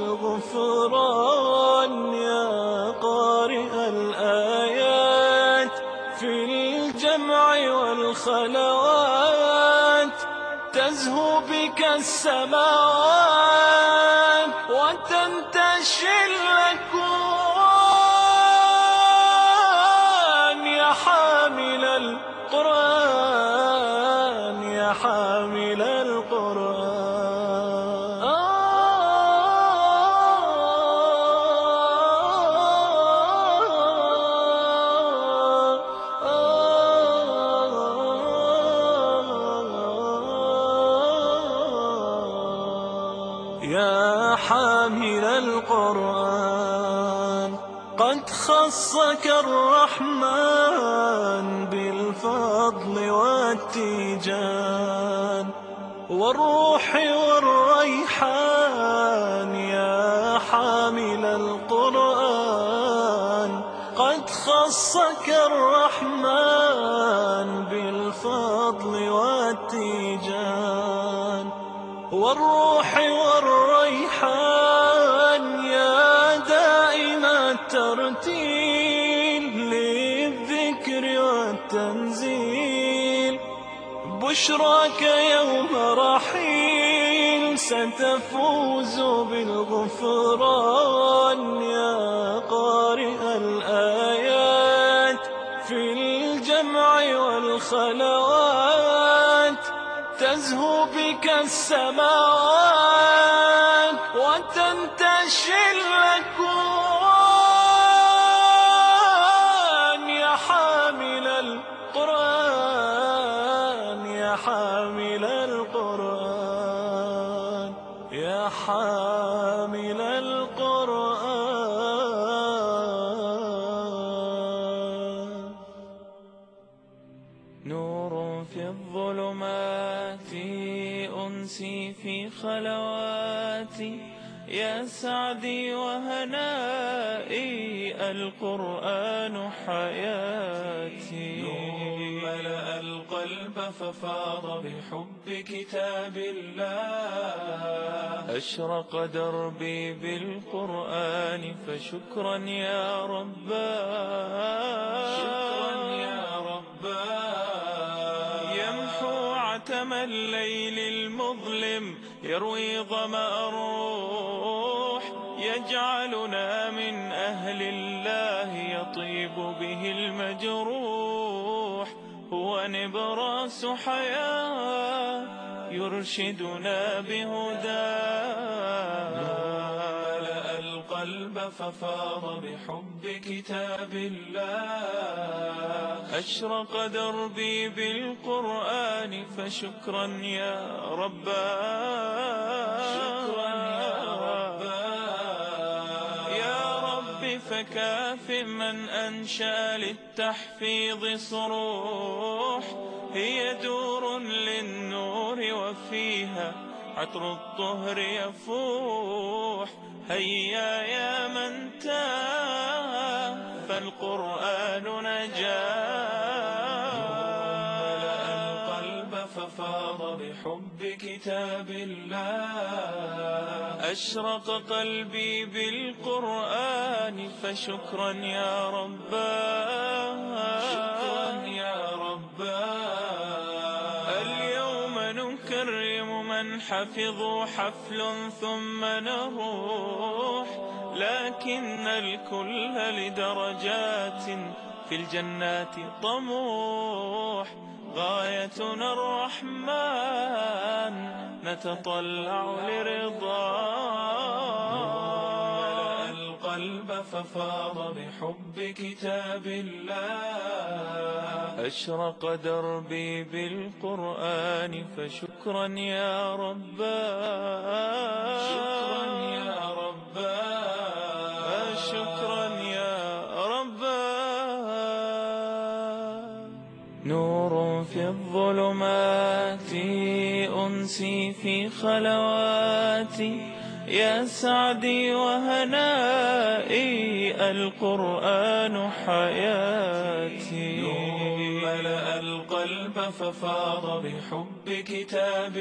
بالغفران. يا قارئ الآيات في الجمع والخلوات، تزهو بك السماوات وتنتشي الأكوان. يا حامل القرآن يا حامل القرآن. يا حامل القرآن قد خصك الرحمن بالفضل والتيجان والروح والريحان. يا حامل القرآن قد خصك الرحمن بالفضل والتيجان والروح والريحان. يا دائم الترتيل للذكر والتنزيل، بشراك يوم رحيل ستفوز بالغفران. يا قارئ الآيات في الجمع والخلوات، تزهو بك السماوات وتنتشي الأكوان. يا حامل القرآن يا حامل القرآن يا حامل القرآن. نور في الظلمات أنسي في خلواتي، يا سعدي وهنائي القرآن حياتي. نور ملأ القلب ففاض بحب كتاب الله، أشرق دربي بالقرآن فشكرا يا رباه. شكرا يا رباه. يمحو عتم الليل المظلم، يروي ظمأ الروح، يجعلنا من أهل الله يطيب به المجروح، هو نبراس حياة يرشدنا بهداه. ملأ القلب ففاض بحب كتاب الله، أشرق دربي بالقرآن فشكرا يا رباه. شكرا يا رباه. يا رب فكاف من أنشأ للتحفيظ صروح، هي دور للنور وفيها عطر الطهر يفوح. هيا يا من تاه فالقرآن نجاه. ملأ القلب ففاض بحب كتاب الله، أشرق قلبي بالقرآن فشكرا يا رباه. شكرا يا رباه. اليوم نكرم من حفظوا حفل ثم نروح، لكن الكل لدرجات في الجنات طموح. غايتنا الرحمن نتطلع لرضاه. القلب ففاض بحب كتاب الله، أشرق دربي بالقرآن فشكرا يا رباه. شكرا يا رباه. شكرا يا رباه. نور في الظلمات أنسي في خلواتي، يا سعدي وهنائي القرآن حياتي. ملأ القلب ففاض بحب كتاب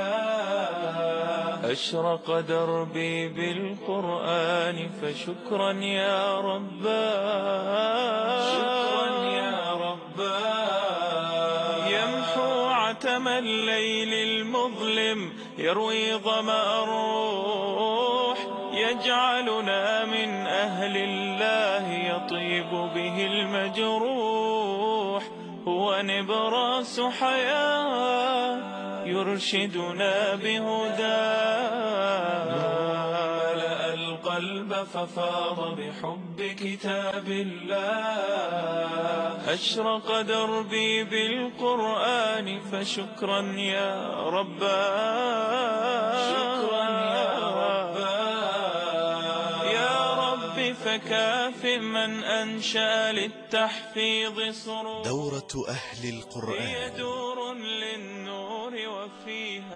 الله، أشرق دربي بالقرآن فشكرا يا رباه. شكرا يا رباه. يمحو عتم الليل المظلم، يروي ظمأ الروح، يجعلنا من أهل الله يطيب به المجروح. هو نبراس حياة يرشدنا بهداه. ملأ القلب ففاض بحب كتاب الله، أشرق دربي بالقرآن فشكرا يا رباه. شكرا يا رباه. يا رب فكاف من أنشأ للتحفيظ صروح. دورة أهل القرآن هي دور للنور وفيها